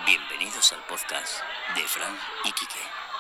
Bienvenidos al podcast de Fran y Quique.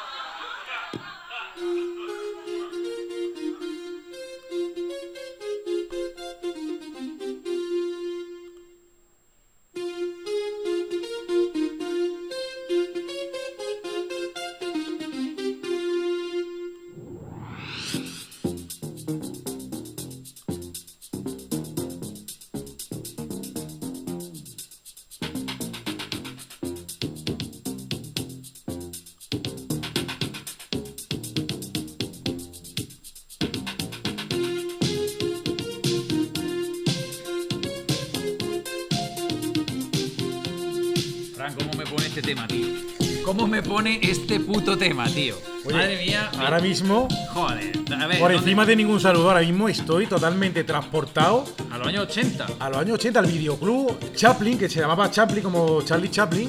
¿Cómo me pone este tema, tío? ¿Cómo me pone este puto tema, tío? Oye, madre mía. Ahora mismo, Joder, a ver. por encima de ningún saludo, ahora mismo estoy totalmente transportado A los años 80. a los años 80 al videoclub Chaplin, que se llamaba Chaplin como Charlie Chaplin,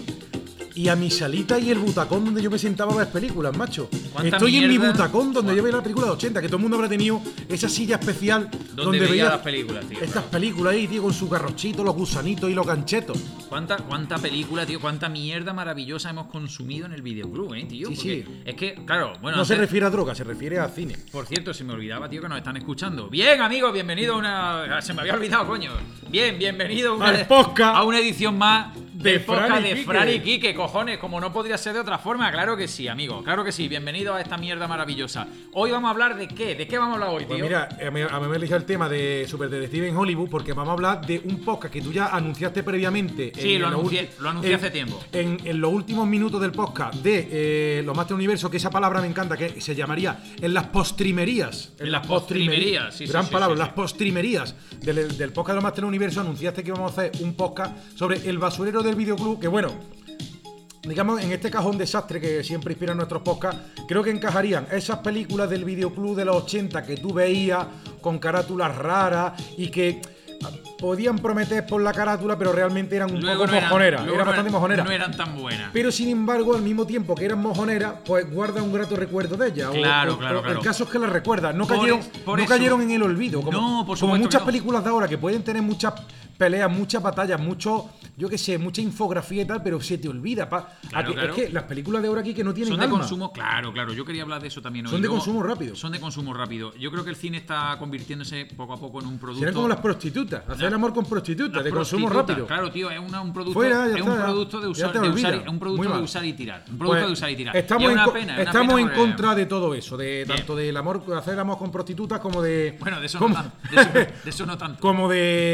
y a mi salita y el butacón donde yo me sentaba a ver películas, macho. ¿Cuánta Estoy en mi mierda? butacón donde yo veía la película de 80, que todo el mundo habrá tenido esa silla especial ¿Dónde veía las películas, tío? estas películas ahí, tío, con su garrochito, los gusanitos y los ganchetos. ¿Cuánta película, tío? ¿Cuánta mierda maravillosa hemos consumido en el videoclub, tío? Sí, Porque sí. es que, claro, bueno. No se antes- refiere a droga, se refiere a cine. Por cierto, se me olvidaba, tío, que nos están escuchando. Bien, amigos, bienvenido a una... Se me había olvidado, coño. Bien, bienvenido Al podcast a una edición más del Fran podcast y de Quique. Fran y Quique, cojones. Como no podría ser de otra forma. Claro que sí, amigo. Claro que sí. Bienvenido a esta mierda maravillosa. Hoy vamos a hablar de qué. ¿De qué vamos a hablar hoy, tío? Pues mira, a mí me eligió el tema de Super Detective en Hollywood porque vamos a hablar de un podcast que tú ya anunciaste previamente. Sí, lo los anuncié hace tiempo. En los últimos minutos del podcast de los Master Universo, que esa palabra me encanta, que se llamaría en las postrimerías. En las postrimerías, sí, sí, Gran sí, palabra, sí, las sí. postrimerías del podcast de los Master Universo. Anunciaste que íbamos a hacer un podcast sobre el basurero del videoclub, que bueno, digamos, en este cajón desastre que siempre inspira nuestros podcasts, creo que encajarían esas películas del videoclub de los 80 que tú veías con carátulas raras y que podían prometer por la carátula, pero realmente eran un Luego poco no eran- mojoneras. luego Era no bastante eran- mojonera. No eran tan buenas. Pero sin embargo, al mismo tiempo que eran mojoneras, pues guarda un grato recuerdo de ellas. Claro, claro. El caso es que las recuerdas, no Por cayeron, por no eso. cayeron en el olvido. Como, No, por como supuesto muchas que no. películas de ahora que pueden tener muchas peleas, muchas batallas, yo qué sé, mucha infografía y tal, pero se te olvida. Claro, claro. Es que las películas de ahora aquí que no tienen Son de alma. consumo, claro. Yo quería hablar de eso también hoy. Son de Luego- consumo rápido. Son de consumo rápido. Yo creo que el cine está convirtiéndose poco a poco en un producto. Serán como las prostitutas, hacer el amor con prostitutas, Las de consumo prostitutas, rápido. Claro, tío, es un producto, Fuera, ya es un está, producto de ya usar, te de olvida. usar, un producto Muy de mal. usar y tirar. Un producto Pues, de usar y tirar. Estamos, Y es en, una co- pena, es una estamos pena en porque- contra de todo eso, de Bien. tanto del amor, hacer el amor con prostitutas como de. Bueno, de eso, como, no, de eso no tanto. como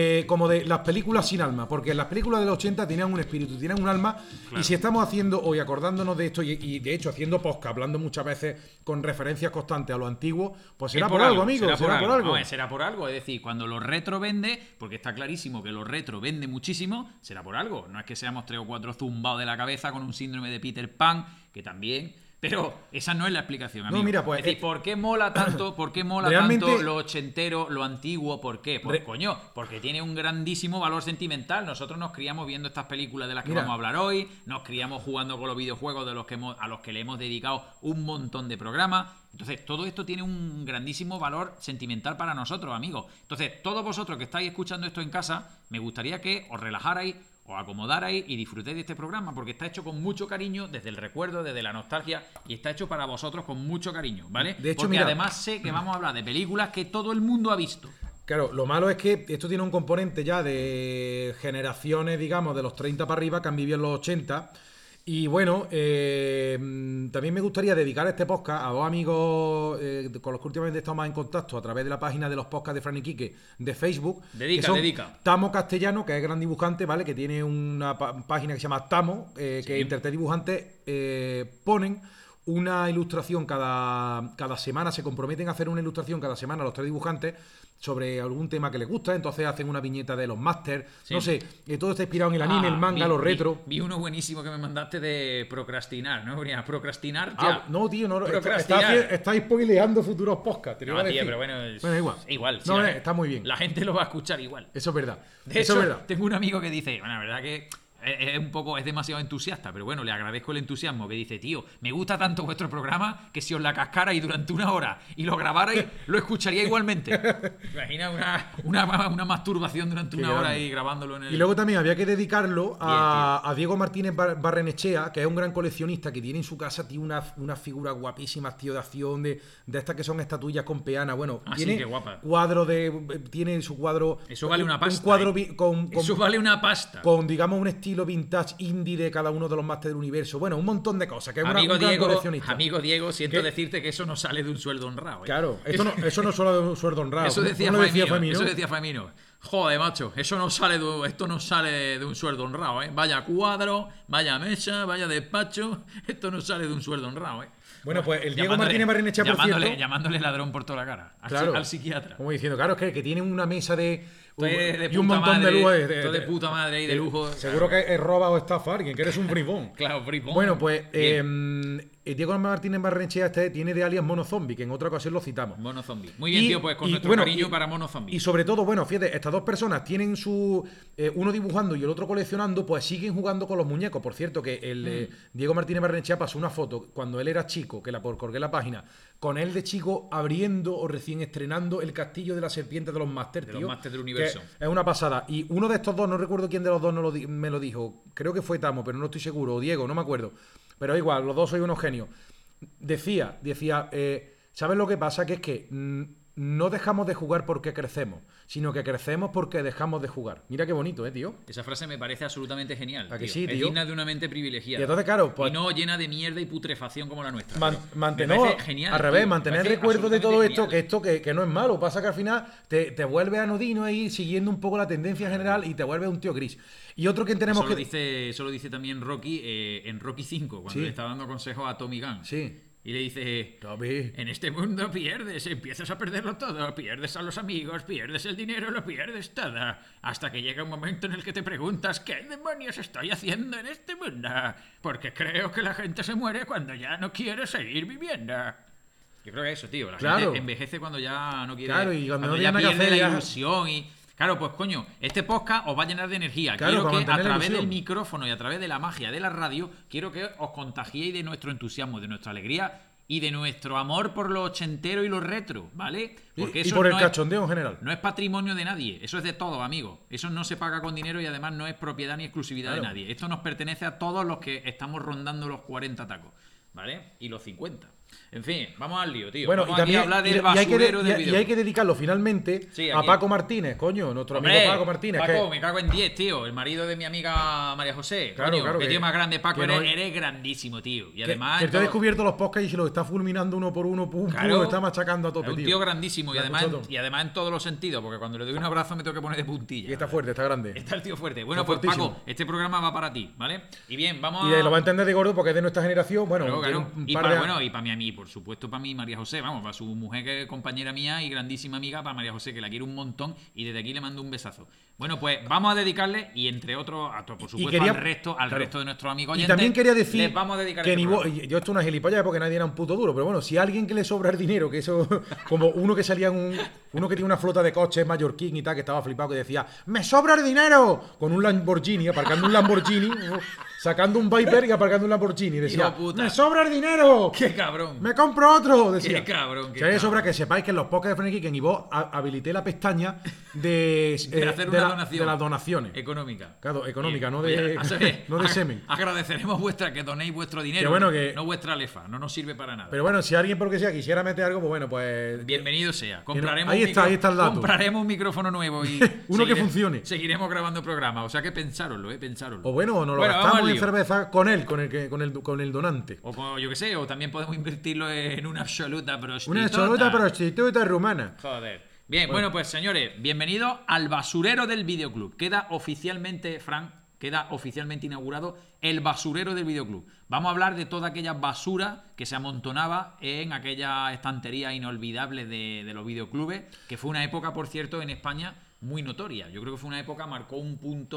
de las películas sin alma, porque las películas de los 80 tenían un espíritu, tenían un alma, y si estamos haciendo hoy, acordándonos de esto, y de hecho haciendo podcast, hablando muchas veces con referencias constantes a lo antiguo, pues será Es por algo, amigo, será por algo. No, será por algo. Es decir, cuando lo retro vende, porque está clarísimo que lo retro vende muchísimo, será por algo. No es que seamos 3 o 4 zumbados de la cabeza con un síndrome de Peter Pan, que también. Pero esa no es la explicación, amigo. mira, pues, es decir, ¿por qué mola tanto? ¿Por qué mola realmente- tanto lo ochentero, lo antiguo? ¿Por qué? Pues Re- coño, porque tiene un grandísimo valor sentimental. Nosotros nos criamos viendo estas películas de las que Mira. vamos a hablar hoy, nos criamos jugando con los videojuegos de los que a los que le hemos dedicado un montón de programas. Entonces, todo esto tiene un grandísimo valor sentimental para nosotros, amigos. Entonces, todos vosotros que estáis escuchando esto en casa, me gustaría que os relajarais, os acomodarais y disfrutéis de este programa, porque está hecho con mucho cariño, desde el recuerdo, desde la nostalgia, y está hecho para vosotros con mucho cariño, ¿vale? De hecho, porque mira- además sé que vamos a hablar de películas que todo el mundo ha visto. Claro, lo malo es que esto tiene un componente ya de generaciones, digamos, de los 30 para arriba que han vivido en los 80. Y bueno, también me gustaría dedicar este podcast a dos amigos con los que últimamente he estado más en contacto a través de la página de los podcasts de Fran y Quique de Facebook. Dedica, que son dedica. Tamo Castellano, que es gran dibujante, ¿vale? Que tiene una página que se llama Tamo, que entre tres dibujantes ponen una ilustración cada semana, se comprometen a hacer una ilustración cada semana los tres dibujantes sobre algún tema que les gusta, entonces hacen una viñeta de los máster, Sí. no sé, todo está inspirado en el anime, el manga, los retro. Vi uno buenísimo que me mandaste de procrastinar, ¿no? Venía, procrastinar ya. No, tío, no, Procrastinar. está spoileando futuros podcasts, te lo No, iba a tío, decir. pero bueno, es igual. igual. No, la está muy bien. La gente lo va a escuchar igual. Eso es verdad. De Eso hecho, es verdad. tengo un amigo que dice, bueno, la verdad que es un poco, es demasiado entusiasta, pero bueno, le agradezco el entusiasmo que dice, tío, me gusta tanto vuestro programa que si os la cascarais durante una hora y lo grabarais, lo escucharía igualmente. Imagina una masturbación durante una hora y grabándolo en el... Y luego también había que dedicarlo a Diego Martínez Barrenechea, que es un gran coleccionista que tiene en su casa, tío, unas figuras guapísimas, tío, de acción, de estas que son estatuillas con peana. Bueno, tiene sí, qué guapa. tiene su cuadro... Eso vale una pasta. Un cuadro eso vale una pasta. Con, digamos, un estilo vintage indie de cada uno de los Masters del Universo. Bueno, un montón de cosas. Que es un gran coleccionista. Amigo Diego, siento decirte que eso no sale de un sueldo honrado. Claro, eso no sale de un sueldo honrado. Eso decía Famino. Joder, macho, esto no sale de un sueldo honrado, ¿eh? Vaya cuadro, vaya mesa, vaya despacho. Esto no sale de un sueldo honrado, ¿eh? Bueno, pues el Diego Martínez Barrenechea, por cierto... Llamándole ladrón por toda la cara al psiquiatra. Como diciendo, claro, es que tiene una mesa de y un montón de lujo. Todo de puta madre y de lujo. Seguro que roba o estafa a alguien, que eres un bribón. Claro, bribón. Bueno, pues Diego Martínez Barrenechea tiene de alias Mono Zombie, que en otra ocasión lo citamos. Mono Zombie. Muy bien, tío, pues con nuestro cariño para Mono Zombie. Y sobre todo, bueno, fíjate, estas dos personas tienen uno dibujando y el otro coleccionando, pues siguen jugando con los muñecos. Por cierto, que el Diego Martínez Barrenechea pasó una foto cuando él era chico, que la colgué en la página, con él de chico abriendo o recién estrenando el castillo de la serpiente de los Masters, tío. De los Masters del Universo. Es una pasada. Y uno de estos dos, no recuerdo quién de los dos me lo dijo, creo que fue Tamo, pero no estoy seguro, o Diego, no me acuerdo. Pero igual, los dos sois unos genios. Decía, ¿sabes lo que pasa? Que es que no dejamos de jugar porque crecemos, sino que crecemos porque dejamos de jugar. Mira qué bonito, tío. Esa frase me parece absolutamente genial. ¿A que tío? sí, tío? Es digna de una mente privilegiada. Y entonces, claro, pues, y no llena de mierda y putrefacción como la nuestra. Al revés, mantener recuerdo de todo esto, que no es malo. Pasa que al final te vuelve anodino ahí siguiendo un poco la tendencia general y te vuelve un tío gris. Y otro que tenemos eso lo dice también Rocky en Rocky 5, cuando le está dando consejos a Tommy Gunn. Sí. Y le dice, Tommy, en este mundo pierdes, empiezas a perderlo todo, pierdes a los amigos, pierdes el dinero, lo pierdes todo, hasta que llega un momento en el que te preguntas, ¿qué demonios estoy haciendo en este mundo? Porque creo que la gente se muere cuando ya no quiere seguir viviendo. Yo creo que eso, tío, la gente envejece cuando ya no quiere, claro, y cuando ya pierde la ya... ilusión y... Claro, pues coño, este podcast os va a llenar de energía. Claro, quiero que a través del micrófono y a través de la magia de la radio, quiero que os contagiéis de nuestro entusiasmo, de nuestra alegría y de nuestro amor por lo ochentero y lo retro, ¿vale? Porque eso y por el cachondeo en general. No es patrimonio de nadie, eso es de todos, amigos. Eso no se paga con dinero y además no es propiedad ni exclusividad de nadie. Esto nos pertenece a todos los que estamos rondando los 40 tacos, ¿vale? Y los 50. En fin, vamos al lío, tío. Bueno, vamos y también aquí a hablar del basurero del y hay que dedicarlo finalmente a Paco Martínez, coño, nuestro amigo Paco Martínez. Paco, me cago en 10, tío. El marido de mi amiga María José. Claro, coño, claro. Qué tío más grande, Paco. Eres grandísimo, tío. Y además. Que te ha descubierto los podcasts y se los está fulminando uno por uno, lo está machacando a tope, tío. Es un tío grandísimo. Y además en todos los sentidos, porque cuando le doy un abrazo me tengo que poner de puntilla. Y está fuerte, está grande. Está el tío fuerte. Bueno, pues Paco, este programa va para ti, ¿vale? Y bien, vamos a. Y lo va a entender de gordo porque es de nuestra generación. Bueno, claro. Y para mí, por supuesto, para mí, María José, vamos, para su mujer que es compañera mía y grandísima amiga, para María José, que la quiero un montón y desde aquí le mando un besazo. Bueno, pues vamos a dedicarle, y entre otros, por supuesto, al resto de nuestros amigos oyentes, y también quería decir les vamos a dedicar que yo esto es una gilipollas porque nadie era un puto duro, pero bueno, si a alguien que le sobra el dinero, que eso, como uno que salía uno que tiene una flota de coches mallorquín y tal, que estaba flipado, que decía, ¡me sobra el dinero! Con un Lamborghini, aparcando un Lamborghini, sacando un Viper y aparcando un Lamborghini, decía, ¡me sobra el dinero! ¡Qué cabrón! ¡Me compro otro! Decía. ¡Qué cabrón! Si hay sobra, que sepáis que en los podcasts de Frankie que en vos habilité la pestaña de hacer una donación. De las donaciones. Económica. Claro, económica, no de semen. Agradeceremos que donéis vuestro dinero, no vuestra lefa, no nos sirve para nada. Pero bueno, si alguien por lo que sea quisiera meter algo, pues bueno, pues... Bienvenido sea. Compraremos ahí está el dato. Compraremos un micrófono nuevo y... que funcione. Seguiremos grabando programas, o sea que pensároslo, pensároslo. O bueno, nos lo gastamos en cerveza con el donante. O con, yo que sé, o también podemos invertirlo en una absoluta prostituta. Una absoluta prostituta rumana. Joder. Bien, bueno, pues señores, bienvenidos al basurero del videoclub. Queda oficialmente, Frank, inaugurado el basurero del videoclub. Vamos a hablar de toda aquella basura que se amontonaba en aquella estantería inolvidable de los videoclubes, que fue una época, por cierto, en España muy notoria. Yo creo que fue una época, marcó un punto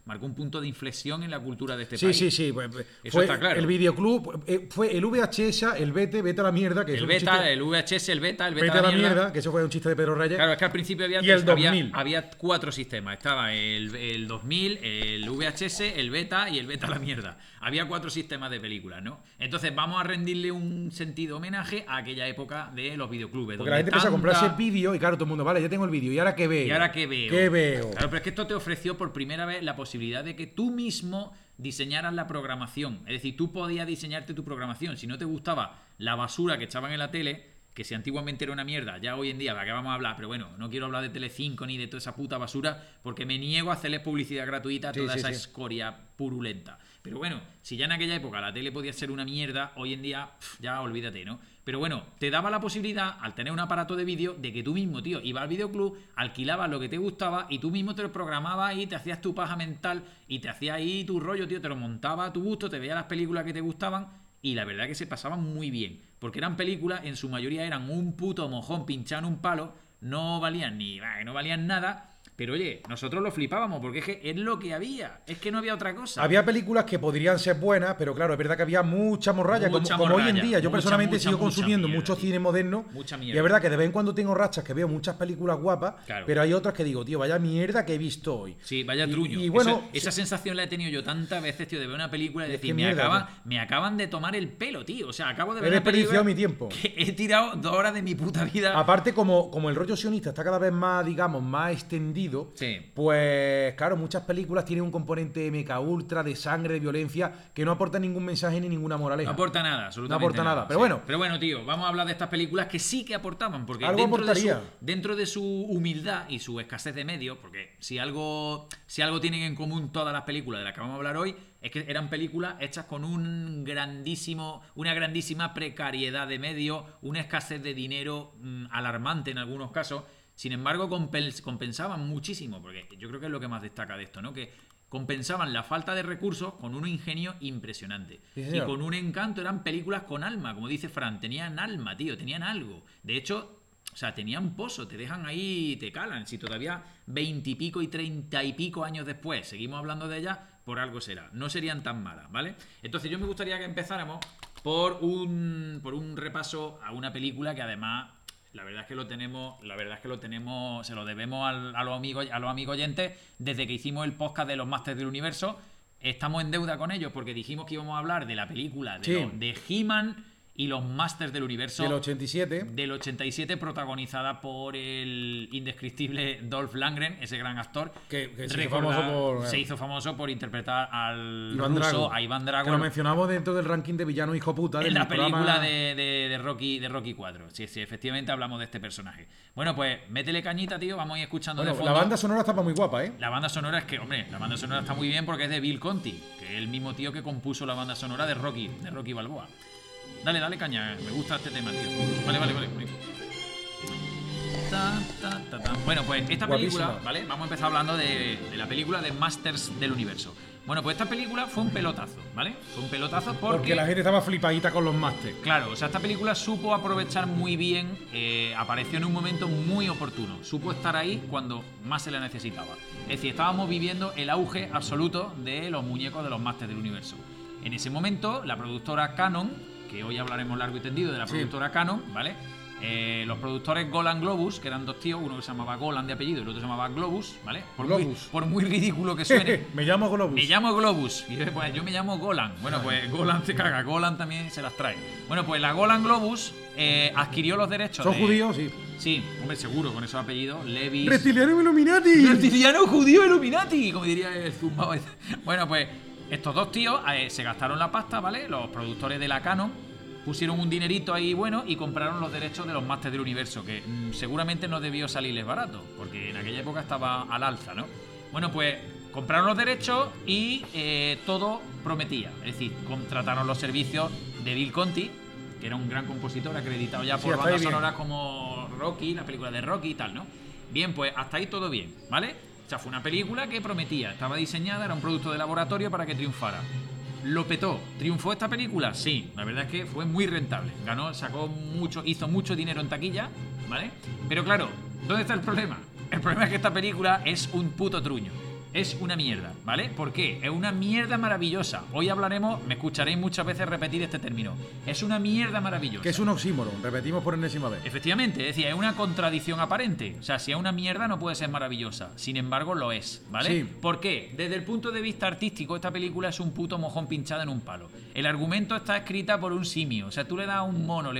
marcó un punto de inflexión en la cultura de este Sí, país. sí. Eso Fue está claro. el videoclub, fue el VHS, el vete a la mierda. Que El es un beta, chiste- el VHS, el beta vete a la mierda, que eso fue un chiste de Pedro Reyes. Claro, es que al principio Y el 2000. había 4 sistemas. Estaba el 2000, el VHS, el beta y el beta a la mierda. Había 4 sistemas de películas, ¿no? Entonces vamos a rendirle un sentido homenaje a aquella época de los videoclubes. Porque la gente empieza a comprarse vídeo y claro, todo el mundo, vale, ya tengo el vídeo. ¿Y ahora qué veo? ¿Y ahora qué veo? ¿Qué veo? Claro, pero es que esto te ofreció por primera vez la posibilidad de que tú mismo diseñaras la programación. Es decir, tú podías diseñarte tu programación. Si no te gustaba la basura que echaban en la tele, que si antiguamente era una mierda, ya hoy en día, ¿para qué vamos a hablar? Pero bueno, no quiero hablar de Telecinco ni de toda esa puta basura, porque me niego a hacerles publicidad gratuita a toda esa escoria purulenta. Pero bueno, si ya en aquella época la tele podía ser una mierda, hoy en día ya olvídate, ¿no? Pero bueno, te daba la posibilidad, al tener un aparato de vídeo, de que tú mismo, tío, ibas al videoclub, alquilabas lo que te gustaba y tú mismo te lo programabas y te hacías tu paja mental y te hacías ahí tu rollo, tío, te lo montaba a tu gusto, te veías las películas que te gustaban y la verdad que se pasaban muy bien. Porque eran películas, en su mayoría eran un puto mojón pinchado en un palo, no valían no valían nada. Pero oye, nosotros lo flipábamos porque es que es lo que había. Es que no había otra cosa. Había películas que podrían ser buenas, pero claro, es verdad que había mucha morralla. Como hoy en día. Yo personalmente sigo consumiendo mucho cine moderno. Mucha Y mierda. es verdad que de vez en cuando tengo rachas que veo muchas películas guapas, Claro. pero hay otras que digo, tío, vaya mierda que he visto hoy. Sí, vaya truño. Y bueno, esa sensación la he tenido yo tantas veces, tío, de ver una película y Es decir, que mierda, me acaban de tomar el pelo, tío. O sea, acabo de ver he una película desperdiciado mi tiempo. que he tirado 2 horas de mi puta vida. Aparte, como el rollo sionista está cada vez más, digamos, más extendido, Sí. pues claro, muchas películas tienen un componente MK ultra, de sangre, de violencia, que no aporta ningún mensaje ni ninguna moraleja. No aporta nada, absolutamente No aporta nada, pero sí. bueno. Pero bueno, tío, vamos a hablar de estas películas que sí que aportaban, porque Algo aportaría. dentro de su humildad y su escasez de medios, porque si algo tienen en común todas las películas de las que vamos a hablar hoy, es que eran películas hechas con una grandísima precariedad de medios, una escasez de dinero alarmante en algunos casos. Sin embargo, compensaban muchísimo, porque yo creo que es lo que más destaca de esto, ¿no? Que compensaban la falta de recursos con un ingenio impresionante. Sí, y señor. con un encanto, eran películas con alma, como dice Fran, tenían alma, tío, tenían algo. De hecho, o sea, tenían pozo, te dejan ahí, te calan. Si todavía 20 y pico y 30 y pico años después seguimos hablando de ellas, por algo será. No serían tan malas, ¿vale? Entonces yo me gustaría que empezáramos por un repaso a una película que además... La verdad es que lo tenemos, se lo debemos a los amigos oyentes desde que hicimos el podcast de los Masters del Universo. Estamos en deuda con ellos porque dijimos que íbamos a hablar de la película de He-Man y los Masters del Universo Del 87. del 87, protagonizada por el indescriptible Dolph Lundgren, ese gran actor Que se hizo famoso por interpretar al Iván ruso, Drago. a Iván Que Drago lo mencionamos dentro del ranking de villano hijo puta. en la película programa... de Rocky 4. Sí, efectivamente hablamos de este personaje. Bueno, pues métele cañita, tío, vamos a ir escuchando de Bueno, fondo. la banda sonora estaba muy guapa, ¿eh? La banda sonora es que, hombre, la banda sonora está muy bien porque es de Bill Conti, que es el mismo tío que compuso la banda sonora de Rocky Balboa. Dale caña, me gusta este tema, tío. Vale. Bueno, pues esta película, Guapísima. ¿vale? Vamos a empezar hablando de la película de Masters del Universo. Bueno, pues esta película fue un pelotazo, ¿vale? Fue un pelotazo Porque la gente estaba flipadita con los Masters. Claro, o sea, esta película supo aprovechar muy bien, apareció en un momento muy oportuno, supo estar ahí cuando más se la necesitaba. Es decir, estábamos viviendo el auge absoluto de los muñecos de los Masters del Universo. En ese momento, la productora Canon, que hoy hablaremos largo y tendido de la productora Canon, ¿vale? Los productores Golan Globus, que eran 2 tíos, uno que se llamaba Golan de apellido y el otro se llamaba Globus, ¿vale? Por muy ridículo que suene. Me llamo Globus. Me llamo Globus. Y pues, yo me llamo Golan. Bueno, pues Golan se caga. Golan también se las trae. Bueno, pues la Golan Globus adquirió los derechos. ¿Son judíos? Sí. Sí, hombre, seguro, con esos apellidos. Levis. ¡Reptiliano Illuminati! ¡Reptiliano judío Illuminati! Como diría el zumbao. Bueno, pues estos 2 tíos se gastaron la pasta, ¿vale? Los productores de la Canon pusieron un dinerito ahí bueno y compraron los derechos de los Masters del Universo, que seguramente no debió salirles barato, porque en aquella época estaba al alza, ¿no? Bueno, pues compraron los derechos y todo prometía. Es decir, contrataron los servicios de Bill Conti, que era un gran compositor acreditado ya por bandas sonoras como Rocky, la película de Rocky y tal, ¿no? Bien, pues hasta ahí todo bien, ¿vale? O sea, fue una película que prometía, estaba diseñada, era un producto de laboratorio para que triunfara. ¿Lo petó? ¿Triunfó esta película? Sí, la verdad es que fue muy rentable. Hizo mucho dinero en taquilla, ¿vale? Pero claro, ¿dónde está el problema? El problema es que esta película es un puto truño. es una mierda, ¿vale? ¿Por qué? Es una mierda maravillosa. Hoy hablaremos, me escucharéis muchas veces repetir este término. Es una mierda maravillosa. Que es un oxímoron, repetimos por enésima vez. Efectivamente, es decir, es una contradicción aparente. O sea, si es una mierda no puede ser maravillosa. Sin embargo, lo es, ¿vale? Sí. ¿Por qué? Desde el punto de vista artístico, esta película es un puto mojón pinchado en un palo. El argumento está escrita por un simio. O sea, tú le das un mono,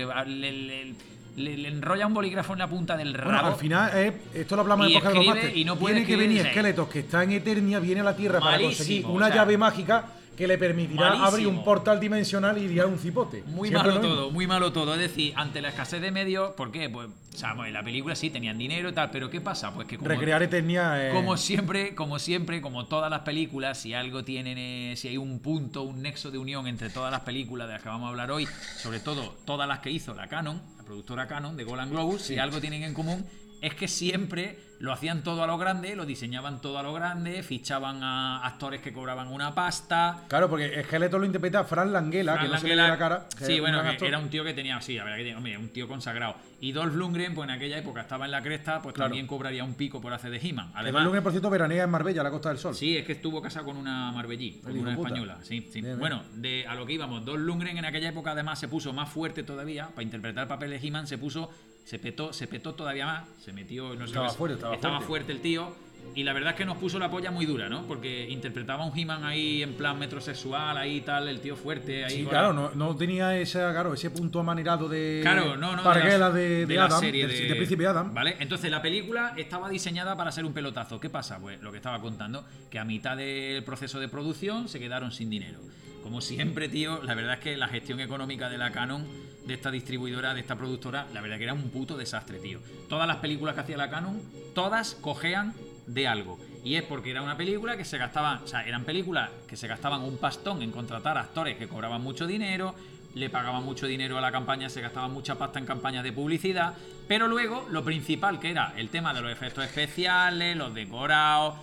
le enrolla un bolígrafo en la punta del rabo. Bueno, al final, esto lo hablamos en Y el podcast de los escribe Masters. y no puede Tiene que venir escribir, Skeletor, que está en Eternia, viene a la Tierra para Malísimo, conseguir o una sea, llave mágica que le permitirá malísimo. abrir un portal dimensional y tirar un cipote. Muy Siempre malo lo mismo. todo, muy malo todo. Es decir, ante la escasez de medios, ¿por qué? Pues, o sea, en la película sí tenían dinero y tal, pero ¿qué pasa? Pues que Recrear Eternia. como siempre, como todas las películas, si algo tienen, si hay un punto, un nexo de unión entre todas las películas de las que vamos a hablar hoy, sobre todo todas las que hizo la Canon, la productora Canon de Golan Globus, si algo tienen en común es que siempre lo hacían todo a lo grande, lo diseñaban todo a lo grande, fichaban a actores que cobraban una pasta. Claro, porque Skeletor lo interpreta Frank Langella, que no se le ve la cara. que Sí, es bueno, gran que actor. era un tío que tenía, sí, la verdad que hombre, un tío consagrado. Y Dolph Lundgren, pues en aquella época estaba en la cresta, pues Claro. también cobraría un pico por hacer de He-Man. Que Además, Lunes, por cierto, veranea en Marbella, la Costa del Sol. sí, es que estuvo casado con una marbellí, con hijo una puta. española. Sí, sí. Bien, bien. Bueno, a lo que íbamos, Dolph Lundgren en aquella época además se puso más fuerte todavía, para interpretar el papel de He-Man se petó todavía más, se metió, no sé, Estaba fuerte el tío. Y la verdad es que nos puso la polla muy dura, ¿no? Porque interpretaba a un He-Man ahí en plan metrosexual, ahí tal, el tío fuerte. Ahí Sí, con claro, la- no tenía ese punto amanerado de Claro, no, Parguela de la Adam, serie de Príncipe Adam. ¿Vale? Entonces la película estaba diseñada para ser un pelotazo. ¿Qué pasa? Pues lo que estaba contando, que a mitad del proceso de producción se quedaron sin dinero. Como siempre, tío, la verdad es que la gestión económica de la Canon, de esta distribuidora, de esta productora, la verdad que era un puto desastre, tío. Todas las películas que hacía la Canon, todas cojean de algo. Y es porque era una película que se gastaban, o sea, eran películas que se gastaban un pastón en contratar actores que cobraban mucho dinero, le pagaban mucho dinero a la campaña, se gastaban mucha pasta en campañas de publicidad, pero luego lo principal, que era el tema de los efectos especiales, los decorados,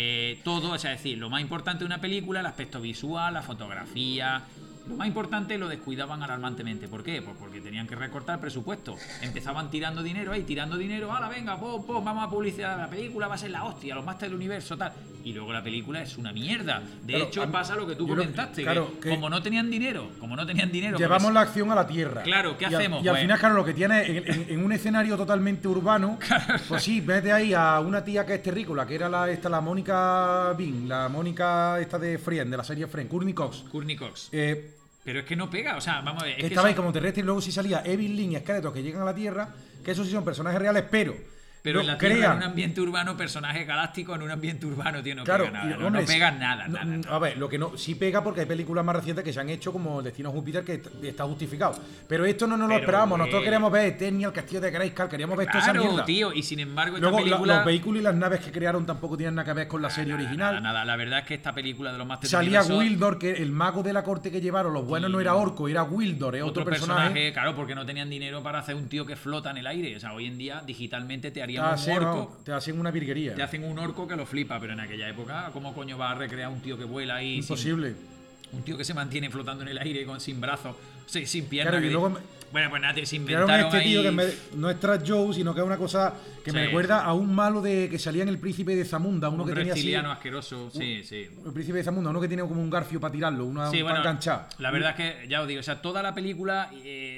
todo, o sea, es decir, lo más importante de una película, el aspecto visual, la fotografía. Lo más importante lo descuidaban alarmantemente. ¿Por qué? Pues porque tenían que recortar presupuesto. Empezaban tirando dinero, ¡hala, venga, pum, vamos a publicidad! La película va a ser la hostia, los Masters del Universo, tal. Y luego la película es una mierda. De Claro, hecho, pasa lo que tú yo creo- comentaste. claro, que como no tenían dinero, Llevamos pues, la acción a la Tierra. Claro, ¿qué Y hacemos? Y al Pues- final, claro, lo que tiene en un escenario totalmente urbano, pues sí, mete ahí a una tía que es terrícola, que era la Mónica Bean, la Mónica esta de Friend, de la serie Friend, Courtney Cox. Courtney Cox. Eh, Pero es que no pega, o sea, vamos a ver. Es que que estaba ahí son- como terrestre y luego sí salía Evil Lynn y Skeletor que llegan a la Tierra, que esos sí son personajes reales, pero Pero no en la Tierra, crean. en un ambiente urbano, personajes galácticos en un ambiente urbano, tío, no Claro, pega nada. y, No, hombre, no pegan nada, no, nada. A ver, lo que no sí pega porque hay películas más recientes que se han hecho como El Destino Júpiter que está justificado. Pero esto no nos lo Pero, esperábamos. Nosotros eh, queríamos ver Eternia, el castillo de Grayskull, queríamos ver toda esa Claro, mierda. tío, y sin embargo esta Luego película... los vehículos y las naves que crearon tampoco tienen nada que ver con la serie original. Nada. La verdad es que esta película de los Masters Salía del Universo, Wildor, que el mago de la corte que llevaron, los buenos no era Orco, era Wildor, es otro personaje. claro, porque no tenían dinero para hacer un tío que flota en el aire. O sea, hoy en día digitalmente te Te harían un hacen, orco, vamos, te hacen una virguería. te hacen un orco que lo flipa, pero en aquella época, ¿cómo coño va a recrear un tío que vuela ahí? Imposible. Un tío que se mantiene flotando en el aire sin brazos, sin piernas. Claro, y que- luego Bueno, pues nada, se crearon inventaron este tío ahí... que no es Trash Joe, sino que es una cosa que me Sí. recuerda a un malo de que salía en El Príncipe de Zamunda, uno un que tenía así. reptiliano asqueroso, sí. El Príncipe de Zamunda, uno que tiene como un garfio para tirarlo, Sí, para enganchar. la verdad es que, ya os digo, o sea, toda la película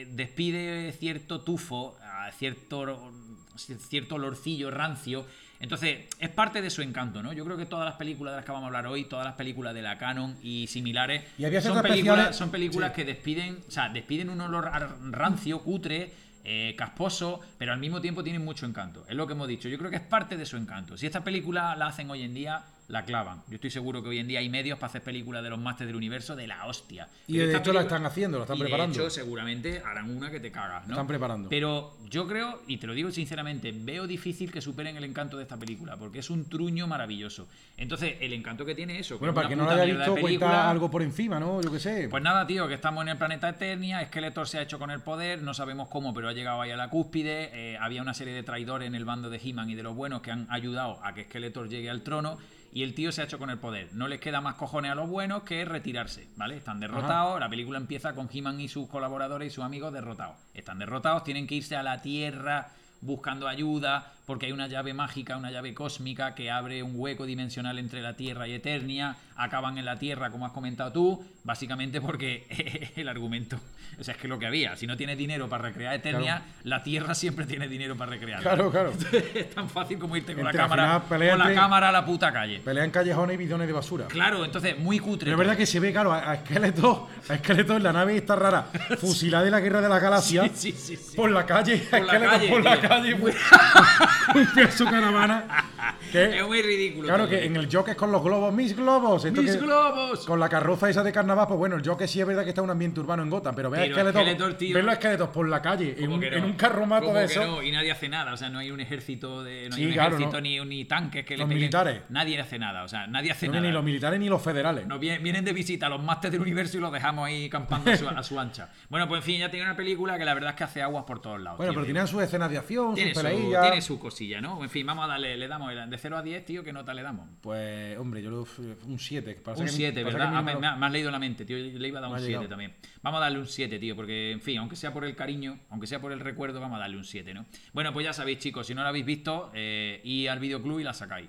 despide cierto tufo, a cierto olorcillo rancio. Entonces, es parte de su encanto, ¿no? Yo creo que todas las películas de las que vamos a hablar hoy, todas las películas de la Canon y similares, Y había son efectos películas, especiales, son películas sí. que despiden un olor rancio, cutre, casposo, pero al mismo tiempo tienen mucho encanto. Es lo que hemos dicho. Yo creo que es parte de su encanto. Si esta película la hacen hoy en día, la clavan. Yo estoy seguro que hoy en día hay medios para hacer películas de los Masters del Universo de la hostia. Y Pero de esta hecho la película- están haciendo, la están y preparando. De hecho, seguramente harán una que te cagas, ¿no? Están preparando. Pero yo creo, y te lo digo sinceramente, veo difícil que superen el encanto de esta película, porque es un truño maravilloso. Entonces, el encanto que tiene eso, Bueno, es para una que no lo puta haya mierda de visto, cuenta película. algo por encima, ¿no? Yo qué sé. Pues nada, tío, que estamos en el planeta Eternia, Skeletor se ha hecho con el poder, no sabemos cómo, pero ha llegado ahí a la cúspide, había una serie de traidores en el bando de He-Man y de los buenos que han ayudado a que Skeletor llegue al trono, y el tío se ha hecho con el poder. No les queda más cojones a los buenos que retirarse, ¿vale? Están derrotados, la película empieza con He-Man y sus colaboradores y sus amigos derrotados. Están derrotados, tienen que irse a la Tierra buscando ayuda, porque hay una llave mágica, una llave cósmica que abre un hueco dimensional entre la Tierra y Eternia, acaban en la Tierra, como has comentado tú, básicamente porque el argumento, o sea, es que lo que había, si no tienes dinero para recrear Eternia, la Tierra siempre tiene dinero para recrearla. Claro. Es tan fácil como irte con la Al cámara, final, con la cámara a la puta calle. Pelea en callejones y bidones de basura. Claro, entonces, muy cutre. Pero es verdad que se ve, claro, a Skeletor en la nave esta rara, fusilada de la Guerra de la Galaxia, Sí. por la calle, Por la calle, por la tío. calle, con su caravana. Es muy ridículo. Claro, todo. que en el Joker con los globos, mis globos. ¡Mis globos! Con la carroza esa de carnaval, pues bueno, el Joker sí es verdad que está en un ambiente urbano en Gotham, pero ve a Skeletor, tío, verlo a Skeletor por la calle, ¿Cómo que no? en un carromato ¿Cómo de que eso. no? Y nadie hace nada, o sea, no hay un ejército Sí, hay un claro, ejército ¿no? ni tanques que Los le peguen. militares. Nadie hace nada, o sea, nadie hace No, nada. ni los militares ni los federales. Nos vienen de visita los másters del universo y los dejamos ahí campando a su ancha. Bueno, pues en fin, ya tiene una película que la verdad es que hace aguas por todos lados. Bueno, tío. pero tienen sus escenas de acción, tiene sus su, peleillas. tiene su cosilla, ¿no? En fin, vamos a darle, le damos de 0 a 10, tío, ¿qué nota le damos? Pues, hombre, yo un 7. Un 7, ¿verdad? Me has leído la mente, tío. Le iba a dar un 7 también. Vamos a darle un 7, tío, porque, en fin, aunque sea por el cariño, aunque sea por el recuerdo, vamos a darle un 7, ¿no? Bueno, pues ya sabéis, chicos, si no la habéis visto, y al videoclub y la sacáis.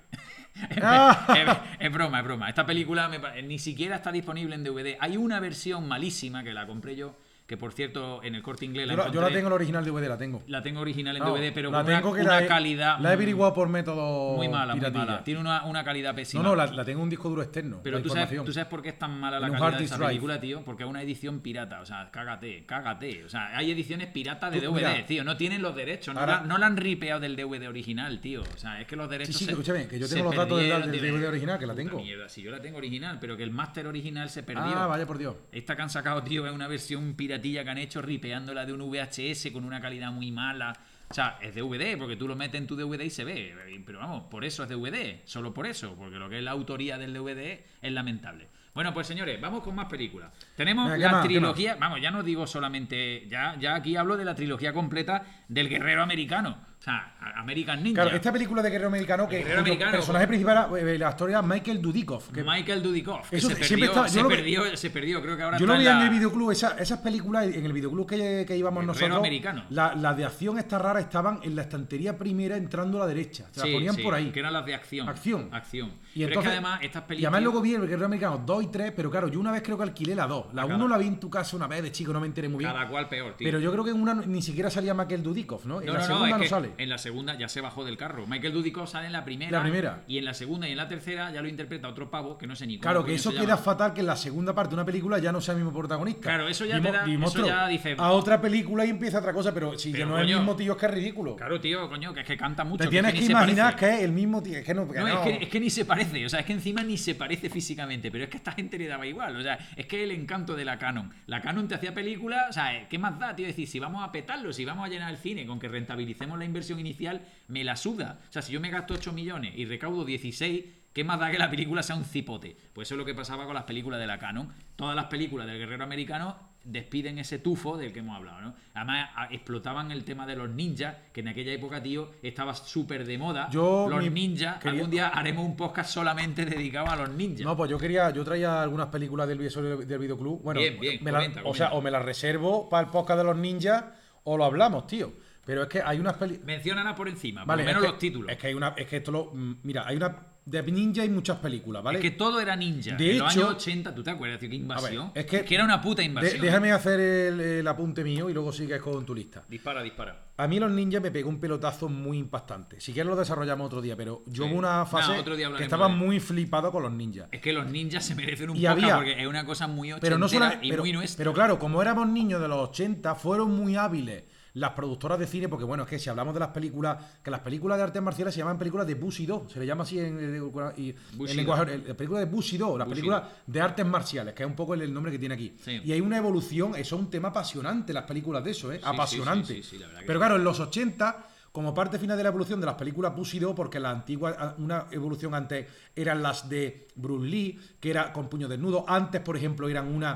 Es broma. Esta película ni siquiera está disponible en DVD. Hay una versión malísima que la compré yo, que por cierto en el Corte Inglés yo la tengo en el original DVD, la tengo. La tengo original en DVD, pero la con tengo una calidad la he averiguado por método muy mala. piratilla. Tiene una calidad pésima. No, la tengo en un disco duro externo. Pero tú sabes por qué es tan mala la En un calidad hard de disk esa drive. película, tío. Porque es una edición pirata. O sea, cágate. O sea, hay ediciones piratas de Tú, DVD, mira, tío. No tienen los derechos. ahora- No la han ripeado del DVD original, tío. O sea, es que los derechos. Sí, se- escúchame, que yo se tengo los datos perdieron, del tío. DVD original, que la Puta tengo. mierda, sí, yo la tengo original, pero que el máster original se perdió. Ah, vaya por Dios. Esta que han sacado, tío, es una versión piratilla que han hecho ripeándola de un VHS con una calidad muy mala. O sea, es DVD, porque tú lo metes en tu DVD y se ve. Pero vamos, por eso es DVD. Solo por eso, porque lo que es la autoría del DVD es lamentable. Bueno, pues señores, vamos con más películas. Tenemos Venga, ¿qué la más? ¿Qué trilogía. Vamos, ya no digo solamente. Ya aquí hablo de la trilogía completa del guerrero americano. O sea, American Ninja. Claro, esta película de Guerrero Americano, que Guerrero cuyo Americano, personaje principal era la historia Michael Dudikoff. Que Michael Dudikoff, que Eso se siempre perdió, está- yo lo se perdió. Creo que ahora yo lo está veía en la- el videoclub, esas películas, en el videoclub que íbamos Guerrero nosotros, Americano. las de acción estas raras estaban en la estantería primera entrando a la derecha. Se las Sí, ponían sí, por ahí. que eran las de acción. Acción. Y Y pero entonces, es que además estas y películas. además luego vi el Guerrero Americano 2 y 3, pero claro, yo una vez creo que alquilé la 2. La 1 la vi en tu casa una vez de chico, no me enteré muy bien. Cada cual peor, tío. Pero yo creo que en una ni siquiera salía Michael Dudikoff, ¿no? En la segunda es no que sale. en la segunda ya se bajó del carro. Michael Dudikoff sale en la primera. La primera. Y en la segunda y en la tercera ya lo interpreta otro pavo que no sé ni cómo. Claro, que coño eso se queda llama. fatal que en la segunda parte de una película ya no sea el mismo protagonista. Claro, eso ya Vimos- te da- vimos eso otro- ya dice- a otra película y empieza otra cosa, pero si Pero, ya no es el coño, mismo tío, es que es ridículo. Claro, tío, coño, que es que canta mucho. Te tienes ni que se imaginar parece. que es el mismo tío. Es que no, No, es que ni se parece, o sea, es que encima ni se parece físicamente, pero es que esta gente le daba igual, o sea, es que el encanto de la Canon. La Canon te hacía películas, o sea, ¿qué más da, tío? Es decir, si vamos a petarlo, si vamos a llenar el cine con que rentabilicemos la inversión inicial, me la suda. O sea, si yo me gasto 8 millones y recaudo 16, ¿qué más da que la película sea un cipote? Pues eso es lo que pasaba con las películas de la Canon. Todas las películas del guerrero americano despiden ese tufo del que hemos hablado, ¿no? Además, explotaban el tema de los ninjas, que en aquella época, tío, estaba súper de moda. Los ninjas, algún día haremos un podcast solamente dedicado a los ninjas. No, pues yo traía algunas películas del videoclub. Bueno, Bien, comenta. comenta. O sea, o me las reservo para el podcast de los ninjas o lo hablamos, tío. Pero es que hay unas películas. Menciónalas por encima, Vale, por lo menos es que- los títulos. Es que hay una. Es que esto lo. Mira, hay una. De ninja hay muchas películas, ¿vale? Es que todo era ninja. De en los hecho- años 80, ¿tú te acuerdas, tío? Qué invasión. es que- era una puta invasión. Déjame hacer el apunte mío y luego sigues con tu lista. Dispara. A mí los ninjas me pegó un pelotazo muy impactante. Si quieres lo desarrollamos otro día, pero yo Sí. hubo una fase Otro día hablaremos que estaba de- muy flipado con los ninjas. Es que los ninjas se merecen un Y podcast había- porque es una cosa muy ochentera Pero no solo, y muy nuestra. pero claro, como éramos niños de los 80, fueron muy hábiles las productoras de cine, porque bueno, es que si hablamos de las películas, que las películas de artes marciales se llaman películas de Bushido, se le llama así en lenguaje, la película de Bushido, la película de artes marciales, que es un poco el nombre que tiene aquí. Sí. Y hay una evolución, eso es un tema apasionante, las películas de eso, apasionante. sí, la verdad que Pero sí. claro, en los 80, como parte final de la evolución de las películas Bushido, porque la antigua, una evolución antes eran las de Bruce Lee, que era con puño desnudo, antes, por ejemplo, eran una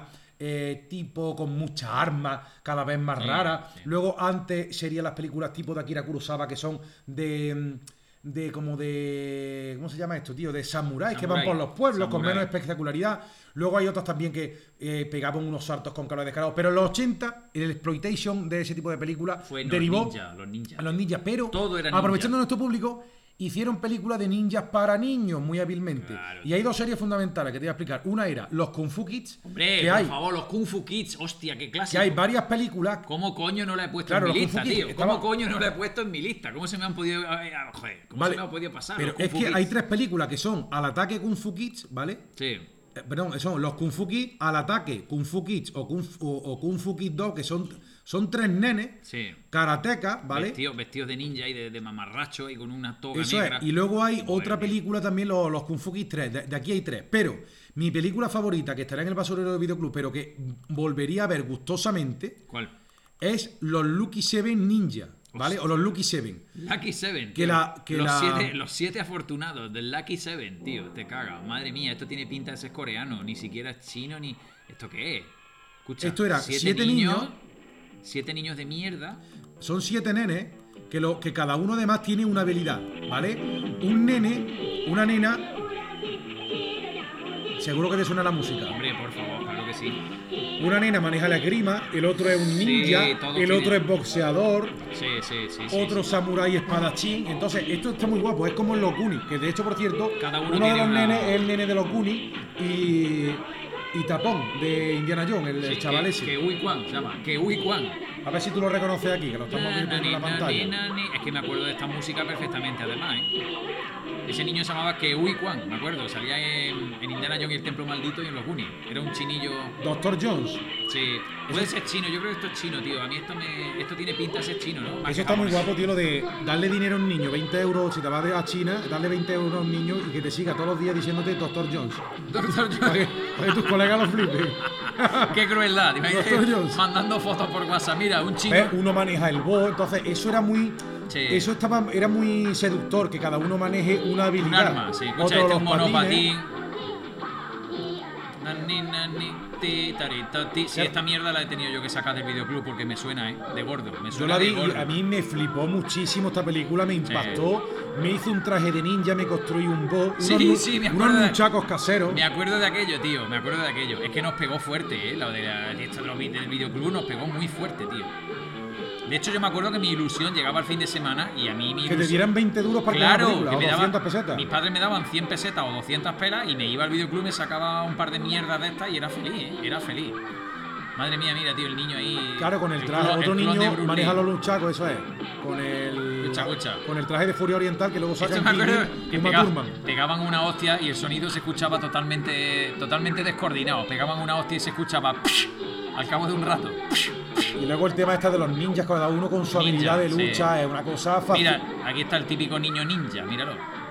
tipo con muchas armas, cada vez más raras. sí. Luego, antes serían las películas tipo de Akira Kurosawa, que son ¿cómo se llama esto, tío? De samuráis que van por los pueblos con menos espectacularidad. Luego hay otros también que pegaban unos saltos con calor descarados. Pero en los 80, el exploitation de ese tipo de películas derivó los ninjas. Pero todo era aprovechando nuestro público, hicieron películas de ninjas para niños muy hábilmente. Claro, y hay dos series fundamentales que te voy a explicar. Una era los Kung Fu Kids. Hombre, que por favor, los Kung Fu Kids. Hostia, qué clásico. Que hay varias películas. ¿Cómo coño no la he puesto Claro, en mi los Kung lista, Fu Kids tío? ¿Cómo coño no la he puesto en mi lista? ¿Cómo se me han podido... joder, ¿cómo se me ha podido pasar? Pero los Kung es Fu que Kids? hay tres películas que son Al ataque Kung Fu Kids, ¿vale? Sí. Perdón, son los Kung Fu Kids, Al ataque Kung Fu Kids o Kung Fu Kids 2, que son tres nenes, Sí. karatecas, ¿vale? Vestidos de ninja y de mamarracho y con una toga Eso negra. es. Y luego hay Madre otra mía. película también, los Kung Fu Kids 3. De aquí hay tres. Pero mi película favorita, que estará en el basurero de Videoclub, pero que volvería a ver gustosamente, ¿Cuál? es los Lucky Seven Ninja, ¿vale? O los Lucky Seven. Lucky Seven. Que tío. la- Los siete afortunados del Lucky Seven, tío. Te caga. Madre mía, esto tiene pinta de ser coreano. Ni siquiera es chino ni... ¿Esto qué es? Escucha, Esto era siete niños. 7 niños de mierda. Son 7 nenes que cada uno además tiene una habilidad, ¿vale? Un nene, una nena. Seguro que te suena la música. Hombre, por favor, claro que sí. Una nena maneja la esgrima, el otro es un Sí, ninja, todo el tiene- otro es boxeador, Sí. otro samurái espadachín. Entonces, esto está muy guapo, es como en los Goonies, que de hecho, por cierto, Cada uno uno de tiene los una- nenes es el nene de los Goonies y Tapón de Indiana Jones, el Sí, chaval ese. que Ui Kwan se llama. Que Ui Kwan. A ver si tú lo reconoces aquí, que lo estamos viendo en la pantalla. Es que me acuerdo de esta música perfectamente, además, Ese niño se llamaba Keui Kwan, me acuerdo. Salía en Indiana Jones y el Templo Maldito y en los Goonies. Era un chinillo. Doctor Jones. Sí. Puede ser chino, yo creo que esto es chino, tío. A mí esto tiene pinta de ser chino, ¿no? Más Eso que está muy japonés. guapo, tío, lo de darle dinero a un niño, 20 euros, si te vas a China, darle 20 euros a un niño y que te siga todos los días diciéndote Doctor Jones. Doctor Para Jones. que tus colegas lo flipen. Qué crueldad. Doctor Jones. Mandando fotos por WhatsApp. Mira, un chino. ¿Ves? Uno maneja el bo, entonces eso era muy... Sí. Eso era muy seductor, que cada uno maneje una habilidad. Un arma, sí. Escucha, Otro este es los un patines. monopatín. Nani, ti, tarita, ti. Sí, esta mierda la he tenido yo que sacar del videoclub porque me suena, de gordo. Me Yo suena la vi de y gordo. a mí me flipó muchísimo esta película, me impactó, me hizo un traje de ninja, me construí un bo, Sí, me acuerdo unos de- muchachos caseros. Me acuerdo de aquello, tío. Me acuerdo de aquello. Es que nos pegó fuerte, Lo del videoclub nos pegó muy fuerte, tío. De hecho, yo me acuerdo que mi ilusión llegaba al fin de semana y a mí mi Que te ilusión... dieran 20 duros para cada Claro, película, que o me 200 daban, pesetas. mis padres me daban 100 pesetas o 200 pelas y me iba al videoclub, me sacaba un par de mierdas de estas y era feliz, Era feliz. Madre mía, mira, tío, el niño ahí... Claro, con el traje, clon- otro el clon de niño Bruce maneja Lee. los luchacos, eso es. Con el traje de Furia Oriental que luego Esto sacan me acuerdo que Uma Thurman. pegaban una hostia y el sonido se escuchaba totalmente descoordinado. Pegaban una hostia y se escuchaba al cabo de un rato. Y luego el tema este de los ninjas, cada uno con su Ninja, habilidad de sí. lucha, es una cosa fácil. Mira, aquí está el típico niño ninja, míralo.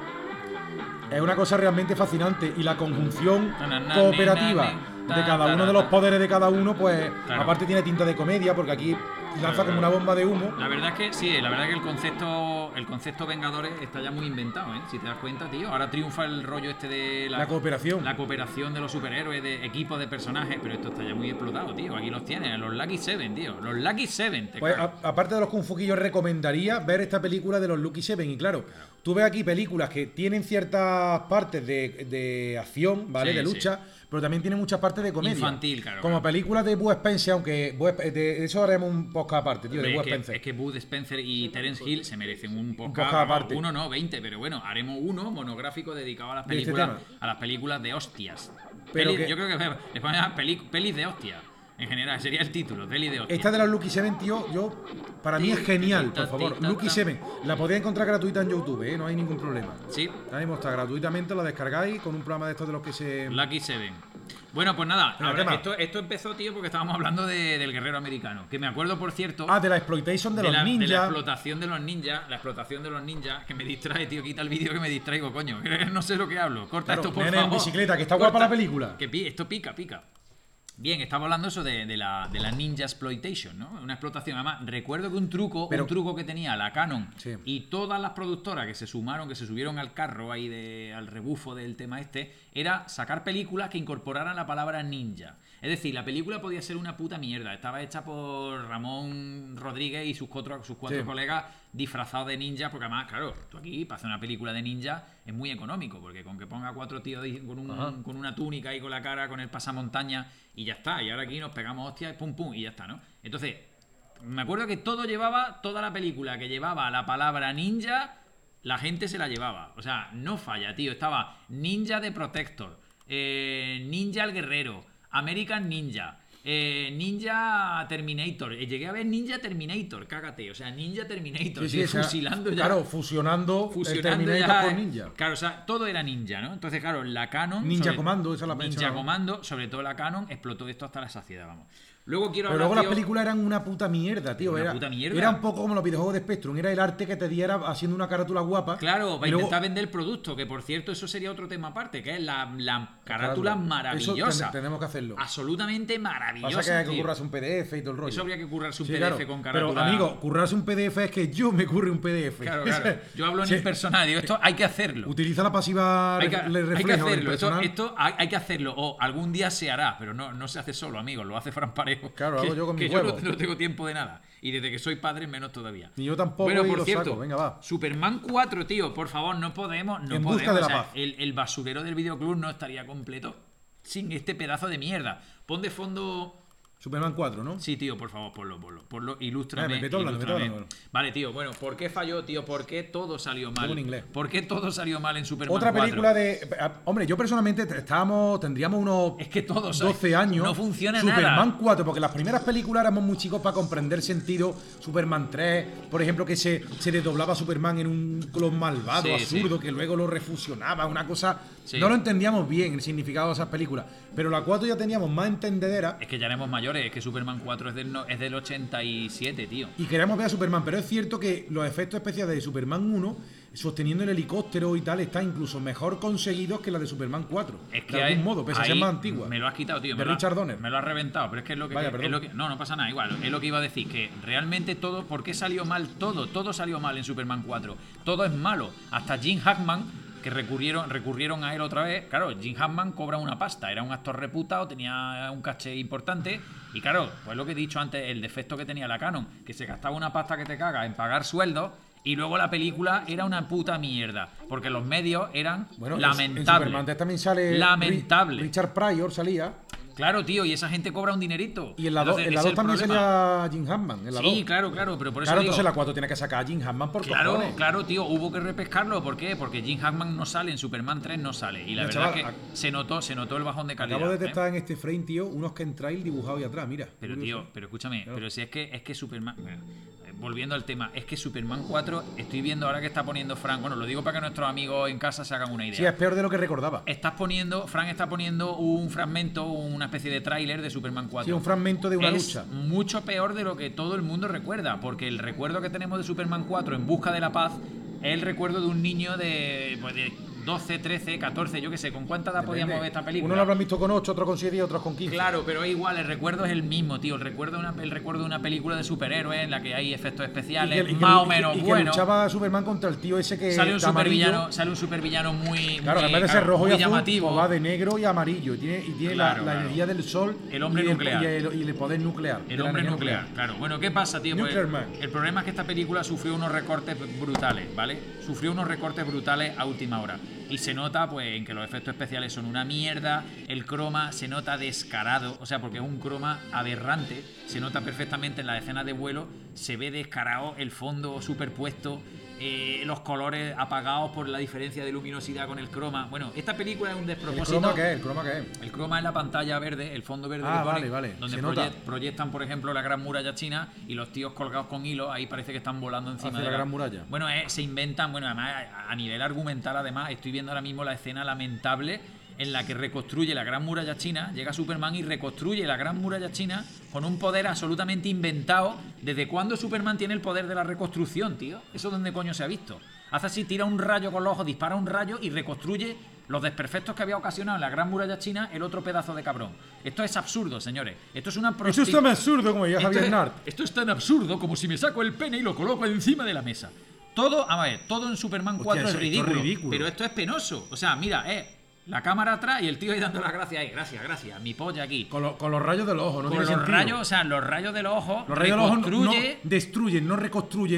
Es una cosa realmente fascinante. Y la conjunción Na, cooperativa na, de na, cada na, uno na, de los na. poderes de cada uno, pues Claro. aparte tiene tinta de comedia, porque aquí lanza como una bomba de humo. La verdad es que sí, la verdad es que el concepto Vengadores está ya muy inventado, Si te das cuenta, tío. Ahora triunfa el rollo este de La cooperación. La cooperación de los superhéroes, de equipos de personajes, pero esto está ya muy explotado, tío. Aquí los tienes, los Lucky Seven, tío. Los Lucky Seven, te Pues cagas. aparte de los Kung Fu Kids, yo recomendaría ver esta película de los Lucky Seven. Y claro, tú ves aquí películas que tienen ciertas partes de acción, ¿vale? Sí, de lucha, pero también tienen muchas partes de comedia. Infantil, claro, Como claro. películas de Bud Spencer, aunque de eso haremos un podcast aparte, tío, de Hombre, Bud Spencer. es que Bud Spencer y Terence Hill se merecen un podcast, podcast aparte. uno no, 20, pero bueno, haremos uno monográfico dedicado a las De este películas, tema. a las películas de hostias. Pero Yo creo que le ponen a pelis de hostias. En general, sería el título, pelis de hostias. Esta de los Lucky Seven, tío, para mí es genial, por favor. Lucky Seven, la podéis encontrar gratuita en YouTube, no hay ningún problema. Sí, Ahora mismo está gratuitamente, la descargáis con un programa de estos de los que se... Lucky Seven. Bueno, pues nada, Venga, ahora, ¿qué más? esto empezó, tío, porque estábamos hablando del guerrero americano. Que me acuerdo, por cierto, Ah, de la exploitation de los de la ninjas. explotación de los ninjas. La explotación de los ninjas, que me distrae, tío. Quita el vídeo que me distraigo, coño. No sé lo que hablo. Corta Claro, esto, por nene en favor. bicicleta, que está guapa la película. Esto pica. Bien, estaba hablando eso de la ninja exploitation, ¿no? Una explotación. Además, recuerdo que un truco que tenía la Canon Sí. y todas las productoras que se subieron al carro ahí al rebufo del tema era sacar películas que incorporaran la palabra ninja. Es decir, la película podía ser una puta mierda. Estaba hecha por Ramón Rodríguez y sus cuatro Sí. colegas disfrazados de ninja, porque además, claro, tú aquí para hacer una película de ninja es muy económico, porque con que ponga 4 tíos con una túnica y con la cara, con el pasamontaña y ya está. Y ahora aquí nos pegamos hostias, pum pum, y ya está, ¿no? Entonces, me acuerdo que toda la película que llevaba la palabra ninja, la gente se la llevaba. O sea, no falla, tío. Estaba Ninja de Protector, Ninja el Guerrero, American Ninja, Ninja Terminator. Llegué a ver Ninja Terminator, cágate. O sea, Ninja Terminator, Sí, tío, fusilando ya. Claro, fusionando el Terminator ya, con Ninja. Claro, o sea, todo era ninja, ¿no? Entonces, claro, la Canon... Ninja Comando, esa la Ninja mencionaba. Comando, sobre todo la Canon, explotó esto hasta la saciedad, vamos. Luego quiero Pero hablar, luego las tío, películas eran una puta mierda, tío. Una puta mierda. Era un poco como los videojuegos de Spectrum. Era el arte que te diera haciendo una carátula guapa. Claro, para y luego- intentar vender el producto, que por cierto, eso sería otro tema aparte, que es la carátula maravillosa. Eso tenemos que hacerlo. Absolutamente maravillosa. Pasa que hay que tío. currarse un PDF y todo el rollo. Eso habría que currarse un Sí, PDF claro. con carátula. Pero, amigo, currarse un PDF es que yo me curre un PDF. Claro, claro. Yo hablo en Sí. impersonal, digo, esto hay que hacerlo. Utiliza la pasiva Hay que reflejo hacerlo, personal. esto hay que hacerlo, o algún día se hará, pero no se hace solo, amigo, lo hace Fran Parejo. Claro, hago yo con que mis yo huevos. no tengo tiempo de nada, y desde que soy padre menos todavía. Ni yo tampoco, Bueno, y por lo cierto, saco. Venga, va. Superman 4, tío, por favor, no podemos, En busca de la paz. el basurero del videoclub no estaría completo sin este pedazo de mierda. Pon de fondo... Superman 4, ¿no? Sí, tío, por favor, ponlo, ilústrame. Me meto hablando, ilústrame. Vale, tío, bueno, ¿por qué falló, tío? ¿Por qué todo salió mal? Todo en inglés. ¿Por qué todo salió mal en Superman Otra 4? película de... Hombre, yo personalmente tendríamos unos Es que todos 12 años. no funciona Superman nada. 4, porque las primeras películas éramos muy chicos para comprender sentido. Superman 3, por ejemplo, que se desdoblaba a Superman en un clon malvado, Sí, absurdo, sí. que luego lo refusionaba, una cosa... Sí. No lo entendíamos bien el significado de esas películas. Pero la 4 ya teníamos más entendedera Es que ya éramos mayores, es que Superman 4 es del 87, tío. y queríamos ver a Superman. Pero es cierto que los efectos especiales de Superman 1, sosteniendo el helicóptero y tal, están incluso mejor conseguidos que la de Superman 4. Es que de algún hay- modo, pese a ahí ser más antigua. Me lo has quitado, tío. De Richard Donner. Me lo has reventado, pero es que es lo que... Vaya, es perdón. lo que- no pasa nada, igual. Es lo que iba a decir, que realmente todo... ¿Por qué salió mal todo? Todo salió mal en Superman 4. Todo es malo. Hasta Jim Hackman, que recurrieron a él otra vez. Claro, Jim Hackman cobra una pasta. Era un actor reputado, tenía un caché importante. Y claro, pues lo que he dicho antes, el defecto que tenía la Canon, que se gastaba una pasta que te caga en pagar sueldos. Y luego la película era una puta mierda. Porque los medios eran Bueno, en lamentables. Superman 3 también sale Lamentable. Richard Pryor salía. Claro, tío, y esa gente cobra un dinerito. Y en la 2 Entonces, ese es el también problema. salía Jim Hackman. En la Sí, 2. claro, pero por eso Claro, digo, entonces la 4 tiene que sacar a Jim Hackman por claro, cojones. claro, tío, hubo que repescarlo. ¿Por qué? Porque Jim Hackman no sale, en Superman 3 no sale. Y la Mira, verdad chaval, es que se notó el bajón de calidad. Acabo de ¿eh? detectar en este frame, tío, unos Kentrail dibujados ahí atrás, mira. Pero Curioso. tío, pero escúchame, Claro. pero si es que Superman... Volviendo al tema, es que Superman 4, estoy viendo ahora que está poniendo Frank, bueno, lo digo para que nuestros amigos en casa se hagan una idea. Sí, es peor de lo que recordaba. Frank está poniendo un fragmento, una especie de tráiler de Superman 4. Sí, un fragmento de una es lucha. mucho peor de lo que todo el mundo recuerda, porque el recuerdo que tenemos de Superman 4 en busca de la paz es el recuerdo de un niño de 12, 13, 14, yo qué sé, ¿con cuánta edad podíamos ver esta película? Uno lo habrán visto con 8, otro con 7 y otros con 15. Claro, pero es igual, el recuerdo es el mismo, tío. El recuerdo de una película de superhéroes en la que hay efectos especiales más o menos y que buenos. luchaba Superman contra el tío ese que Sale un está amarillo. supervillano muy, Claro, muy, en vez de ser rojo y muy azul, llamativo. pues va de negro y amarillo. Y tiene Claro, la claro. energía del sol. El hombre y nuclear. Y el poder nuclear. El de la hombre energía nuclear, claro. Bueno, ¿qué pasa, tío? Pues, Nuclear Man. el problema es que esta película sufrió unos recortes brutales, ¿vale? Sufrió unos recortes brutales a última hora. Y se nota, pues, en que los efectos especiales son una mierda, el croma se nota descarado, o sea, porque es un croma aberrante, se nota perfectamente en la escena de vuelo, se ve descarado el fondo superpuesto, los colores apagados por la diferencia de luminosidad con el croma. Bueno, esta película es un ¿El despropósito. croma qué es? ¿El croma qué es? El croma es la pantalla verde, el fondo verde Ah, que pone, vale. donde Se nota. proyectan, por ejemplo, la Gran Muralla China y los tíos colgados con hilo, ahí parece que están volando encima Hacia de la Gran Muralla. Bueno, se inventan, bueno, además a nivel argumental, además, estoy viendo ahora mismo la escena lamentable en la que reconstruye la Gran Muralla China, llega Superman y reconstruye la Gran Muralla China con un poder absolutamente inventado. ¿Desde cuándo Superman tiene el poder de la reconstrucción, tío? ¿Eso dónde coño se ha visto? Hace así, tira un rayo con los ojos, dispara un rayo y reconstruye los desperfectos que había ocasionado en la Gran Muralla China el otro pedazo de cabrón. Esto es absurdo, señores. Esto es una Eso es tan absurdo como ya Javier Nart. Esto es tan absurdo como si me saco el pene y lo coloco encima de la mesa. Todo, a ver, todo en Superman 4 Hostia, es esto es ridículo, ridículo. pero esto es penoso. O sea, mira, la cámara atrás y el tío ahí dando las gracias ahí. Gracias, mi polla aquí. Con los rayos del ojo, no Con tiene los sentido. rayos, o sea, los rayos del ojo Los rayos del ojo no reconstruye... destruyen, no reconstruyen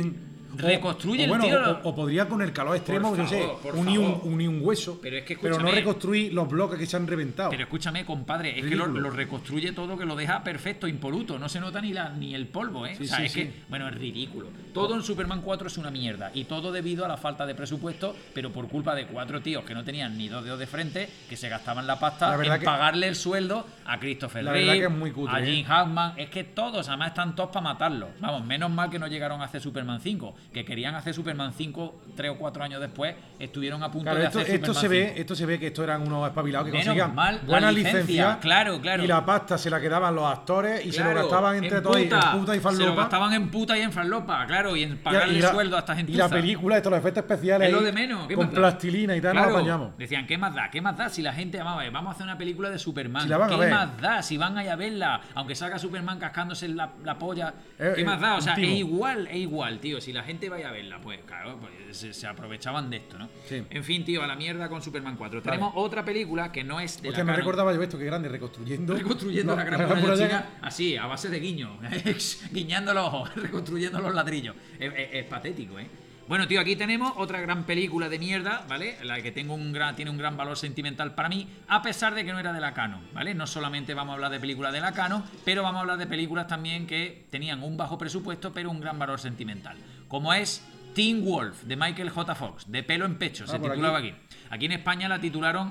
Reconstruye el bueno, tío. o podría con el calor extremo, Por yo sé, favor, por unir favor. un hueso, Pero es que pero no escúchame. reconstruir los bloques que se han reventado. Pero escúchame, compadre, es Ridículo. que lo reconstruye todo, que lo deja perfecto, impoluto. No se nota ni el polvo, ¿eh? Sí, o sea, sí, es sí. que, bueno, es ridículo. Todo en Superman 4 es una mierda. Y todo debido a la falta de presupuesto, pero por culpa de 4 tíos que no tenían ni 2 dedos de frente, que se gastaban la pasta La verdad en que- pagarle el sueldo a Christopher La verdad Reeve, que es muy cutre, a ¿eh? Jim Hackman. Es que todos, además, están todos para matarlos. Vamos, menos mal que no llegaron a hacer Superman 5, que querían hacer Superman 5 3 o 4 años después, estuvieron a punto Claro, de esto, hacer esto Superman 5. esto se ve que estos eran unos espabilados que Menos conseguían mal, la buenas licencia, licencias. claro. Y la pasta se la quedaban los actores y se lo Claro, gastaban entre todos en puta y Se lo farlopa. gastaban en puta y en farlopa, claro, y en pagarle Y la- sueldo a esta gente. Y la película, estos los efectos especiales es lo ahí, de menos. ¿Qué con más da? plastilina y tal, nos Claro, apañamos. decían, ¿qué más da? ¿Qué más da si la gente amaba? Vamos a hacer una película de Superman. Si la van a ¿Qué ver. más da si van a ir a verla? Aunque salga Superman cascándose la polla. ¿Qué más da? O sea, un timo. es igual, tío. Si la gente vaya a verla, pues claro, pues se aprovechaban de esto, ¿no? Sí. En fin, tío, a la mierda con Superman 4. Tenemos otra película que no es de Hostia, la me canon. recordaba yo esto, que grande, reconstruyendo. Reconstruyendo la gran muralla muralla china así, a base de guiño, guiñando los ojos, reconstruyendo los ladrillos. Es patético, ¿eh? Bueno, tío, aquí tenemos otra gran película de mierda, ¿vale? La que tiene un gran valor sentimental para mí, a pesar de que no era de la canon, ¿vale? No solamente vamos a hablar de películas de la canon, pero vamos a hablar de películas también que tenían un bajo presupuesto, pero un gran valor sentimental. Como es Teen Wolf, de Michael J. Fox, de pelo en pecho, se por titulaba aquí. Aquí en España la titularon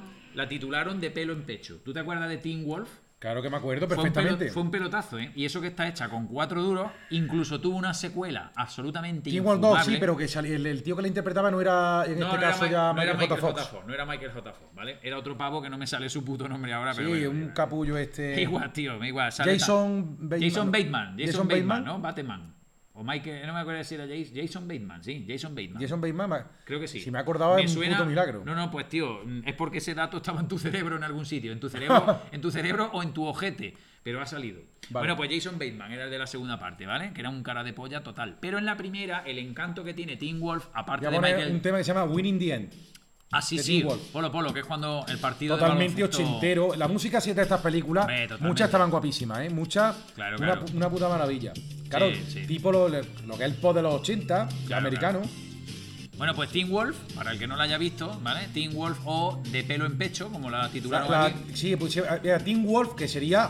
de pelo en pecho. ¿Tú te acuerdas de Teen Wolf? Claro que me acuerdo perfectamente. Fue un pelotazo, ¿eh? Y eso que está hecha con 4 duros, incluso tuvo una secuela absolutamente Teen Wolf infumable. 2, sí, pero que el tío que la interpretaba no era, en este caso, ya Michael J. Fox. No era Michael J. Fox, ¿vale? Era otro pavo que no me sale su puto nombre ahora, pero Sí, bueno, un capullo este. igual, tío, igual. Sale Jason Bateman. Jason Bateman, Jason Bateman, ¿no? Batman. O Michael, no me acuerdo si era Jason Bateman, sí, Jason Bateman. Jason Bateman, Creo que sí. Si me acordaba, es un puto milagro. No, pues tío, es porque ese dato estaba en tu cerebro en algún sitio, en tu cerebro o en tu ojete, pero ha salido. Vale. Bueno, pues Jason Bateman era el de la segunda parte, ¿vale? Que era un cara de polla total. Pero en la primera, el encanto que tiene Teen Wolf, aparte Voy a de poner Michael. un tema que se llama Winning the End. Ah, sí, de sí. Teen Wolf. Polo, que es cuando el partido Totalmente de baloncesto... ochentero. La música sí de estas películas, Hombre, totalmente. muchas estaban guapísimas, ¿eh? Muchas, Claro, una, claro. una puta maravilla. Claro, sí. tipo lo que es el pop de los 80, Claro, americano. Bueno, pues Teen Wolf, para el que no la haya visto, ¿vale? Teen Wolf o de pelo en pecho, como la titularon aquí. Sí, pues era Teen Wolf, que sería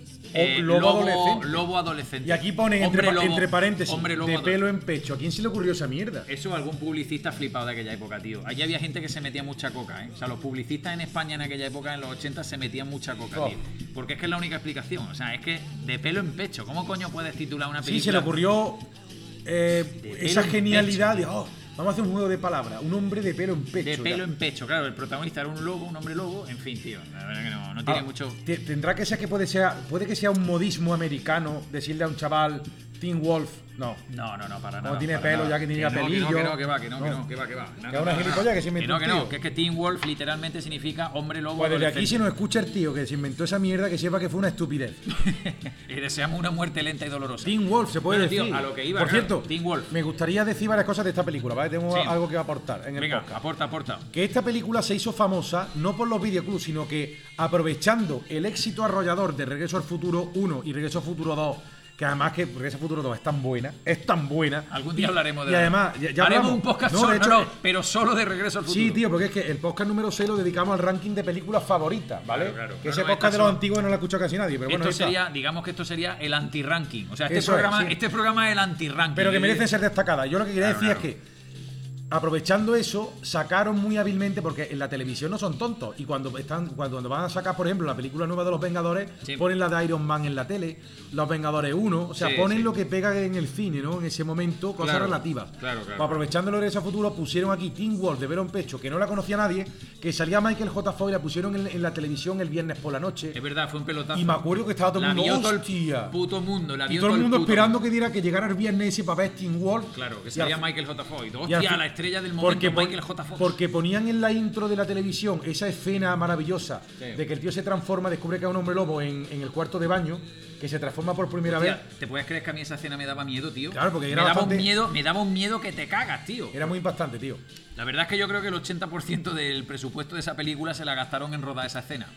Lobo adolescente. Y aquí pone entre paréntesis, hombre lobo de pelo adolescente. en pecho. ¿A quién se le ocurrió esa mierda? Eso algún publicista flipado de aquella época, tío. Allí había gente que se metía mucha coca, ¿eh? O sea, los publicistas en España en aquella época, en los 80, se metían mucha coca, Oh. tío. Porque es que es la única explicación. O sea, es que de pelo en pecho. ¿Cómo coño puedes titular una película? Sí, se le ocurrió esa pelo en genialidad pecho, de, vamos a hacer un juego de palabras. Un hombre de pelo en pecho. De pelo ya. en pecho, claro. El protagonista era un lobo, un hombre lobo. En fin, tío. La verdad que no tiene mucho... Tendrá que ser que puede que sea un modismo americano decirle a un chaval Teen Wolf. No. No, para nada. No tiene para pelo, nada. ya que tenía pelillo. Que va. Que es Nada, una gilipollas que se inventó Que un no, tío. que es que Teen Wolf literalmente significa hombre lobo Pues desde aquí, adolescente. si nos escucha el tío que se inventó esa mierda, que sepa que fue una estupidez. Y deseamos una muerte lenta y dolorosa. Teen Wolf, se puede Bueno, decir. tío, a lo que iba, Por claro, cierto, Teen Wolf. me gustaría decir varias cosas de esta película, ¿vale? Tengo Sí. algo que aportar en el Venga, podcast. aporta. Que esta película se hizo famosa no por los videoclubs, sino que aprovechando el éxito arrollador de Regreso al Futuro 1 y Regreso al Futuro 2, que además que Regreso al Futuro 2 es tan buena. Algún día hablaremos de Y además, ya haremos hablamos. un podcast No, solo, de hecho, pero solo de Regreso al Futuro. Sí, tío, porque es que el podcast número 6 lo dedicamos al ranking de películas favoritas, ¿vale? Claro. Que ese No, podcast estas de los son- antiguos no lo ha escuchado casi nadie, pero bueno, Esto esta. sería, digamos que esto sería el anti-ranking. O sea, Eso es, sí. este programa es el anti-ranking. Pero que merecen ser destacadas. Yo lo que quería Claro, decir claro. es que, aprovechando eso, sacaron muy hábilmente, porque en la televisión no son tontos, y cuando van a sacar, por ejemplo, la película nueva de Los Vengadores, Sí. ponen la de Iron Man en la tele, Los Vengadores 1, o sea, Sí, ponen sí. lo que pega en el cine, ¿no? En ese momento, cosas Claro, relativas. claro. Pues aprovechando el Regreso al Futuro, pusieron aquí Teen Wolf de Vero en Pecho, que no la conocía nadie, que salía Michael J. Fox y la pusieron en la televisión el viernes por la noche. Es verdad, fue un pelotazo. Y me acuerdo que estaba todo el La mundo, vio todo el ¡hostia! puto mundo. La Y vio todo el mundo puto esperando que llegara el viernes ese para ver Teen Wolf. Claro, que Y salía al- Michael J. Fox. y al Hostia, fin- la estrella del momento, Michael J. Fox. Porque ponían en la intro de la televisión esa escena maravillosa Sí. de que el tío se transforma, descubre que es un hombre lobo en el cuarto de baño, que se transforma por primera Hostia, vez. ¿te puedes creer que a mí esa escena me daba miedo, tío? Claro, porque me era daba bastante- me daba un miedo que te cagas, tío. Era muy impactante, tío. La verdad es que yo creo que el 80% del presupuesto de esa película se la gastaron en rodar esa escena.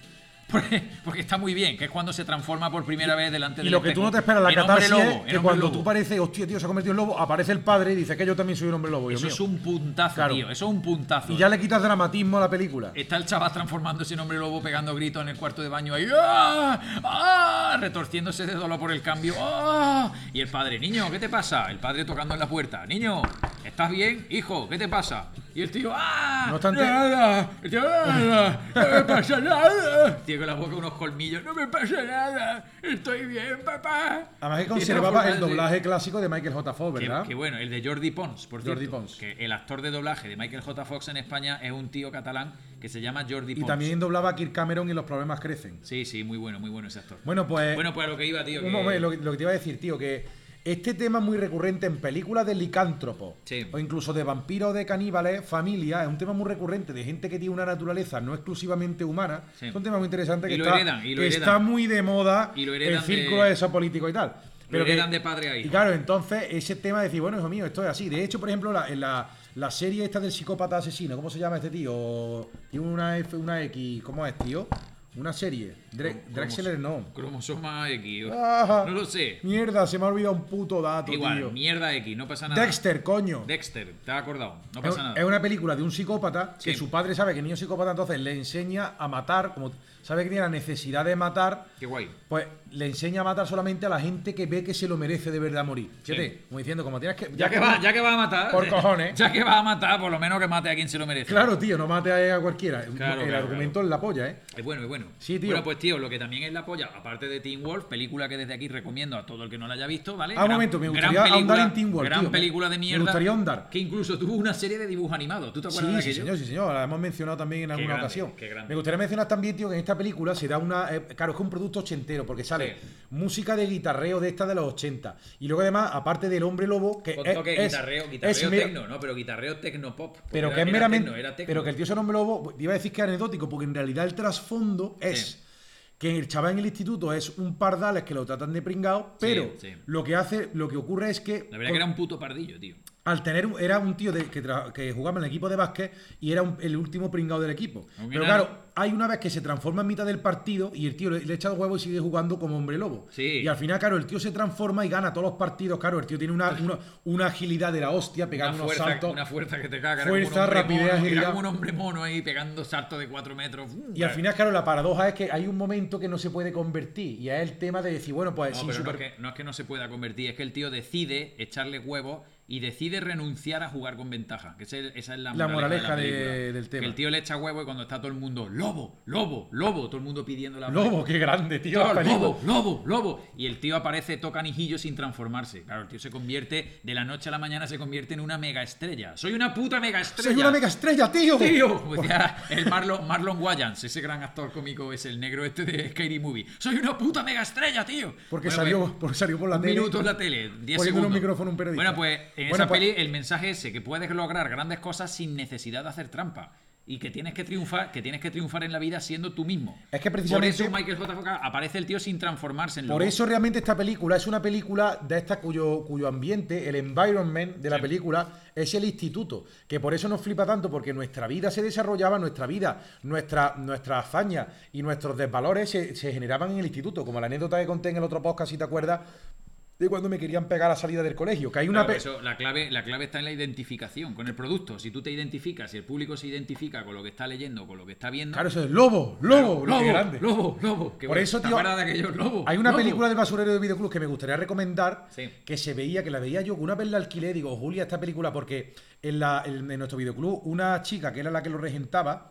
Porque está muy bien, que es cuando se transforma por primera vez delante del Y lo que tú no te esperas, la catarsis es que cuando tú pareces, hostia, tío, se ha convertido en lobo, aparece el padre y dice que yo también soy un hombre lobo. Eso es un puntazo, claro. tío. Eso es un puntazo. Y ya le quitas dramatismo a la película. Está el chaval transformándose en hombre lobo, pegando gritos en el cuarto de baño ahí, ¡ah! ¡Ah! Retorciéndose de dolor por el cambio. ¡Ah! Y el padre, niño, ¿qué te pasa? El padre tocando en la puerta, niño, ¿estás bien? Hijo, ¿qué te pasa? Y el tío, ¡ah! No obstante, nada, el tío, ¡nada! No me pasa nada. Tío, con la boca unos colmillos, no me pasa nada. Estoy bien, papá. Además que conservaba el doblaje clásico de Michael J. Fox, ¿verdad? Que bueno, el de Jordi Pons, por cierto. Jordi Pons. Que el actor de doblaje de Michael J. Fox en España es un tío catalán que se llama Jordi Pons. Y también doblaba a Kirk Cameron y Los problemas crecen. Sí, muy bueno ese actor. Bueno, pues a lo que iba, tío. Lo que te iba a decir, tío, que este tema es muy recurrente en películas de licántropos, Sí. o incluso de vampiros, de caníbales, familia, es un tema muy recurrente de gente que tiene una naturaleza no exclusivamente humana. Sí. Es un tema muy interesante Y que lo heredan. está muy de moda Y lo el heredan círculo de- eso político y tal. Lo heredan de padre a hijo. Y claro, entonces ese tema de decir, bueno, hijo mío, esto es así. De hecho, por ejemplo, en la serie esta del psicópata asesino, ¿cómo se llama este tío? Tiene una F, una X, ¿cómo es, tío? Una serie. Drexler no. Cromosoma X. Ah, No lo sé. Mierda, se me ha olvidado un puto dato, Igual, tío. mierda X, no pasa nada. Dexter, coño. Dexter, te has acordado. No Es pasa nada. es una película de un psicópata que Sí. su padre sabe que el niño es psicópata, entonces le enseña a matar, como sabe que tiene la necesidad de matar, Qué guay. pues le enseña a matar solamente a la gente que ve que se lo merece de verdad morir. Fíjate, Sí. como diciendo, como tienes que... Ya que va a matar. Por cojones. Ya que va a matar, por lo menos que mate a quien se lo merece. Claro, tío, no mate a cualquiera. Claro, el claro, argumento es la polla, ¿eh? Es bueno, es bueno. Sí, tío. Bueno, pues tío, lo que también es la polla, aparte de Teen Wolf, película que desde aquí recomiendo a todo el que no la haya visto, ¿vale? Un momento, me gustaría ahondar en Teen Wolf, Gran tío. película de mierda. Me gustaría ahondar. Que incluso tuvo una serie de dibujos animados. ¿Tú te acuerdas de Sí, aquello? sí, señor. La hemos mencionado también en alguna grande, ocasión. qué grande. Me gustaría mencionar también, tío, que en esta película se da una... claro, es que un producto ochentero, porque sale Sí. música de guitarreo de esta de los 80. Y luego además, aparte del hombre lobo, que Con es... toque es- guitarreo es mera- tecno, ¿no? Pero guitarreo tecno-pop. Pero Era- que es era meramente... tecno, era tecno. Pero que el tío es un hombre lobo, iba a decir que es anecdótico, porque en realidad el trasfondo es... Sí. Que el chaval en el instituto es un pardales que lo tratan de pringao, pero sí. lo que ocurre es que La verdad que era un puto pardillo, tío. al tener era un tío que jugaba en el equipo de básquet y era el último pringado del equipo. Un Pero enano. claro, hay una vez que se transforma en mitad del partido y el tío le echa el huevo y sigue jugando como hombre lobo. Sí. Y al final, claro, el tío se transforma y gana todos los partidos. Claro, el tío tiene una agilidad de la hostia, pegando unos saltos. Una fuerza que te caga. era Fuerza, como un hombre rapidez, mono, agilidad. Era como un hombre mono ahí pegando saltos de 4 metros. Y al final, claro, la paradoja es que hay un momento que no se puede convertir. Y es el tema de decir, bueno, pues No, sin pero super... no es que no se pueda convertir, es que el tío decide echarle huevos y decide renunciar a jugar con ventaja. Que esa es la moraleja moraleja de la película. del tema. Que el tío le echa huevo y cuando está todo el mundo, lobo, lobo, lobo, todo el mundo pidiendo la Lobo, qué grande, tío. Todo, la película. lobo, lobo, lobo. Y el tío aparece, toca anijillo sin transformarse. Claro, el tío se convierte, de la noche a la mañana se convierte en una mega estrella. Soy una puta mega estrella. ¡Soy una mega estrella, tío! ¡Tío! Como decía el Marlon Wayans, ese gran actor cómico, es el negro este de Scary Movie. ¡Soy una puta mega estrella, tío! Porque Bueno, salió por la un tele. minuto en la tele, 10 poniéndole segundos. un micrófono a un periodista. Bueno, pues en Bueno, esa pues- peli el mensaje ese, que puedes lograr grandes cosas sin necesidad de hacer trampa. Y que tienes que triunfar en la vida siendo tú mismo. Es que precisamente- Por eso Michael J. Fox aparece el tío sin transformarse en lobo. Por eso realmente esta película es una película de esta cuyo ambiente, el environment de la Sí. película es el instituto, que por eso nos flipa tanto, porque nuestra vida se desarrollaba, nuestra hazaña y nuestros desvalores se generaban en el instituto, como la anécdota que conté en el otro podcast, si te acuerdas, de cuando me querían pegar a la salida del colegio, que hay una... Claro, eso, la clave está en la identificación con el producto. Si tú te identificas, si el público se identifica con lo que está leyendo, con lo que está viendo... Claro, eso es lobo, qué grande. lobo. Por eso, tío, ¿te acuerdas de aquellos lobos? Hay una Lobo. película del basurero de videoclub que me gustaría recomendar, Sí. que la veía yo, que una vez la alquilé, digo, Julia, esta película, porque en nuestro videoclub, una chica que era la que lo regentaba,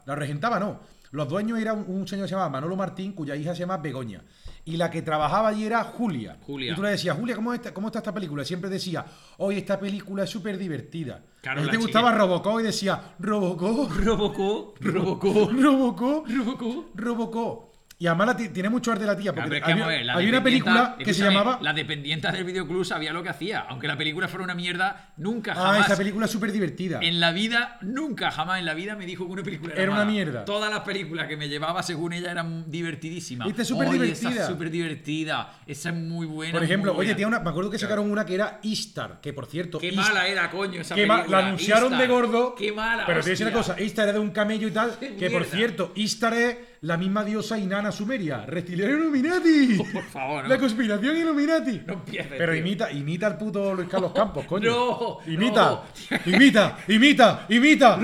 los dueños eran un señor que se llamaba Manolo Martín, cuya hija se llama Begoña. Y la que trabajaba allí era Julia. Julia. Y tú le decías, Julia, ¿cómo está esta película? Y siempre decía, hoy esta película es súper divertida. Claro, a él la te chica- gustaba Robocop y decía, Robocop. Y además tiene mucho arte la tía, Claro, porque pero es que, vamos a ver, la había una dependienta- película que se escúchame, llamaba... La dependienta del videoclub sabía lo que hacía. Aunque la película fuera una mierda, nunca, Ah, jamás... esa película es súper divertida. En la vida, nunca, jamás en la vida me dijo que una película era Era una mala. mierda. Todas las películas que me llevaba, según ella, eran divertidísimas. Esta es súper Oye, divertida. Esa es súper divertida. Esa es muy buena. Por ejemplo, muy buena. me acuerdo que sacaron una que era Eastar, que por cierto... Qué Eastar- mala era, coño, esa que película. la anunciaron Eastar. de gordo. Qué mala, Pero te voy a decir una hostia. cosa, Eastar era de un camello y tal, Qué que por mierda. cierto, Eastar es la misma diosa Inanna a Sumeria. ¡Reptiliano Illuminati! Por favor, no. ¡La conspiración Illuminati! No empieces, Pero tío. imita al puto Luis Carlos Campos, coño. No, imita, no. imita.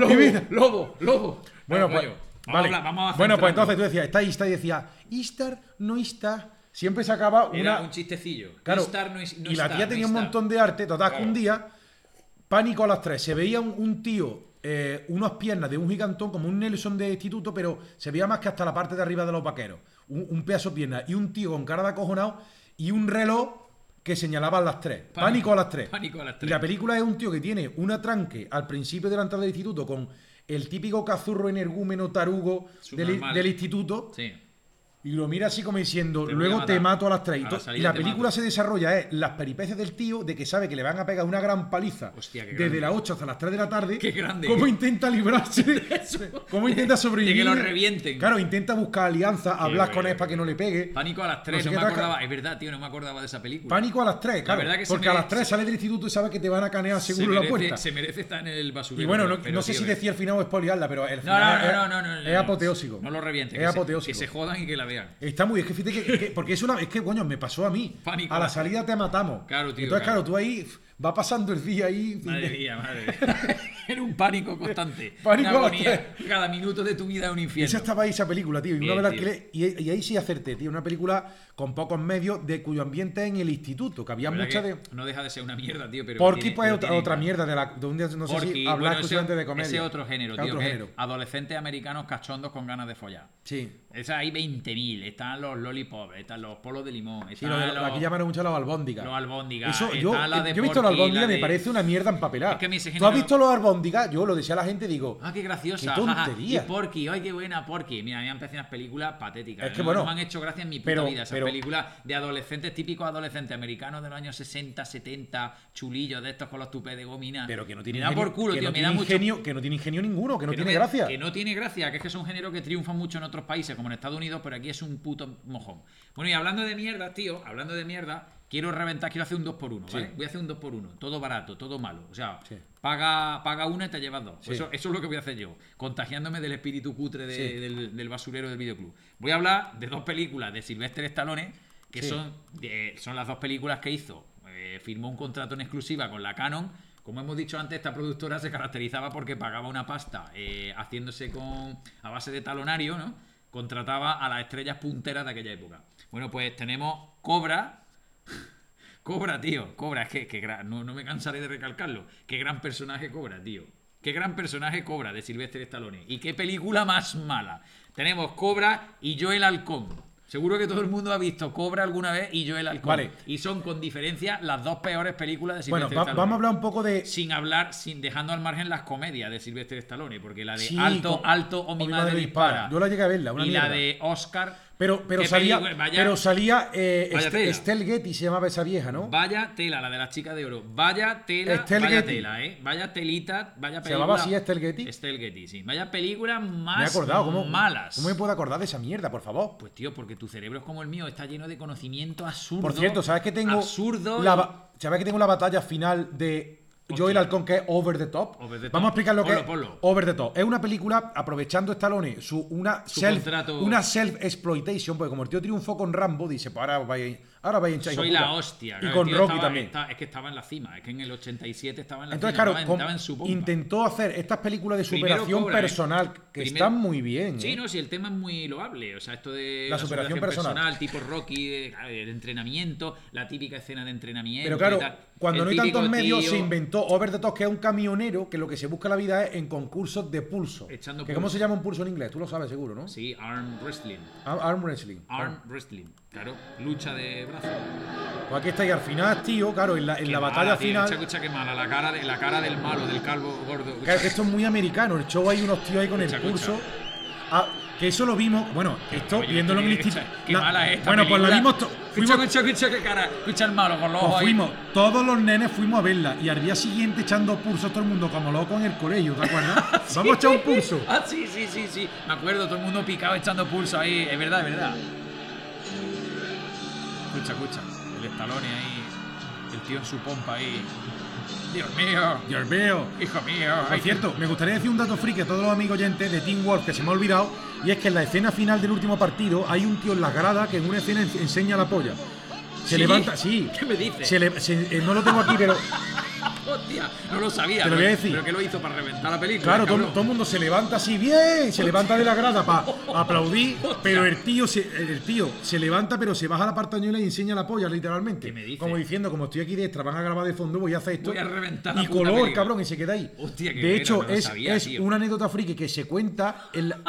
Lobo. Bueno, Venga, pues, coño. vale. Vamos a Bueno, pues centrarnos. entonces tú decías, está Istar y decía, Istar no está. Siempre sacaba Era una. un chistecillo. Claro, Istar no es- no y la está, tía no tenía un está. montón de arte. Total, que Claro. un día, pánico a las 3. Se veía un tío, unas piernas de un gigantón, como un Nelson de instituto, pero se veía más que hasta la parte de arriba de los vaqueros. Un pedazo de piernas. Y un tío con cara de acojonado y un reloj que señalaba a las 3. Pánico a las 3. Pánico a las Y 3. la película es un tío que tiene un atranque al principio de la entrada del instituto con el típico cazurro energúmeno tarugo Subnormal. del instituto. Sí. Y lo mira así como diciendo, Te voy a luego te matar. mato a las 3. A la Y salida la te película mato. se desarrolla las peripecias del tío de que sabe que le van a pegar una gran paliza Hostia, qué desde grande. las 8 hasta las 3 de la tarde. Qué grande. Cómo intenta librarse, cómo intenta sobrevivir. De que lo revienten. Claro, intenta buscar alianza, hablar con él para que no le pegue. Pánico a las 3, No sé no, qué me tal, acordaba. Es verdad, tío, no me acordaba de esa película. Pánico a las 3, claro. verdad que se Porque a las merece- 3 sales del instituto y sabes que te van a canear seguro la puerta. Se merece estar en el basurero. Y bueno, pero, no sé tío, si decía el final o spoilearla, pero el No, final no, es apoteósico. No lo revienten. Es apoteósico. Que se jodan y que la vean. Está muy, es que fíjate porque es que coño, me pasó a mí. Pánico. A la salida te matamos. Claro, tío, Entonces, claro. claro, tú ahí va pasando el día ahí. Madre mía. Era un pánico constante. Pánico Una a las agonía. Cada minuto de tu vida es un infierno. Esa estaba ahí esa película, tío. Y, Bien, una vez la tío. alquilé, y ahí sí acerté, tío. Una película con pocos medios de cuyo ambiente es en el instituto, que había La verdad mucha que de. No deja de ser una mierda, tío. Pero Porky, tiene- pues es pero tiene- otra mierda de un día, no sé si Porky, hablar bueno, exclusivamente de comedia. ese otro género, Es tío. otro que es género. adolescentes americanos cachondos con ganas de follar. Sí. Esa hay 20.000. Están los lollipops, están los polos de limón. Sí, Están aquí llamaron mucho los albóndigas. los albóndigas. Eso, está la de yo he visto los Porky, albóndigas, la me de- parece una mierda empapelada. Es que a mí ese ¿Tú has género- visto los albóndigas? Yo lo decía a la gente, digo. Ah, qué graciosa. Qué jaja. tontería. Y Porky, ay, qué buena Porky. Mira, a mí me han parecido unas películas patéticas. Es que, no, bueno, no me han hecho gracia en mi puta pero- vida. Esas pero- películas de adolescentes, típicos adolescentes americanos de los años 60, 70, chulillos de estos con los tupés de gomina. Pero que no tiene me da ingenio, por culo, que tío. no Me tiene da mucho. ingenio, que no tiene ingenio ninguno, que no Que tiene me- gracia. Que no tiene gracia, que es que es un género que triunfa mucho en otros países, como en Estados Unidos, pero aquí es un puto mojón. Bueno, y hablando de mierda, tío, hablando de mierda, quiero hacer un 2x1, ¿vale? Sí. Voy a hacer un 2x1, todo barato, todo malo. O sea, Sí. paga una y te llevas dos. Sí. Eso es lo que voy a hacer yo, contagiándome del espíritu cutre Sí. del basurero del videoclub. Voy a hablar de dos películas de Sylvester Stallone, que Sí. son las dos películas que hizo. Firmó un contrato en exclusiva con la Canon. Como hemos dicho antes, esta productora se caracterizaba porque pagaba una pasta haciéndose a base de talonario, ¿no? Contrataba a las estrellas punteras de aquella época. Bueno, pues tenemos Cobra. Cobra, tío. Cobra, es no me cansaré de recalcarlo. Qué gran personaje Cobra, tío. Qué gran personaje Cobra de Sylvester Stallone. Y qué película más mala. Tenemos Cobra y Joel Halcón. Seguro que todo el mundo ha visto Cobra alguna vez y Joel Halcón. Vale. Y son con diferencia las dos peores películas de Bueno, Sylvester Stallone. vamos a hablar un poco de. Sin dejando al margen las comedias de Sylvester Stallone, porque la de Sí, Alto con- o mi madre dispara. Yo la llegué a verla, una y mierda. la de Oscar. Pero ¿Qué salía, película? pero salía Vaya tela. Estelle Getty se llamaba esa vieja, ¿no? Vaya tela, la de la chica de oro. Vaya tela, Estelle vaya Getty. tela, Vaya telita, vaya película. ¿Se llamaba así Estelle Getty? Estelle Getty, sí. Vaya película más Me he acordado, ¿cómo, malas. ¿cómo me puedo acordar de esa mierda, por favor? Pues tío, porque tu cerebro es como el mío, está lleno de conocimiento absurdo. Por cierto, ¿sabes que tengo Absurdo. ¿sabes que tengo la batalla final de Joel Halcón, que es Over the Top? Over the Top. Vamos a explicar lo que es Ponlo. Over the Top. Es una película aprovechando Stallone una contrato. self-exploitation, porque como el tío triunfó con Rambo, dice, pues ahora vais a hinchar. Soy hijo la puta. hostia. Y claro, con el tío Rocky estaba- también. Es que estaba en la cima, es que en el 87 estaba en la Entonces, cima. claro, estaba en su pompa. intentó hacer estas películas de Primero superación Cobra, personal, que Primero- están muy bien. Sí, no, si el tema es muy loable. O sea, esto de La superación personal. tipo Rocky, de entrenamiento, la típica escena de entrenamiento. Pero claro, y tal. cuando El no hay tantos típico medios, tío se inventó Over the Top, que es un camionero que lo que se busca en la vida es en concursos de pulso. Echando ¿Cómo pulso. se llama un pulso en inglés? Tú lo sabes seguro, ¿no? Sí, arm wrestling. Arm wrestling. Arm wrestling. Claro, lucha de brazos. Pues aquí está, y al final, tío, claro, en la Qué batalla mala, tío, final. Escucha, qué mala. La cara del malo, del calvo gordo. Claro, que esto es muy americano. El show hay unos tíos ahí con el Escucha, pulso. Ah, que eso lo vimos. Bueno, esto Oye, viéndolo en el escucha, instituto. Qué mala es esta Bueno, pues la película. vimos. Escucha, qué cara. Escucha el malo con los Pues ojos ahí. fuimos, todos los nenes fuimos a verla y al día siguiente echando pulso todo el mundo como loco en el colegio, ¿te acuerdas? Vamos a echar un pulso. Ah, sí. Me acuerdo, todo el mundo picado echando pulso ahí. Es verdad. Escucha. El Stallone ahí. El tío en su pompa ahí. Dios mío. Dios mío. Hijo mío. Por cierto, me gustaría decir un dato friki a todos los amigos oyentes de Teen Wolf que se me ha olvidado, y es que en la escena final del último partido hay un tío en las gradas que en una escena enseña la polla. Se ¿Sí? levanta, sí. ¿Qué me dices? No lo tengo aquí, pero Hostia, no lo sabía. Te lo voy a decir. ¿Pero qué lo hizo para reventar la película? claro, todo cabrón? el mundo se levanta así bien, se levanta de la grada para aplaudir, pero el tío se levanta, pero se baja la partañuela y enseña la polla, literalmente. ¿Qué me dices? Como diciendo, como estoy aquí de extra, van a grabar de fondo, voy a hacer esto. Voy a reventar y la puta color, película. cabrón, y se queda ahí. Hostia, qué de hecho, bueno, no lo es sabía, tío. una anécdota friki que se cuenta en la,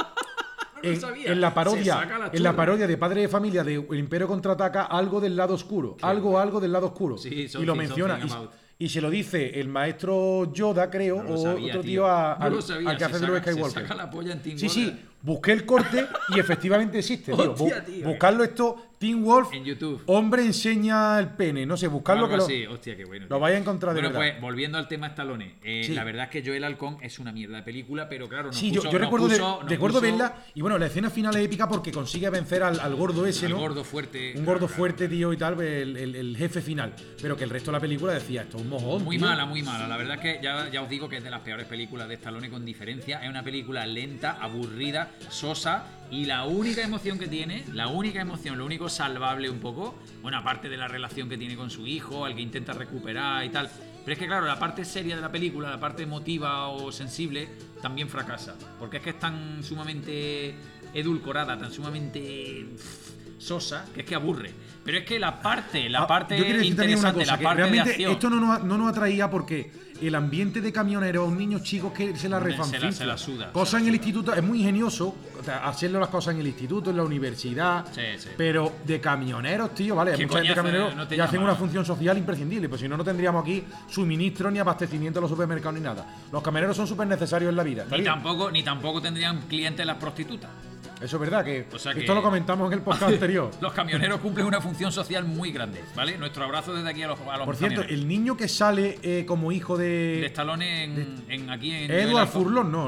lo sabía. en la Se parodia, saca la en la churra. parodia de Padre de Familia de El Imperio Contraataca, algo del lado oscuro, algo del lado oscuro. Sí, y lo something menciona. about. Y se lo dice el maestro Yoda, creo, No lo o sabía, otro tío. tío No lo sabía, al que se hace de los saca- se Skywalker. saca la polla en Teen Sí, Wolf. sí, busqué el corte y efectivamente existe, tío. Hostia, tío. Buscarlo esto, Teen Wolf, En YouTube. hombre enseña el pene, no sé, buscarlo Algo que lo, así. Hostia, qué bueno. lo tío. vais a encontrar de Bueno, verdad. pues volviendo al tema Stallone, Sí. la verdad es que Joel Halcón es una mierda de película, pero claro, nos Sí, puso, yo nos recuerdo, puso- recuerdo nos puso verla y bueno, la escena final es épica porque consigue vencer al gordo ese, al ¿no? gordo fuerte. Un gordo fuerte, tío, y tal, el jefe final. Pero que el resto de la película decía, esto es un mojón. Muy tío. mala, muy mala. La verdad es que ya os digo que es de las peores películas de Stallone con diferencia. Es una película lenta, aburrida, sosa. Y la única emoción que tiene, lo único salvable un poco, bueno, aparte de la relación que tiene con su hijo, al que intenta recuperar y tal. Pero es que claro, la parte seria de la película, la parte emotiva o sensible, también fracasa. Porque es que es tan sumamente edulcorada, tan sumamente sosa, que es que aburre. Pero es que la parte Yo quiero decir también una interesante, cosa, la que parte de realmente acción. esto no nos atraía porque el ambiente de camioneros, niños chicos que se la refanfinfla. se la suda, Cosas en el instituto, es muy ingenioso o sea, hacerlo las cosas en el instituto, en la universidad, Sí, sí. pero de camioneros, tío, ¿vale? Hay ¿Qué mucha gente de coñazo camioneros no te y hacen llama? una función social imprescindible, pues si no, no tendríamos aquí suministro ni abastecimiento en los supermercados ni nada. Los camioneros son súper necesarios en la vida. ¿está Ni bien? tampoco tendrían clientes las prostitutas. Eso es verdad, que, O sea esto que- lo comentamos en el podcast anterior. Los camioneros cumplen una función social muy grande, ¿vale? Nuestro abrazo desde aquí a los Por cierto, camioneros. el niño que sale como hijo De Stallone aquí en Edward Joel Halcón. Furlong, no.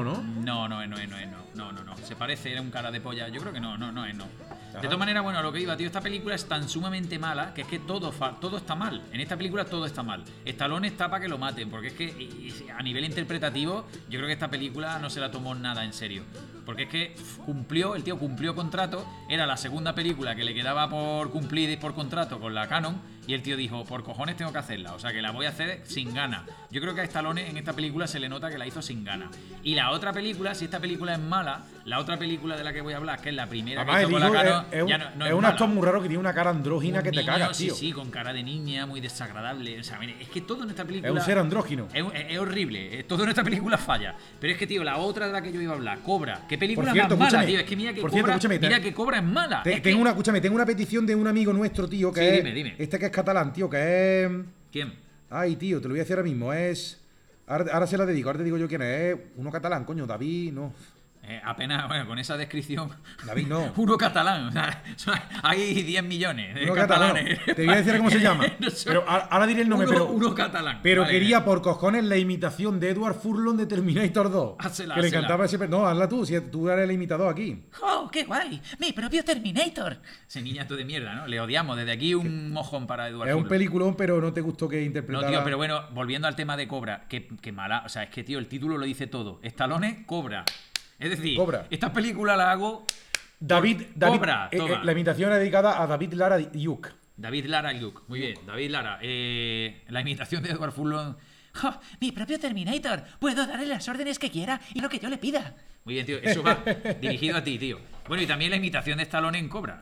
No. Se parece, era un cara de polla. Yo creo que no es. Ajá. De todas maneras, bueno, lo que iba, tío, esta película es tan sumamente mala que es que todo está mal. En esta película todo está mal. Stallone está para que lo maten, porque es que a nivel interpretativo, yo creo que esta película no se la tomó nada en serio. Porque es que el tío cumplió contrato, era la segunda película que le quedaba por cumplir por contrato con la Canon, y el tío dijo, por cojones tengo que hacerla, o sea que la voy a hacer sin ganas. Yo creo que a Stallone en esta película se le nota que la hizo sin ganas. Y la otra película, si esta película es mala, la otra película de la que voy a hablar, que es la primera Además, que el hizo con la hijo Canon, ya no es es un mala. actor muy raro que tiene una cara andrógina Un que te niño, cagas, tío. Sí, con cara de niña, muy desagradable. O sea, mire, es que todo en esta película... Es un ser andrógino. Es horrible. Todo en esta película falla. Pero es que, tío, la otra de la que yo iba a hablar, Cobra. ¿Qué película Por cierto, más mala, escúchame. tío? Es que mira que Por cierto, Cobra, escúchame, mira que Cobra es mala. Es que- Tengo una petición de un amigo nuestro, tío, que Sí, es. dime. Este que es catalán, tío, que es. ¿Quién? Ay, tío, te lo voy a decir ahora mismo. Es. Ahora se la dedico, ahora te digo yo quién es. Es uno catalán, coño, David, no. Apenas, bueno, con esa descripción. David, no. Uno catalán. O sea, hay 10 millones de Uno catalán. catalanes. Te voy a decir cómo se llama. No sé. Pero ahora diré el nombre, Uno catalán. Pero Vale, quería por cojones la imitación de Edward Furlong de Terminator 2. Hazla, que le hazla. encantaba ese. No, hazla tú, si tú eres el imitador aquí. ¡Oh, qué guay! ¡Mi propio Terminator! Ese niñato de mierda, ¿no? Le odiamos. Desde aquí un mojón para Eduardo. Es un peliculón, pero no te gustó que No, interpretara. tío, pero bueno, volviendo al tema de Cobra, que mala. O sea, es que, tío, el título lo dice todo. Stallone, Cobra. Es decir, Cobra. esta película la hago David, Cobra, toma. la imitación era dedicada a David Lara Duke. David Lara y Luke. Muy bien, David Lara. La imitación de Edward Furlong. ¡Oh, mi propio Terminator! Puedo darle las órdenes que quiera y lo que yo le pida. Muy bien, tío. Eso va dirigido a ti, tío. Bueno, y también la imitación de Stallone en Cobra.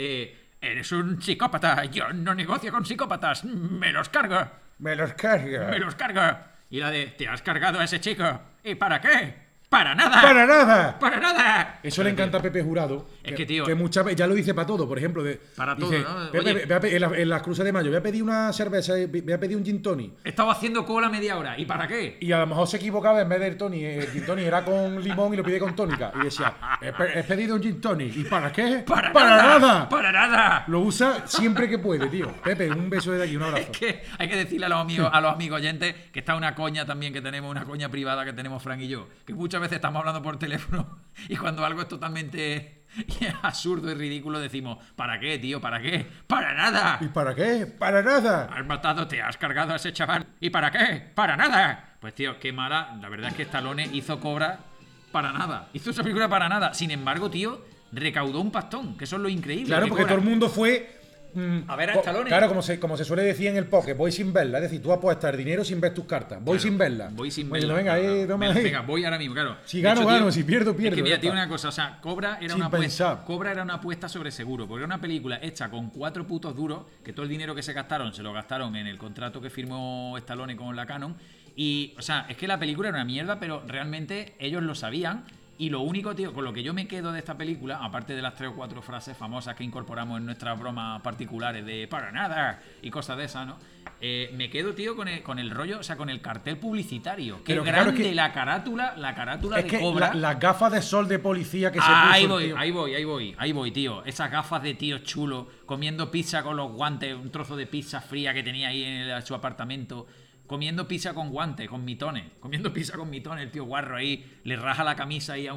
Eres un psicópata. Yo no negocio con psicópatas. Me los cargo. Me los carga. Me los cargo. Y la de, te has cargado a ese chico. ¿Y para qué? ¡Para nada! ¡Para nada! ¡Para nada! Eso le encanta a Pepe Jurado. Es que, tío, Que muchas veces, ya lo dice para todo, por ejemplo. Para dice, todo, ¿no? Pepe, Oye. en las cruces de mayo, voy a pedir una cerveza, voy a pedir un gin tonic. He estado haciendo cola media hora. ¿Y para qué? Y a lo mejor se equivocaba, en vez del tonic, el gin tonic era con limón y lo pide con tónica. Y decía, he pedido un gin tonic. ¿Y para qué? ¡Para nada! ¡Para nada! Lo usa siempre que puede, tío. Pepe, un beso desde aquí, un abrazo. Es que hay que decirle a los amigos oyentes que está una coña también que tenemos, una coña privada que tenemos Frank y yo. Que muchas veces estamos hablando por teléfono y cuando algo es totalmente Y es absurdo y ridículo, decimos, ¿para qué, tío? ¿Para qué? ¡Para nada! ¿Y para qué? ¡Para nada! Has matado, te has cargado a ese chaval. ¿Y para qué? ¡Para nada! Pues tío, qué mala. La verdad es que Stallone hizo Cobra para nada. Hizo esa película para nada. Sin embargo, tío, recaudó un pastón, que eso es lo increíble. Claro, porque Cobra. todo el mundo fue... A ver a Stallone. Claro, como se suele decir en el póker, voy sin verla. Es decir, tú apuestas el dinero sin ver tus cartas. Voy sin verla. Voy sin Bueno, verla. venga, Claro. toma ahí. Venga, voy ahora mismo, claro. Si De gano, hecho, gano. tío, Si pierdo, pierdo. Es que mira, ya tío, está. una cosa, o sea, Cobra era Sin una pensar. Cobra era una apuesta sobre seguro, porque era una película hecha con 4 putos duros, que todo el dinero que se lo gastaron en el contrato que firmó Stallone con la Canon. Y, o sea, es que la película era una mierda, pero realmente ellos lo sabían. Y lo único, tío, con lo que yo me quedo de esta película, aparte de las 3 o 4 frases famosas que incorporamos en nuestras bromas particulares de para nada y cosas de esas, ¿no? Me quedo, tío, con el rollo, o sea, con el cartel publicitario. Qué Pero grande claro, es que la carátula Es de que Cobra. las gafas de sol de policía que se puso. Ahí el voy, tío. ahí voy, tío. Esas gafas de tío chulo, comiendo pizza con los guantes, un trozo de pizza fría que tenía ahí en su apartamento. Comiendo pizza con guantes, con mitones. Comiendo pizza con mitones, el tío guarro ahí. Le raja la camisa ahí a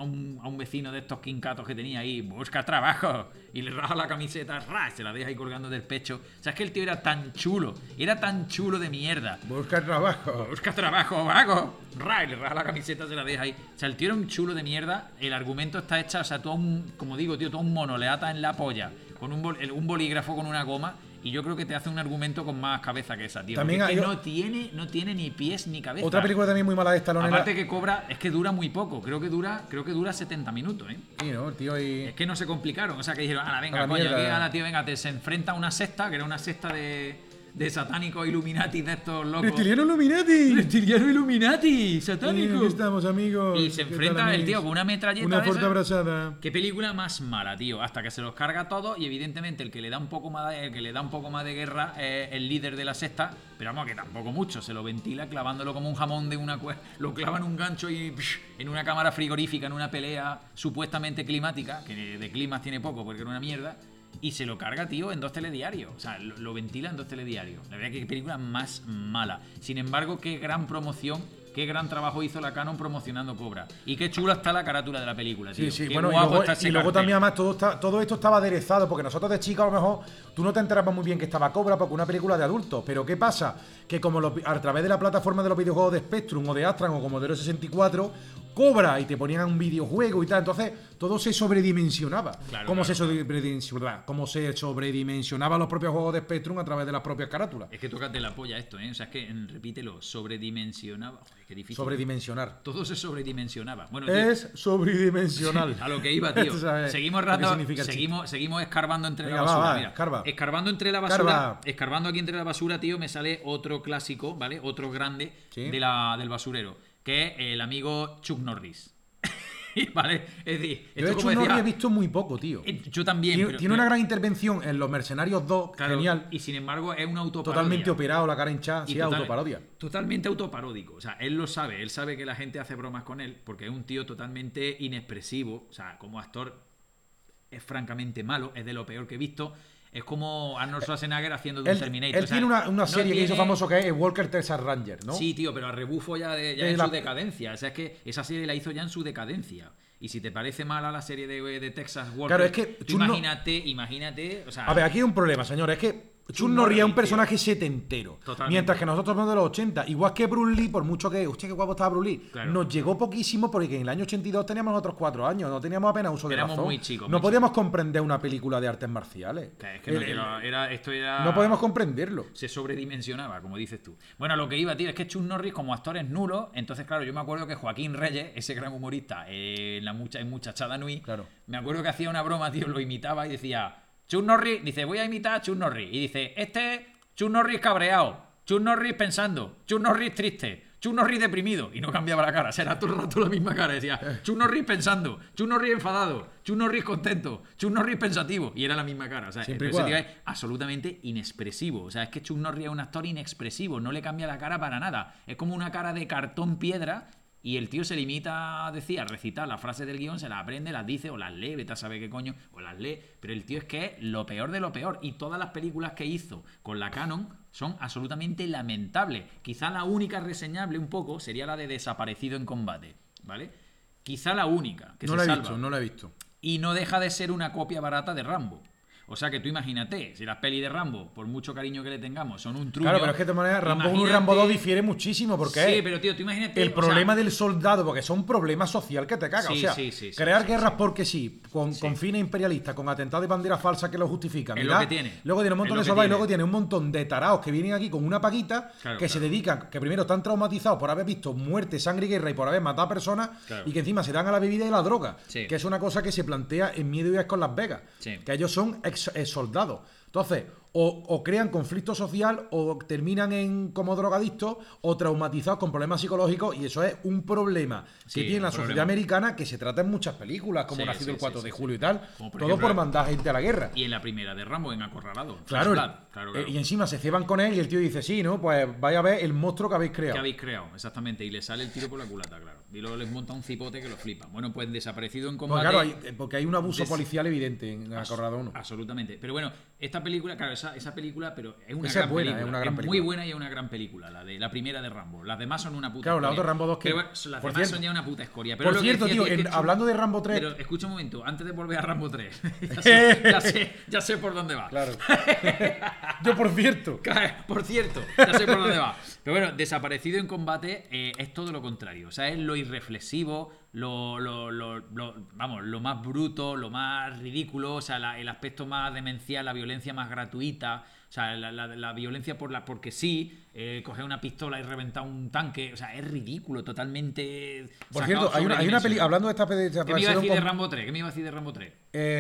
un vecino de estos quincatos que tenía ahí. Busca trabajo. Y le raja la camiseta, se la deja ahí colgando del pecho. O sea, es que el tío era tan chulo. Era tan chulo de mierda. Busca trabajo. Busca trabajo, vago. Y le raja la camiseta, se la deja ahí. O sea, el tío era un chulo de mierda. El argumento está hecho, o sea, todo como digo, tío, todo un mono le ata en la polla. Con un bolígrafo con una goma. Y yo creo que te hace un argumento con más cabeza que esa, tío. También Porque es que hay no tiene ni pies ni cabeza. Otra película también muy mala de Stallone era... Aparte que Cobra, es que dura muy poco. Creo que dura 70 minutos, ¿eh? Sí, ¿no? El tío ahí... Es que no se complicaron. O sea, que dijeron, venga, A la coño, mierda. aquí, ala, tío, venga, se enfrenta a una secta, que era una secta de satánicos Illuminati de estos locos. ¡Reptiliano Illuminati! ¡Reptiliano Illuminati! Sí, ¡Satánico! aquí estamos, amigos. Y se ¿Qué enfrenta tal, el amigos? tío con una metralleta. Una de fuerte esa. abrazada. Qué película más mala, tío. Hasta que se los carga todo y evidentemente el que le da un poco más de guerra es el líder de la secta, pero vamos, que tampoco mucho. Se lo ventila clavándolo como un jamón de una lo clava en un gancho y en una cámara frigorífica, en una pelea supuestamente climática, que de climas tiene poco porque era una mierda. Y se lo carga, tío, en 2 telediarios. O sea, lo ventila en 2 telediarios. La verdad que qué película más mala. Sin embargo, qué gran promoción, qué gran trabajo hizo la Canon promocionando Cobra. Y qué chula está la carátula de la película, tío. Sí, Qué bueno, guapo está ese y luego cartel. también además todo esto estaba aderezado, porque nosotros de chicos a lo mejor tú no te enterabas muy bien que estaba Cobra porque una película de adultos, pero ¿qué pasa? Que como a través de la plataforma de los videojuegos de Spectrum o de Astran o Commodore 64, Cobra y te ponían un videojuego y tal, entonces todo se sobredimensionaba. Claro, como claro. se sobredimensionaba los propios juegos de Spectrum a través de las propias carátulas. Es que tócate la polla esto, ¿eh? O sea, es que, repítelo, sobredimensionaba. Joder, qué difícil. Sobredimensionar. Todo se sobredimensionaba. Bueno, tío, Es sobredimensional. a lo que iba, tío. Tú sabes Seguimos lo que significa el seguimos escarbando entre Venga, la basura. va, Mira, escarba. escarbando entre la basura. Escarba. Escarbando aquí entre la basura, tío, me sale otro clásico, ¿vale? Otro grande Sí. del basurero, que es el amigo Chuck Norris. ¿Vale? Es decir, Yo de esto hecho como no decía, lo he visto muy poco, tío. yo también. Tiene, pero- tiene una gran intervención en Los Mercenarios 2, claro, genial. Y sin embargo es una autoparodia. Totalmente operado, la cara hinchada, Y sí, total- autoparodia. Totalmente autoparódico. O sea, él lo sabe. Él sabe que la gente hace bromas con él porque es un tío totalmente inexpresivo. O sea, como actor es francamente malo. Es de lo peor que he visto. Es como Arnold Schwarzenegger haciendo de un Terminator. Él O sea, tiene una no serie que hizo tiene- famoso que es Walker Texas Ranger, ¿no? Sí, tío, pero a rebufo ya De en la- su decadencia. O sea, es que esa serie la hizo ya en su decadencia. Y si te parece mala la serie de Texas Walker, Claro, es que tú Chuck no- imagínate, o sea, A ver, aquí hay un problema, señores. Es que Chuck Norris, Norris es un tío. personaje setentero. Totalmente. Mientras que nosotros somos de los 80. Igual que Bruce Lee, por mucho que... Hostia, qué guapo estaba Bruce Lee. Claro. Nos llegó poquísimo porque en el año 82 teníamos otros 4 años. No teníamos apenas uso de Éramos razón. muy chicos, No muy podíamos comprender una película de artes marciales. es que no, esto era... No podemos comprenderlo. Se sobredimensionaba, como dices tú. Bueno, lo que iba, tío, es que Chuck Norris como actor es nulo. Entonces, claro, yo me acuerdo que Joaquín Reyes, ese gran humorista en Muchachada Nui, Claro. me acuerdo que hacía una broma, tío, lo imitaba y decía, Chuck Norris, dice, voy a imitar a Chuck Norris. Y dice, Chuck Norris cabreado, Chuck Norris pensando, Chuck Norris triste, Chuck Norris deprimido. Y no cambiaba la cara, o sea, era todo el rato la misma cara. Decía, Chuck Norris pensando, Chuck Norris enfadado, Chuck Norris contento, Chuck Norris pensativo. Y era la misma cara. O sea, Siempre ese tío igual. es absolutamente inexpresivo. O sea, es que Chuck Norris es un actor inexpresivo, no le cambia la cara para nada. Es como una cara de cartón piedra. Y el tío se limita a decir, a recitar las frases del guión, se las aprende, las dice o las lee, vete a saber qué coño, o las lee. Pero el tío es que es lo peor de lo peor. Y todas las películas que hizo con la Canon son absolutamente lamentables. Quizá la única reseñable un poco sería la de Desaparecido en combate, ¿vale? Quizá la única que No se la he salva. visto, no la he visto. y no deja de ser una copia barata de Rambo. O sea que tú imagínate, si las pelis de Rambo, por mucho cariño que le tengamos, son un truño... Claro, pero es que de todas maneras Rambo 1 y Rambo 2 difiere muchísimo porque Sí, es pero tío, tú imagínate... el problema del soldado, porque son problemas social que te caga. Sí, o sea, sí, sí, crear sí, guerras sí. porque sí, con fines imperialistas, con atentados de bandera falsa que lo justifican. Es y lo da- que tiene. Luego tiene un montón Es de lo que soldados y tiene. luego tiene un montón de taraos que vienen aquí con una paguita Claro, que se claro. dedican, que primero están traumatizados por haber visto muerte, sangre y guerra y por haber matado a personas Claro. y que encima se dan a la bebida y a la droga. Sí. Que es una cosa que se plantea en Miedo y es con Las Vegas. Sí. Que ellos son ex soldados. Entonces, o crean conflicto social o terminan como drogadictos o traumatizados con problemas psicológicos y eso es un problema Sí, que tiene la un sociedad problema. americana que se trata en muchas películas como Sí, Nacido sí, el 4 sí, de sí, julio sí. y tal, Como por todo ejemplo, por mandar gente a la guerra. Y en la primera de Rambo, en Acorralado. Claro, First Blood. Claro. y encima se ceban con él y el tío dice, sí, ¿no? Pues vaya a ver el monstruo que habéis creado. Que habéis creado, exactamente. Y le sale el tiro por la culata, claro. Y luego les monta un cipote que lo flipa. Bueno, pues desaparecido en Pues combate... claro, porque hay un abuso Des- policial evidente en Acorralado 1. Absolutamente. Pero bueno, esta película, claro, esa película, pero es una Esa gran es buena, película. es una gran muy película. buena y es una gran película, la primera de Rambo. Las demás son una puta Claro, la escoria. otra Rambo 2 que- Pero bueno, las por demás cierto- son ya una puta escoria. Pero Por lo que cierto, decía, tío, es que hablando de Rambo 3... Pero escucha un momento, antes de volver a Rambo 3, ya sé por dónde va. Claro. Yo, por cierto... Por cierto, ya sé por dónde va. Pero bueno, Desaparecido en combate es todo lo contrario. O sea, es lo irreflexivo, vamos, lo más bruto, lo más ridículo, o sea, el aspecto más demencial, la violencia más gratuita, o sea, la violencia porque sí, coger una pistola y reventar un tanque, o sea, es ridículo, totalmente. Por sacado cierto, hay una película... sobredimensionado. Hablando de esta ¿Qué me iba a decir de con- Rambo 3? ¿Qué me iba a decir de Rambo 3?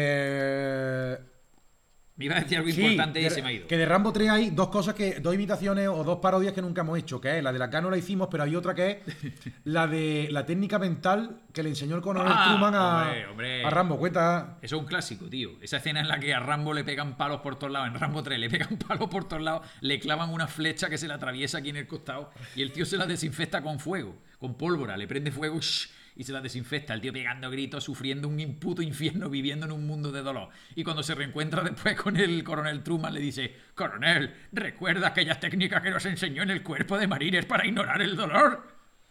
Me iba a decir algo Sí, importante y se me ha ido. que de Rambo 3 hay dos imitaciones o dos parodias que nunca hemos hecho, que es la de la K no la hicimos, pero hay otra que es la de la técnica mental que le enseñó el coronel Truman hombre. a Rambo. Cuenta. Eso es un clásico, tío. Esa escena en la que a Rambo le pegan palos por todos lados. En Rambo 3 le pegan palos por todos lados, le clavan una flecha que se le atraviesa aquí en el costado y el tío se la desinfecta con fuego, con pólvora, le prende fuego y se la desinfecta. El tío pegando gritos, sufriendo un puto infierno, viviendo en un mundo de dolor. Y cuando se reencuentra después con el coronel Truman, le dice: Coronel, ¿recuerda aquellas técnicas que nos enseñó en el cuerpo de marines para ignorar el dolor?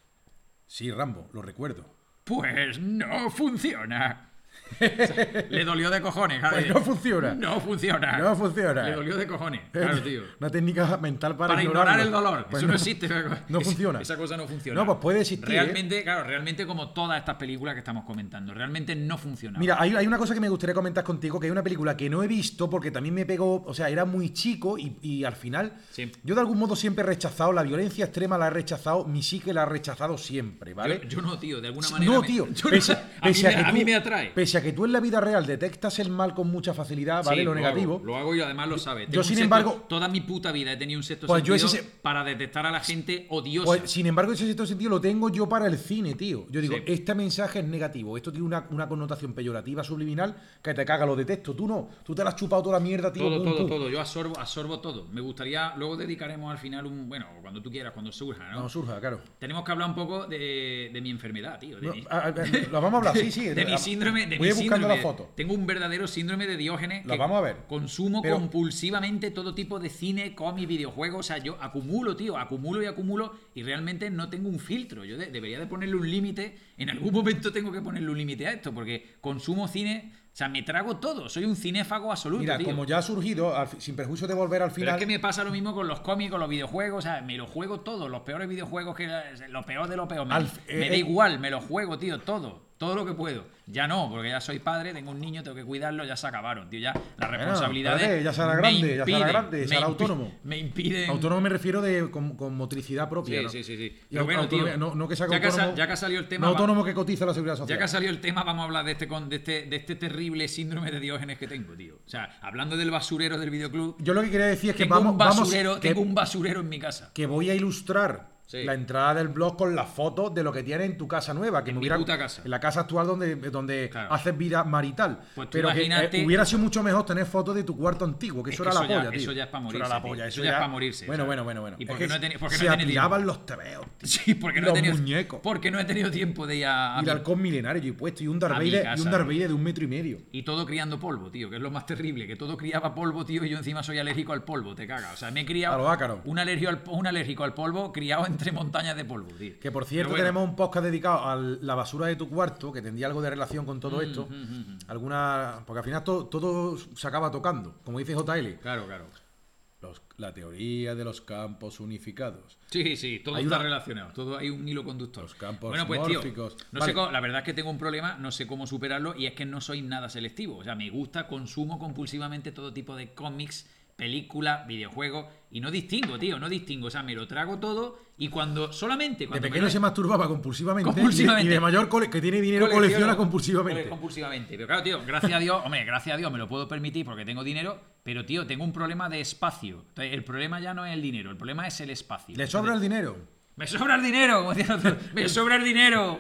Sí, Rambo, lo recuerdo. Pues no funciona. O sea, le dolió de cojones. Pues no funciona. No funciona. No funciona. Le dolió de cojones. Claro, tío. Una técnica mental para Ignorar ignorarlo. el dolor. Pues Eso no existe. No funciona. Esa cosa no funciona. No, pues puede existir. Realmente, claro, realmente como todas estas películas que estamos comentando, realmente no funciona. Mira, hay una cosa que me gustaría comentar contigo, que hay una película que no he visto porque también me pegó, o sea, era muy chico y al final Sí. yo de algún modo siempre he rechazado la violencia extrema, la he rechazado, mi psique la ha rechazado siempre, ¿vale? Yo no, tío, de alguna manera. No, tío, yo no- pese a mí me atrae. Pese a que tú en la vida real detectas el mal con mucha facilidad, ¿vale? Sí, lo negativo. Lo hago y además lo sabe. Yo, Tengo un sin sexto- embargo- toda mi puta vida he tenido un sexto Pues yo sentido ese- para detectar a la gente odiosa. Pues, sin embargo, ese cierto sentido lo tengo yo para el cine, tío. Yo digo, Sí. este mensaje es negativo, esto tiene una connotación peyorativa, subliminal, que te caga, lo detesto. Tú no, tú te la has chupado toda la mierda, tío. Todo, pum, todo, pum. todo. Yo absorbo todo. Me gustaría, luego dedicaremos al final bueno, cuando tú quieras, cuando surja, ¿no? No surja, claro. Tenemos que hablar un poco de mi enfermedad, tío. De No, mi- lo vamos a hablar, sí, sí. de mi síndrome. Voy mi buscando síndrome. la foto. Tengo un verdadero síndrome de Diógenes. La vamos a ver. Consumo Pero- compulsivamente todo tipo de cine, cómic, videojuegos. O sea, yo acumulo, tío, acumulo y realmente no tengo un filtro. Yo debería de ponerle un límite. En algún momento tengo que ponerle un límite a esto, porque consumo cine. O sea, me trago todo. Soy un cinéfago absoluto, Mira, tío. como ya ha surgido, sin perjuicio de volver al Pero final. es que me pasa lo mismo con los cómics, con los videojuegos, o sea, me los juego todos, los peores videojuegos, lo peor de lo peor, me da igual, me los juego, tío, todo lo que puedo. Ya no, porque ya soy padre, tengo un niño, tengo que cuidarlo, ya se acabaron, tío, ya las responsabilidades espérate, ya será me grande, ya será impiden, grande, será autónomo. Me impiden... Autónomo me refiero con motricidad propia. Sí, ¿no? sí, sí, sí. Y Pero bueno, tío, autonomía, no que sea ya autónomo, ya que ha salido el tema... no autónomo que cotiza la seguridad Ya social. que ha salido el tema, vamos a hablar de este terrible síndrome de Diógenes que tengo, tío. O sea, hablando del basurero del videoclub, Yo lo que quería decir es que tengo un vamos tengo un basurero en mi casa. que voy a ilustrar Sí. la entrada del blog con las fotos de lo que tienes en tu casa nueva. Que En me mi hubiera- puta casa. En la casa actual donde Claro. haces vida marital. Pues tú pero que imagínate- hubiera sido mucho mejor tener fotos de tu cuarto antiguo, que eso era la polla, tío. Eso ya es para morirse. Eso era la tío. polla. Eso ya es para morirse. Bueno, o sea. bueno. ¿Y Es por que qué no he tenido porque se no he tenido apilaban tiempo? los tebeos, tío. Sí, porque no he Los tenido muñecos. Porque no he tenido tiempo de ir a Y el mi- halcón milenario yo he puesto y un Darth a mi Vader casa, de 1,5 metros. y todo criando polvo, tío, que es lo más terrible, que todo criaba polvo, tío, y yo encima soy alérgico al polvo, te caga. O sea, me he criado A los ácaros. un alérgico al polvo criado entre montañas de polvo, tío. Que por cierto, Pero bueno. tenemos un podcast dedicado a la basura de tu cuarto, que tendría algo de relación con todo esto. Porque al final todo se acaba tocando, como dice JL. Claro, claro. La teoría de los campos unificados. Sí, todo está relacionado, todo hay un hilo conductor. Los campos bueno, pues tío, mórficos. no Vale. sé la verdad es que tengo un problema, no sé cómo superarlo y es que no soy nada selectivo. O sea, me gusta, consumo compulsivamente todo tipo de cómics, películas, videojuegos y no distingo, tío, no distingo. O sea, me lo trago todo y solamente De cuando pequeño se masturbaba compulsivamente. Compulsivamente. Y de mayor que tiene dinero colecciona compulsivamente. Compulsivamente. Pero claro, tío, gracias a Dios me lo puedo permitir porque tengo dinero, pero tío, tengo un problema de espacio. Entonces, el problema ya no es el dinero, el problema es el espacio. ¿Le sobra el dinero? ¡Me sobra el dinero! Como decían otros, ¡me sobra el dinero!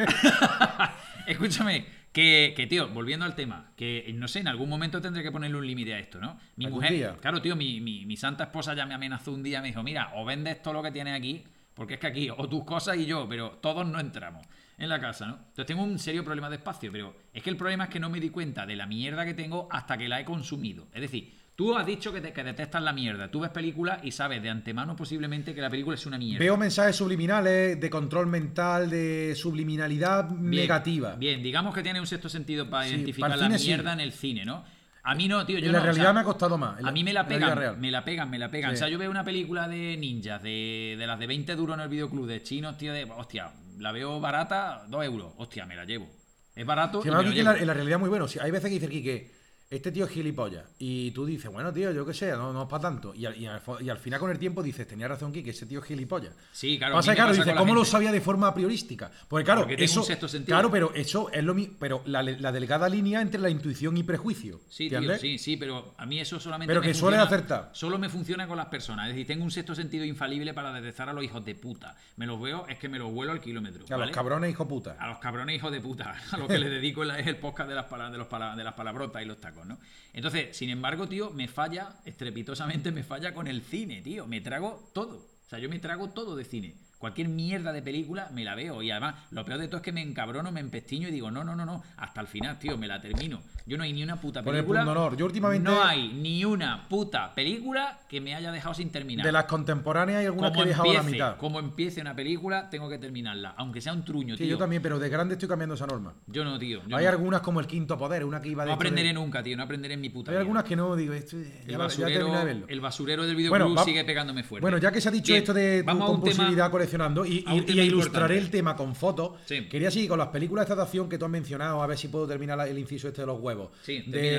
Escúchame, que tío, volviendo al tema, que no sé, en algún momento tendré que ponerle un límite a esto, ¿no? Mi ¿Algún mujer, día? claro, tío, mi santa esposa ya me amenazó un día, me dijo, mira, o vendes todo lo que tienes aquí, porque es que aquí, o tus cosas y yo, pero todos no entramos en la casa, ¿no? Entonces tengo un serio problema de espacio, pero es que el problema es que no me di cuenta de la mierda que tengo hasta que la he consumido. Es decir, tú has dicho que detestas la mierda, tú ves películas y sabes de antemano posiblemente que la película es una mierda. Veo mensajes subliminales de control mental, de subliminalidad negativa. Bien, digamos que tiene un sexto sentido para Sí, identificar para el la cine, mierda sí. en el cine, ¿no? A mí no, tío, yo En la no, realidad me ha costado más. A mí me la en vida pegan, real. me la pegan. Sí. O sea, yo veo una película de ninjas, de las de 20 duros en el videoclub, de chinos, tío, hostia, la veo barata, 2 euros, hostia, me la llevo. Es barato Sí, y me me lo aquí que llevo. en la realidad muy bueno. Sí, hay veces que dice aquí que este tío es gilipollas. Y tú dices, bueno, tío, yo qué sé, no es para tanto. Y al final con el tiempo dices, tenía razón que ese tío es gilipollas. Sí, claro. Pasa a mí me claro, pasa dices, con la ¿cómo lo gente. sabía de forma priorística? Porque claro, Porque tengo eso. un sexto sentido. Claro, pero eso es lo mismo. Pero la delgada línea entre la intuición y prejuicio. Sí, tío, ¿entiendes? sí, pero a mí eso solamente Pero me que sueles funciona- acertar. Solo me funciona con las personas. Es decir, tengo un sexto sentido infalible para detectar a los hijos de puta. Me los veo, es que me los vuelo al kilómetro. A ¿vale? los cabrones, hijo puta. A los cabrones hijos de puta, a lo que les dedico es el podcast de las palabrotas y los tacos, ¿no? Entonces, sin embargo, tío, me falla, estrepitosamente me falla con el cine, tío. Me trago todo. O sea, yo me trago todo de cine. Cualquier mierda de película me la veo. Y además, lo peor de todo es que me encabrono, me empestiño y digo, no. Hasta el final, tío, me la termino. Yo no hay ni una puta Por el película. punto honor. Yo últimamente- No hay ni una puta película que me haya dejado sin terminar. De las contemporáneas hay algunas que he dejado a la mitad. Como empiece una película, tengo que terminarla. Aunque sea un truño, Sí, tío. yo también, pero de grande estoy cambiando esa norma. Yo no, tío. Yo Hay no. algunas como el quinto poder, una que iba de. No esto de- aprenderé nunca, tío. No aprenderé en mi puta Hay vida. algunas que no, digo, esto ya terminé de verlo. El basurero del videoclub Bueno, sigue pegándome fuerte. Bueno, ya que se ha dicho Bien, esto de tu vamos a un compulsividad tema- coleccionando a un y tema ilustraré importante. el tema con fotos, Sí. quería seguir con las películas de esta adaptación que tú has mencionado, a ver si puedo terminar el inciso este de los huevos. Sí, termina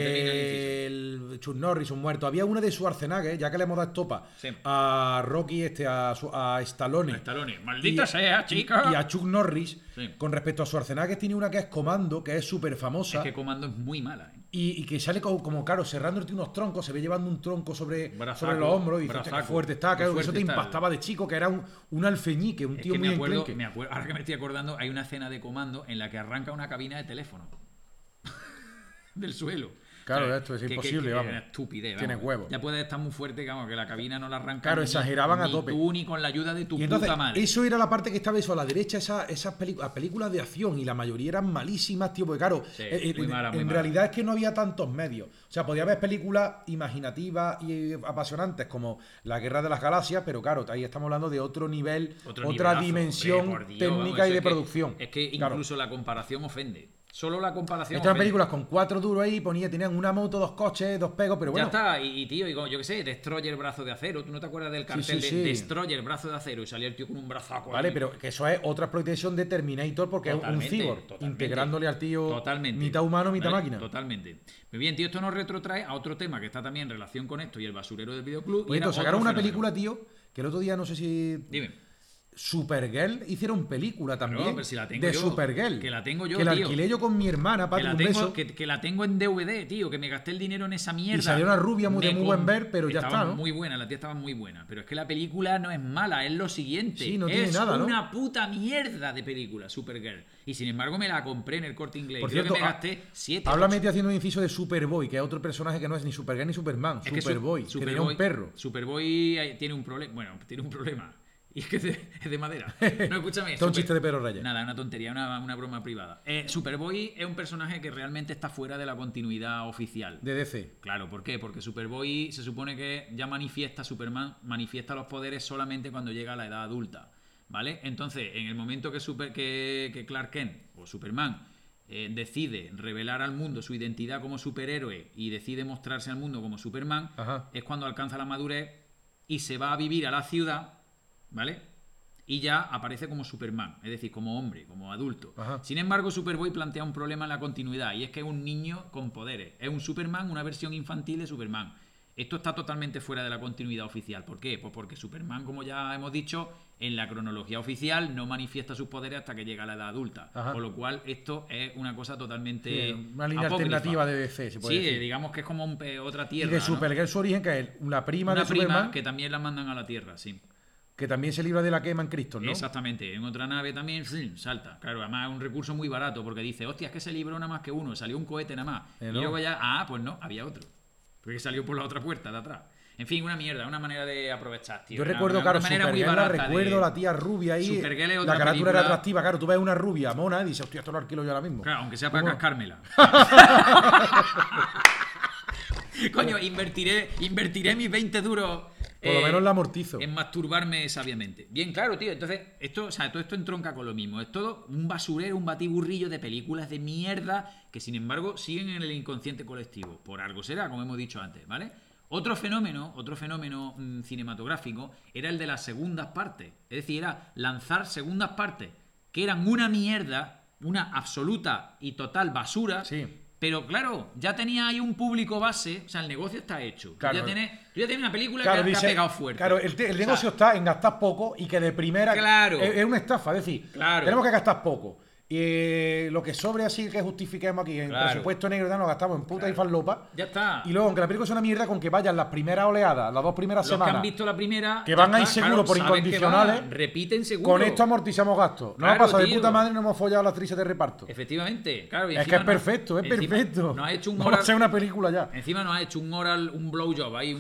Del Chuck Norris, un muerto. Había una de Schwarzenegger, ya que le hemos dado estopa Sí. a Rocky, a Stallone. Stallone, maldita sea, chica. Y a Chuck Norris, Sí. con respecto a Schwarzenegger, tiene una que es Comando, que es súper famosa. Es que Comando es muy mala, ¿eh? Y que sale como claro, cerrándote unos troncos, se ve llevando un tronco sobre Brazaco, los hombros y dices, "Hostia, qué brazaco, fuerte está, qué claro, que fuerte eso te está". impactaba de chico, que era un alfeñique, un Es tío que muy me acuerdo, enclenque. ahora que me estoy acordando, hay una escena de Comando en la que arranca una cabina de teléfono del suelo. Claro, O sea, esto es que- imposible, que vamos. Una estupidez, Tiene vamos. huevo. Ya puedes estar muy fuerte, vamos, que la cabina no la arranca. Claro, ni- exageraban a ni tope. tú ni con la ayuda de tu Y entonces, puta madre. eso era la parte que estaba eso, a la derecha, esas películas de acción, y la mayoría eran malísimas, tío, porque claro, Sí, muy mala, muy en mala. realidad es que no había tantos medios. O sea, podía haber películas imaginativas y apasionantes como La Guerra de las Galaxias, pero claro, ahí estamos hablando de otro nivel, Otro otra nivelazo, dimensión hombre, por Dios, técnica vamos, y de es que- producción. Es que Claro. incluso la comparación ofende. Solo la comparación Estas ofende. películas con 4 duros ahí, tenían una moto, 2 coches, 2 pegos, pero bueno. Ya está, y tío, yo qué sé, Destroyer brazo de acero. ¿Tú no te acuerdas del cartel sí, sí. de Destroyer brazo de acero? Y salía el tío con un brazaco Vale, ahí. pero que eso es otra explotación de Terminator porque Totalmente, es un cyborg, totalmente. integrándole al tío Totalmente. mitad humano, mitad ¿Vale? máquina. Totalmente. Muy bien, tío, esto nos retrotrae a otro tema que está también en relación con esto y el basurero del videoclub. Pues y era entonces, sacaron otro una fenómeno. película, tío, que el otro día no sé si. Dime. Supergirl hicieron película también. pero si la tengo de yo, Supergirl. que la tengo yo, Que la tío. alquilé yo con mi hermana, Que para la, un tengo, beso. que la tengo en DVD, tío, que me gasté el dinero en esa mierda. Y salió una rubia muy de Me muy buen ver, pero ya estaba está, ¿no? muy buena, la tía estaba muy buena. Pero es que la película no es mala, es lo siguiente. Sí, no es tiene nada, ¿no? una puta mierda de película, Supergirl. Y sin embargo me la compré en el Corte Inglés. Por Creo cierto, que me gasté 7. Háblame de haciendo un inciso de Superboy, que es otro personaje que no es ni Supergirl ni Superman. Superboy, que tenía un perro. Superboy tiene un problema. Bueno, tiene un problema. Y es que es de madera. No, escúchame. Esto es un chiste de perro raya. Nada, una tontería, una broma privada. Superboy es un personaje que realmente está fuera de la continuidad oficial. De DC. Claro, ¿por qué? Porque Superboy se supone que ya manifiesta, Superman manifiesta los poderes solamente cuando llega a la edad adulta. ¿vale? Entonces, en el momento que Clark Kent o Superman decide revelar al mundo su identidad como superhéroe y decide mostrarse al mundo como Superman, es cuando alcanza la madurez y se va a vivir a la ciudad, ¿vale? Y ya aparece como Superman, es decir, como hombre, como adulto. Sin embargo, Superboy plantea un problema en la continuidad, y es que es un niño con poderes. Es un Superman, una versión infantil de Superman. Esto está totalmente fuera de la continuidad oficial. ¿Por qué? Pues porque Superman, como ya hemos dicho, en la cronología oficial no manifiesta sus poderes hasta que llega a la edad adulta. Con lo cual, esto es una cosa totalmente una línea apócrifa. alternativa de DC, se puede decir. Digamos que es como otra tierra. Y de Supergirl, su origen, que es la prima de Superman, que también la mandan a la Tierra, sí. Que también se libra de la quema en Cristo, ¿no? Exactamente, en otra nave también salta. Claro, además es un recurso muy barato, porque dice, hostia, es que se libró nada más que uno, salió un cohete nada más. Y luego ya, pues no, había otro. Porque salió por la otra puerta de atrás. En fin, una mierda, una manera de aprovechar, tío. Yo recuerdo, claro, Supergirl, la tía rubia ahí. La carátula era atractiva, claro, tú ves una rubia mona y dices, hostia, esto lo alquilo yo ahora mismo. Claro, aunque sea para cascármela. Coño, invertiré mis 20 duros. Por lo menos la amortizo. En masturbarme sabiamente. Bien, claro, tío. Entonces, todo esto entronca con lo mismo. Es todo un basurero, un batiburrillo de películas de mierda que, sin embargo, siguen en el inconsciente colectivo. Por algo será, como hemos dicho antes, ¿vale? Otro fenómeno cinematográfico era el de las segundas partes. Es decir, era lanzar segundas partes que eran una mierda, una absoluta y total basura. Sí. Pero claro, ya tenía ahí un público base, o sea, el negocio está hecho. Claro. Tú ya tienes una película que ha pegado fuerte. Claro, el negocio está en gastar poco y que de primera es una estafa. Es decir, tenemos que gastar poco. Y lo que sobre así que justifiquemos aquí en presupuesto negro, nos gastamos en puta y farlopa. Ya está. Y luego, aunque la película es una mierda, con que vayan las primeras oleadas, las 2 primeras semanas. Los que han visto la primera. Que van ahí seguro por incondicionales. Repiten seguro. Con esto amortizamos gastos. No ha pasado de puta madre y no hemos follado a la actriz de reparto. Efectivamente, claro. Es que es perfecto, es perfecto. Nos ha hecho Vamos a hacer una película ya. Encima nos ha hecho un blowjob ahí,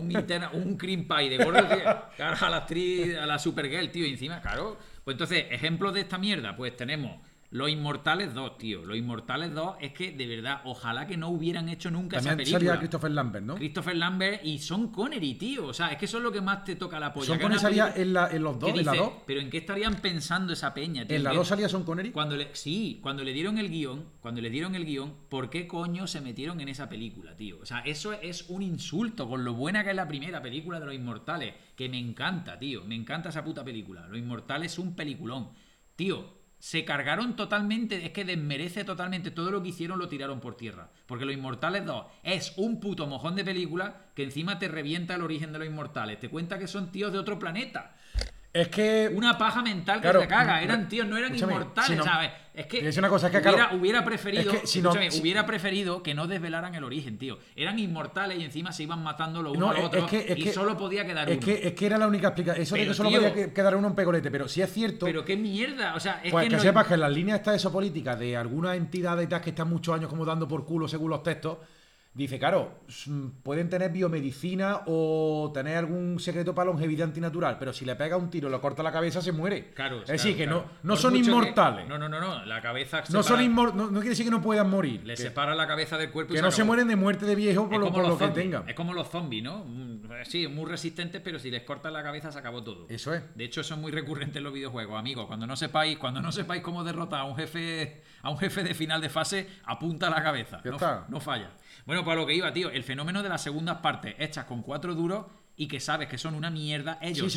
un cream pie de gordo, claro, a la actriz, a la Supergirl, tío. Y encima, claro. Pues entonces, ejemplos de esta mierda, pues tenemos Los Inmortales 2, tío. Los Inmortales 2 es que, de verdad, ojalá que no hubieran hecho nunca también esa película. Salía Christopher Lambert, ¿no? Christopher Lambert y Sean Connery, tío. O sea, es que eso es lo que más te toca la polla. ¿Sean Connery salía en los dos, en la 2? ¿Pero en qué estarían pensando esa peña, tío? ¿En la 2 salía Sean Connery? Cuando le dieron el guión, ¿por qué coño se metieron en esa película, tío? O sea, eso es un insulto con lo buena que es la primera película de Los Inmortales. Que me encanta, tío. Me encanta esa puta película. Los Inmortales es un peliculón. Tío, se cargaron totalmente, es que desmerece totalmente todo lo que hicieron, lo tiraron por tierra. Porque Los Inmortales 2 es un puto mojón de película que encima te revienta el origen de los Inmortales. Te cuenta que son tíos de otro planeta. Es que... Una paja mental que te caga. Eran tíos, no eran inmortales, ¿sabes? Es que es una cosa, es que hubiera preferido, hubiera preferido que no desvelaran el origen, tío. Eran inmortales y encima se iban matando los unos a los otros y solo podía quedar uno. Es que era la única explicación. Eso de que solo podía quedar uno en pegolete, pero sí es cierto. Pero qué mierda, o sea, es pues que sepas que en las líneas estas de sociopolíticas de algunas entidades y tal que están muchos años como dando por culo según los textos, dice, claro, pueden tener biomedicina o tener algún secreto para longevidad antinatural, pero si le pega un tiro y le corta la cabeza, se muere. Claro, es decir, que no son inmortales. No, la cabeza... No quiere decir que no puedan morir. Le separa la cabeza del cuerpo y que no se mueren de muerte de viejo por lo que tengan. Es como los zombies, ¿no? Sí, muy resistentes, pero si les cortan la cabeza se acabó todo. Eso es. De hecho, eso es muy recurrente en los videojuegos, amigos. Cuando no sepáis cómo derrotar a un jefe de final de fase, apunta a la cabeza. No falla. Bueno, para lo que iba, tío, el fenómeno de las segundas partes hechas con 4 duros y que sabes que son una mierda, ellos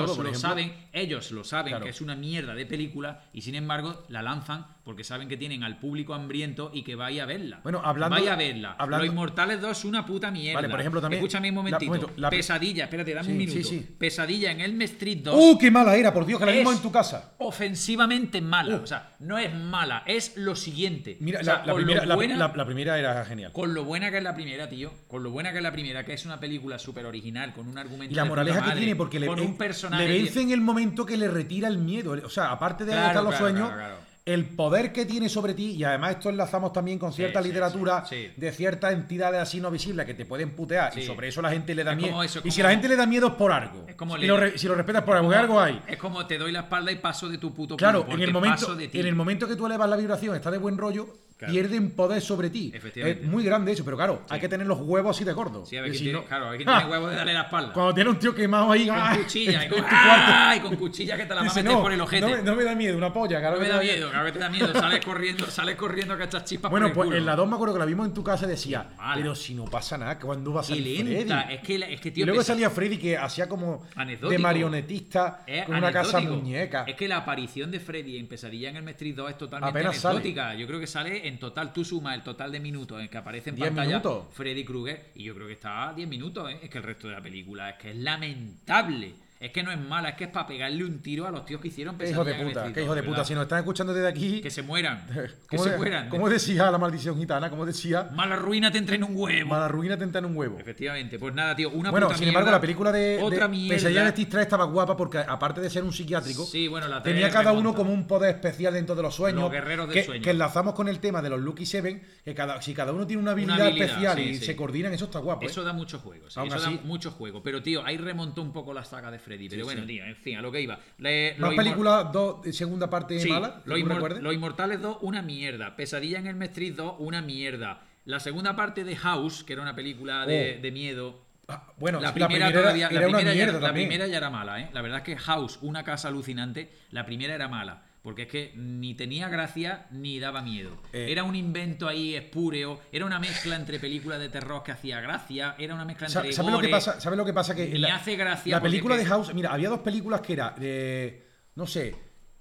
lo saben claro. Que es una mierda de película y sin embargo la lanzan porque saben que tienen al público hambriento y que vaya a verla. Bueno, vaya a verla. Los Inmortales 2 es una puta mierda. Vale, por ejemplo, también. Escúchame un momentito. Pesadilla, espérate, dame un minuto. Sí. Pesadilla en Elm Street 2. ¡Qué mala era! Por Dios, que la vimos en tu casa. Ofensivamente mala. O sea, no es mala, es lo siguiente. Mira, o sea, la primera era genial. Con lo buena que es la primera, tío. Con lo buena que es la primera, que es una película súper original, con un argumento. Y la moraleja que tiene, porque un personaje le vence en el momento que le retira el miedo. O sea, aparte de estar los sueños. Claro. El poder que tiene sobre ti, y además esto enlazamos también con cierta literatura de ciertas entidades así no visibles que te pueden putear, y sobre eso la gente le da miedo. Y si la gente le da miedo es por algo. Es como si lo respetas por algo, que algo hay. Es como te doy la espalda y paso de tu puto claro, en el momento que tú elevas la vibración, está de buen rollo, pierden poder sobre ti. Efectivamente. Es muy grande eso, pero claro, hay que tener los huevos así de gordos. Sí, a ver Que quién si tiene, no- claro, a ver quién tiene huevos de darle la espalda. Cuando tiene un tío quemado ahí, Con cuchilla, y con, en tu cuarto, ¡ay! Con cuchilla que te la va a dice, meter por el ojete. no me da miedo, una polla, claro No me que da te miedo, claro que te da miedo. Sales corriendo que echas chispas Bueno, por el pues culo. en la 2 me acuerdo que la vimos en tu casa y decía, Qué mala. pero si no pasa nada, ¿cuándo va a Y salir lenta. Freddy? Es que Y tío, luego pesa- salía Freddy que hacía como Anecdótico. de marionetista es con una casa anecdótico. muñeca. Es que la aparición de Freddy en Pesadilla en el Matrix 2 es totalmente Apenas sale. anecdótica. Yo creo que sale en total, tú sumas el total de minutos en que aparece en 10 pantalla minutos. Freddy Krueger y yo creo que está a 10 minutos, ¿eh? Es que el resto de la película es que es lamentable. Es que no es mala, es que es para pegarle un tiro a los tíos que hicieron Qué Pesadilla hijo de en el puta, Matrix qué 2, hijo de de puta. verdad. Si nos están escuchando desde aquí, Que se mueran. Que ¿cómo, se mueran. ¿cómo decía la maldición gitana? ¿Cómo decía? Mala ruina te entra en un huevo. Mala ruina te entra en un huevo. Efectivamente, pues nada, tío, una Bueno, puta sin embargo, mierda, la película de otra mierda. Pesadilla en Street 3 estaba guapa porque, aparte de ser un psiquiátrico, Sí, bueno, la tenía 3 cada uno remonta. como un poder especial dentro de los sueños. Los guerreros del que, sueño. que enlazamos con el tema de los Lucky Seven, que si cada uno tiene una habilidad, especial sí, y sí. se coordinan, eso está guapo. Eso da mucho juego, sí, Aún eso así- da mucho juego. Pero, tío, ahí remontó un poco la saga de Freddy. Pero Sí, bueno, sí. tío, en fin, a lo que iba. Más películas, segunda parte Sí, mala. Los, ¿tú recuerdas? Los Inmortales 2, una mierda. Pesadilla en el Matrix 2, una mierda. La segunda parte de House, que era una película de miedo. Ah, bueno, La sí, primera, era todavía, una mierda la también. primera ya era mala, ¿eh? La verdad es que House, una casa alucinante, la primera era mala. Porque es que ni tenía gracia ni daba miedo. Era un invento ahí espúreo, era una mezcla entre películas de terror que hacía gracia, era una mezcla entre ¿Sabes lo que gore. pasa? ¿Sabes lo que pasa? Que Ni hace gracia la porque película es de que- House, mira, había dos películas que era, no sé,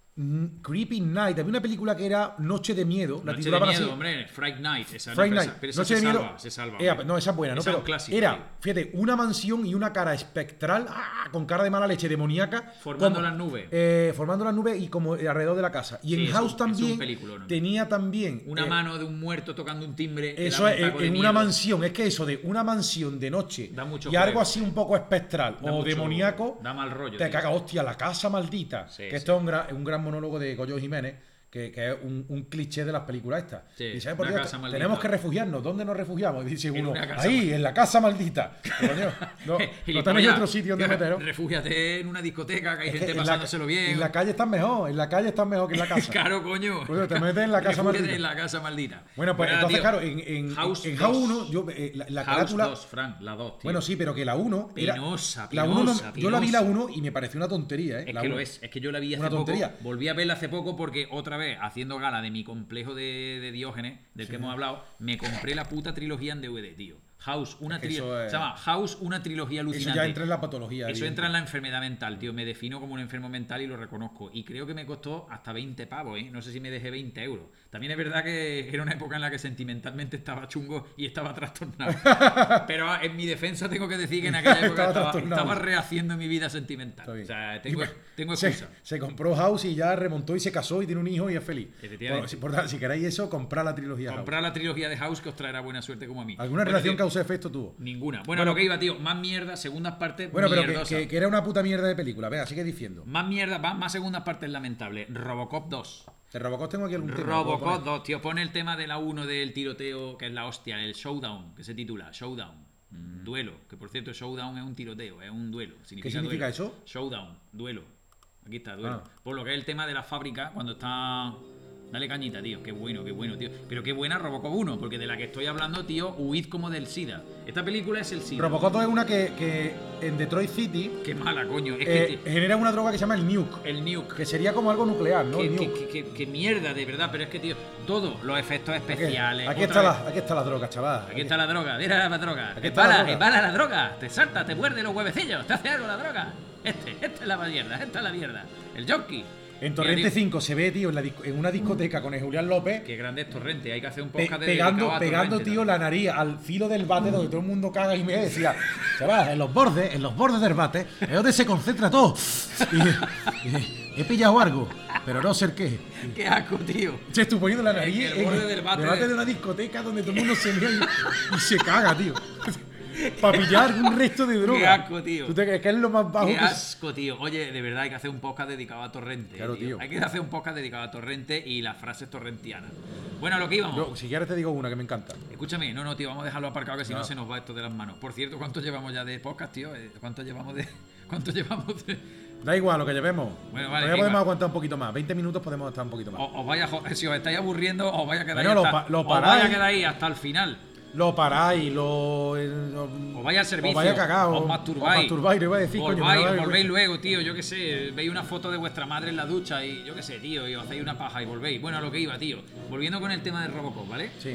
Creepy Night. Había una película que era Noche de Miedo. La Noche de titulaban miedo, así. hombre, Fright Night. Esa, Fright no, Night. pero esa Noche se de Miedo. salva, se salva. No, esa es buena, ¿no? Esa es Pero un clásico, era, tío. fíjate, una mansión y una cara espectral, con cara de mala leche demoníaca. Formando las nubes. Formando las nubes y como alrededor de la casa. Y Sí, en es House un también peliculón. tenía también Una mano de un muerto tocando un timbre. que eso da un es, taco de en miedo. una mansión, es que eso de una mansión de noche Da mucho y algo juego. así un poco espectral Da o mucho- demoníaco, da mal rollo, te tío. caga, hostia, la casa maldita. Sí, que sí. esto es un gran monólogo de Goyo Jiménez, que es un cliché de las películas estas. Sí, y ¿sabes por una qué? casa maldita. Tenemos que refugiarnos. ¿Dónde nos refugiamos? Y dice En uno, una casa ahí, maldita. en la casa maldita. Coño, no Gilipollas. tenéis otro sitio donde Tío, meteros. Refúgiate en una discoteca que hay Es que gente en la- pasándoselo bien. En la calle estás mejor, en la calle estás mejor que en la casa. Claro, coño. Coño, te metes en la casa Refúgiate maldita. en la casa maldita. Bueno, pues Nada, entonces, tío. claro, en House House 2. 1, yo, la House carátula. 2, Frank, la 2, tío. Bueno, sí, pero que la 1 era. Penosa, la 1 penosa, yo la vi la penosa. 1 y me pareció una tontería, ¿eh? Es La que lo 1. es que yo la vi hace Una poco, tontería. volví a verla hace poco porque otra vez, haciendo gala de mi complejo de Diógenes, del que hemos hablado, me compré la puta trilogía en DVD, tío. House, una Es que eso trilogía. es- Se llama House, una trilogía Eso alucinante. ya entra en la patología. Eso evidente. entra en la enfermedad mental, tío. Me defino como un enfermo mental y lo reconozco. Y creo que me costó hasta 20 pavos, ¿eh? No sé si me dejé 20 euros. También es verdad que era una época en la que sentimentalmente estaba chungo y estaba trastornado. Pero en mi defensa tengo que decir que en aquella época Estaba trastornado. estaba rehaciendo mi vida sentimental. Está bien. O sea, Y bueno, tengo se, excusa. se compró House y ya remontó y se casó y tiene un hijo y es feliz. Efectivamente. Si queréis eso, comprad la trilogía House. Comprar la trilogía de House que os traerá buena suerte como a mí. ¿Alguna Bueno, relación tío, causa-efecto tuvo? Ninguna. Bueno, lo que iba, tío. Más mierda, segundas partes Bueno, pero mierdosas. que era una puta mierda de película. Venga, sigue diciendo. Más mierda, más segundas partes lamentables. Robocop 2. De Robocop tengo aquí algún tema. ¿lo puedo Robocop poner? 2, tío. Pone el tema de la 1 del tiroteo, que es la hostia, el Showdown, que se titula Showdown. Duelo. Que por cierto, Showdown es un tiroteo, es un duelo. ¿Qué significa duelo. eso? Showdown, duelo. Aquí está, duelo. Ah. Por lo que es el tema de la fábrica, cuando está. Dale cañita, tío. Qué bueno, tío. Pero qué buena Robocop 1, porque de la que estoy hablando, tío, huid como del SIDA. Esta película es el SIDA. Robocop 2 es una que en Detroit City Qué mala, coño. Es que genera una droga que se llama el nuke. el nuke. Que sería como algo nuclear, ¿no? El nuke. Qué mierda, de verdad. Pero es que, tío, todos los efectos especiales. Aquí otra está, vez- aquí está la droga, chaval. Aquí está la droga, mira la droga. Aquí está la droga. Espala la droga. Te salta, te muerde los huevecillos, te hace algo la droga. Esta es la mierda, esta es la mierda. El jockey. En Torrente Mira, tío, 5 se ve, tío, en una discoteca con el Julián López, Qué grande es Torrente, hay que hacer un pe- podcast de pegando, dedicado a Torrente tío, la nariz al filo del bate donde todo el mundo caga y me decía, chaval, en los bordes del bate, es donde se concentra todo. Y he pillado algo, pero no sé qué. también. Qué asco, tío. Che, estoy poniendo la nariz En el borde del bate. de una discoteca donde todo el mundo se ve y se caga, tío. Para pillar un resto de droga. Qué asco, tío. ¿Tú te crees que es lo más bajo Qué que asco, tío. Oye, de verdad hay que hacer un podcast dedicado a Torrente. Claro, tío. Hay que hacer un podcast dedicado a Torrente y las frases torrentianas. Bueno, a lo que íbamos. Yo, si quieres te digo una que me encanta. Escúchame, no, tío, vamos a dejarlo aparcado que si no No. se nos va esto de las manos. Por cierto, ¿cuánto llevamos ya de podcast, tío? ¿Cuánto llevamos de Da igual lo que llevemos. Bueno, vale, Todavía podemos aguantar un poquito más. 20 minutos podemos estar un poquito más. Os vaya, si os estáis aburriendo, os vaya a quedar Bueno, ahí lo os vaya paráis. a quedar ahí hasta el final. Lo paráis, Os vaya al servicio, os vaya cagado. os masturbáis. Lo iba a decir, coño. Volvéis luego, tío, yo qué sé, veis una foto de vuestra madre en la ducha y yo qué sé, tío, y os hacéis una paja y volvéis. Bueno, a lo que iba, tío. Volviendo con el tema de Robocop, ¿vale? Sí.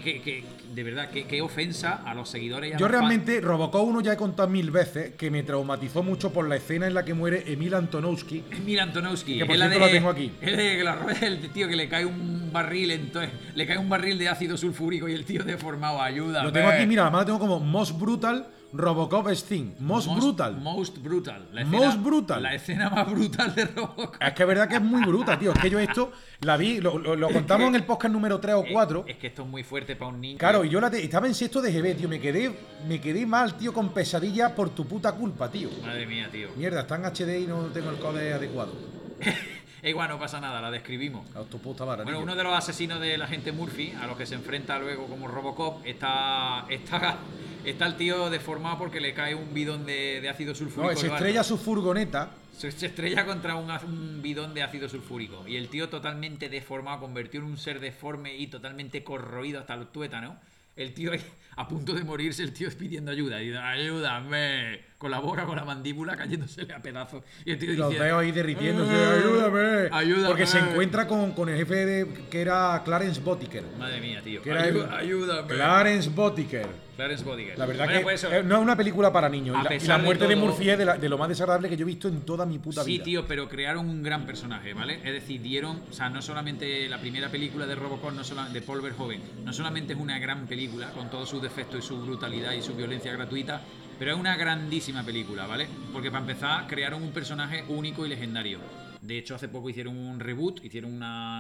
De verdad, qué ofensa a los seguidores y a Yo los fans. realmente, Robocop 1 ya he contado 1000 veces que me traumatizó mucho por la escena en la que muere Emil Antonovsky. Mira, Antonovsky, Que por es la cierto lo tengo aquí. Es de que el tío que le cae un barril, le cae un barril de ácido sulfúrico y el tío deformado, ayuda. Lo tengo aquí, mira, además lo tengo como Most Brutal Robocop Sting. Most Brutal. Most brutal. Most brutal. La escena más brutal de Robocop. Es que es verdad que es muy bruta, tío. Es que yo esto la vi, lo contamos en el podcast número 3 o 4. Es que esto es muy fuerte para un niño. Claro, y yo estaba en sexto de GB, tío. Me quedé mal, tío, con pesadilla por tu puta culpa, tío. Madre mía, tío. Mierda, está en HD y no tengo el código adecuado. Igual no pasa nada, la describimos. A tu puta vara, Bueno, tío. uno de los asesinos de la gente Murphy, a los que se enfrenta luego como Robocop, está el tío deformado porque le cae un bidón de ácido sulfúrico. No, se al barco. estrella su furgoneta. Se estrella contra un bidón de ácido sulfúrico. Y el tío totalmente deformado, convertido en un ser deforme y totalmente corroído hasta el tuétano. El tío ahí, a punto de morirse, el tío pidiendo ayuda. Y dice, ayúdame. Con la boca, con la mandíbula cayéndosele a pedazos. Y el tío Los dice, veo ahí derritiéndose. Ayúdame. Ayúdame. Porque se encuentra con el jefe que era Clarence Botiker. madre mía, tío. Que era Ayúdame. Clarence Botiker. Clarence Bodiger. La verdad Bueno, que pues eso. no es una película para niños. A Y la pesar de muerte de todo- Murphy es de lo más desagradable que yo he visto en toda mi puta Sí, vida. tío, pero crearon un gran personaje, ¿vale? Es decir, o sea, no solamente la primera película de Robocop, de Paul Verhoeven, no solamente es una gran película, con todos sus defectos y su brutalidad y su violencia gratuita, pero es una grandísima película, ¿vale? Porque para empezar, crearon un personaje único y legendario. De hecho, hace poco hicieron un reboot, hicieron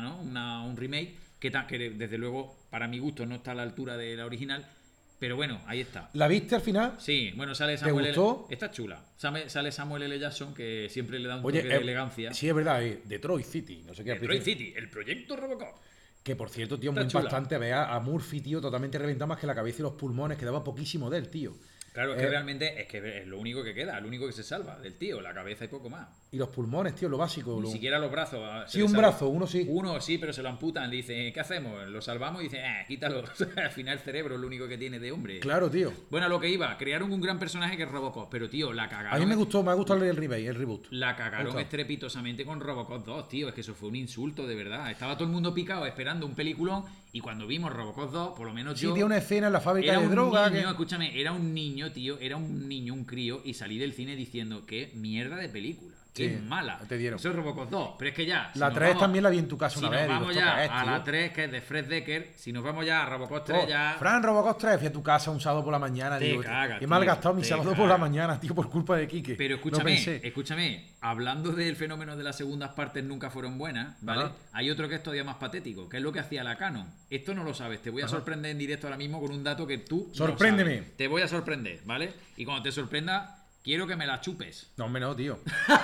un remake, que desde luego, para mi gusto, no está a la altura de la original. Pero bueno, ahí está. ¿La viste al final? Sí, bueno, sale ¿Te Samuel gustó? Está chula. Sale Samuel L. Jackson, que siempre le da un Oye, toque de elegancia. Sí, es verdad, Detroit City. No sé qué. al Detroit principio. City, el proyecto Robocop. Que por cierto, tío, Está muy chula. impactante ver a Murphy, tío, totalmente reventado más que la cabeza y los pulmones, quedaba poquísimo de él, tío. Claro, es que realmente es lo único que queda, lo único que se salva del tío, la cabeza y poco más. Y los pulmones, tío, lo básico. Ni siquiera los brazos. Se Sí, le un salva. brazo, uno sí. Uno sí, pero se lo amputan. Le dicen, ¿qué hacemos? Lo salvamos y dicen, quítalo. Al final el cerebro es lo único que tiene de hombre. Claro, tío. Bueno, a lo que iba, crearon un gran personaje que es Robocop, pero tío, la A cagaron. mí me ha gustado el remake, el reboot. La Me ha cagaron gustado. estrepitosamente con Robocop 2, tío. Es que eso fue un insulto, de verdad. Estaba todo el mundo picado esperando un peliculón y cuando vimos Robocop 2, por lo menos Sí, yo... tiene una escena en la fábrica Era de un droga. niño, escúchame, era un niño, tío, un crío, y salí del cine diciendo, qué mierda de película, qué Sí, mala. te dieron. Eso es Robocop 2, pero es que ya... La 3 también la vi en tu casa si una nos vez. digo, vamos ¿esto ya qué es, a tío? la 3, que es de Fred Decker, si nos vamos ya a Robocop 3, ya... Fran, Robocop 3, fui a tu casa un sábado por la mañana. Te Digo, cagas, he mal tío, gastado mi te sábado por la cagas. mañana, tío, por culpa de Quique. Pero No pensé. escúchame, hablando del fenómeno de las segundas partes nunca fueron buenas, ¿vale? Ajá. Hay otro que es todavía más patético, que es lo que hacía la Canon. Esto no lo sabes, te voy a sorprender en directo ahora mismo con un dato que tú no Sorpréndeme. sabes. Te voy a sorprender, ¿vale? Y cuando te sorprenda, quiero que me la chupes. No, hombre, no, tío.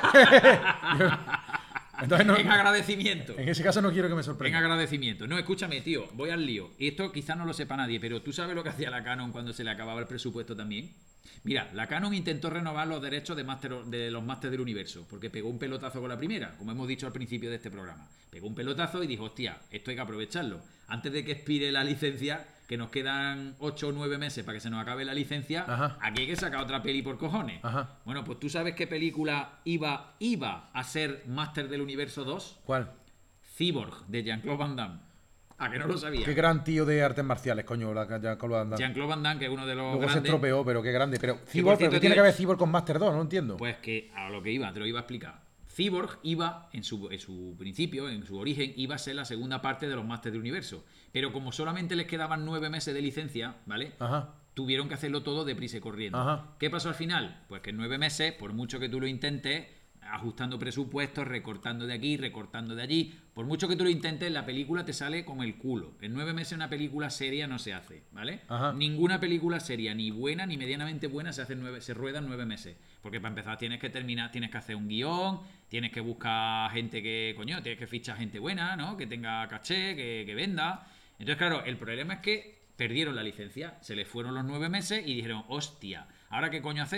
Entonces, no, En agradecimiento. en ese caso no quiero que me En sorprenda. agradecimiento. No, escúchame, tío, voy al lío. Y esto quizás no lo sepa nadie, pero ¿tú sabes lo que hacía la Canon cuando se le acababa el presupuesto también? Mira, la Canon intentó renovar los derechos de los Masters del Universo, porque pegó un pelotazo con la primera, como hemos dicho al principio de este programa. Pegó un pelotazo y dijo, hostia, esto hay que aprovecharlo. Antes de que expire la licencia, que nos quedan 8 o 9 meses para que se nos acabe la licencia, Ajá. aquí hay que sacar otra peli por cojones. Ajá. Bueno, pues ¿tú sabes qué película iba a ser Master del Universo 2? ¿Cuál? Cyborg, de Jean-Claude Van Damme. ¿A que no lo sabía? Qué gran tío de artes marciales, coño, la Jean-Claude Van Damme. Jean-Claude Van Damme, que es uno de los Luego se grandes... estropeó, pero qué grande. Pero por Cyborg, cierto, ¿pero qué tiene tío, que ver Cyborg con Master 2? No entiendo. Pues que a lo que iba, te lo iba a explicar. Cyborg iba, en su principio, en su origen, iba a ser la segunda parte de los Masters del Universo. Pero como solamente les quedaban 9 meses de licencia, ¿vale? Ajá. Tuvieron que hacerlo todo deprisa y corriendo. Ajá. ¿Qué pasó al final? Pues que en 9 meses, por mucho que tú lo intentes, ajustando presupuestos, recortando de aquí, recortando de allí, por mucho que tú lo intentes, la película te sale como el culo. En 9 meses una película seria no se hace, ¿vale? Ajá. Ninguna película seria, ni buena ni medianamente buena, se rueda en 9 meses. Porque para empezar tienes que hacer un guión, tienes que buscar gente tienes que fichar gente buena, ¿no? Que tenga caché, que venda. Entonces, claro, el problema es que perdieron la licencia, se les fueron los 9 meses y dijeron, hostia, ¿ahora qué coño hacemos?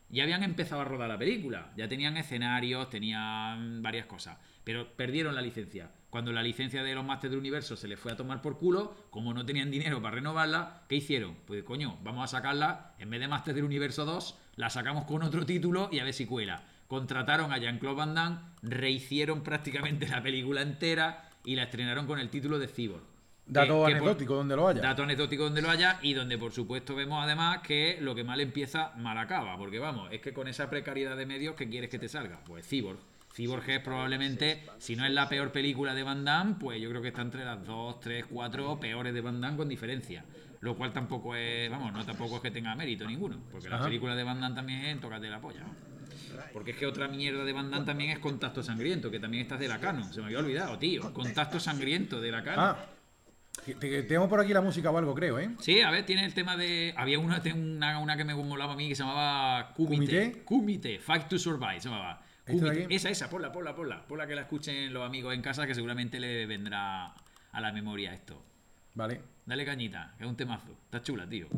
ya habían empezado a rodar la película. Ya tenían escenarios, tenían varias cosas. Pero perdieron la licencia. Cuando la licencia de los Masters del Universo se les fue a tomar por culo, como no tenían dinero para renovarla, ¿qué hicieron? Pues coño, vamos a sacarla, en vez de Masters del Universo 2, la sacamos con otro título y a ver si cuela. Contrataron a Jean-Claude Van Damme, rehicieron prácticamente la película entera y la estrenaron con el título de Cyborg. Dato anecdótico donde lo haya. Dato anecdótico donde lo haya y donde por supuesto vemos además que lo que mal empieza, mal acaba. Porque vamos, es que con esa precariedad de medios, ¿qué quieres que te salga? Pues Cyborg. Cyborg es probablemente, si no es la peor película de Van Damme, pues yo creo que está entre las 2, 3, 4 peores de Van Damme con diferencia. Lo cual tampoco es, vamos, no tampoco es que tenga mérito ninguno. Porque las películas de Van Damme también es tócate la polla, ¿no? Porque es que otra mierda de Van Damme también es Contacto Sangriento, que también está de la Canon. Se me había olvidado, tío. Contacto Sangriento de la Canon. Tengo por aquí la música o algo, creo, ¿eh? Sí, a ver, tiene el tema de... Había una que me molaba a mí que se llamaba Kumite. Kumite, Fight to Survive, se llamaba. Esa, ponla, que la escuchen los amigos en casa, que seguramente le vendrá a la memoria esto. Vale. Dale cañita, que es un temazo. Está chula, tío.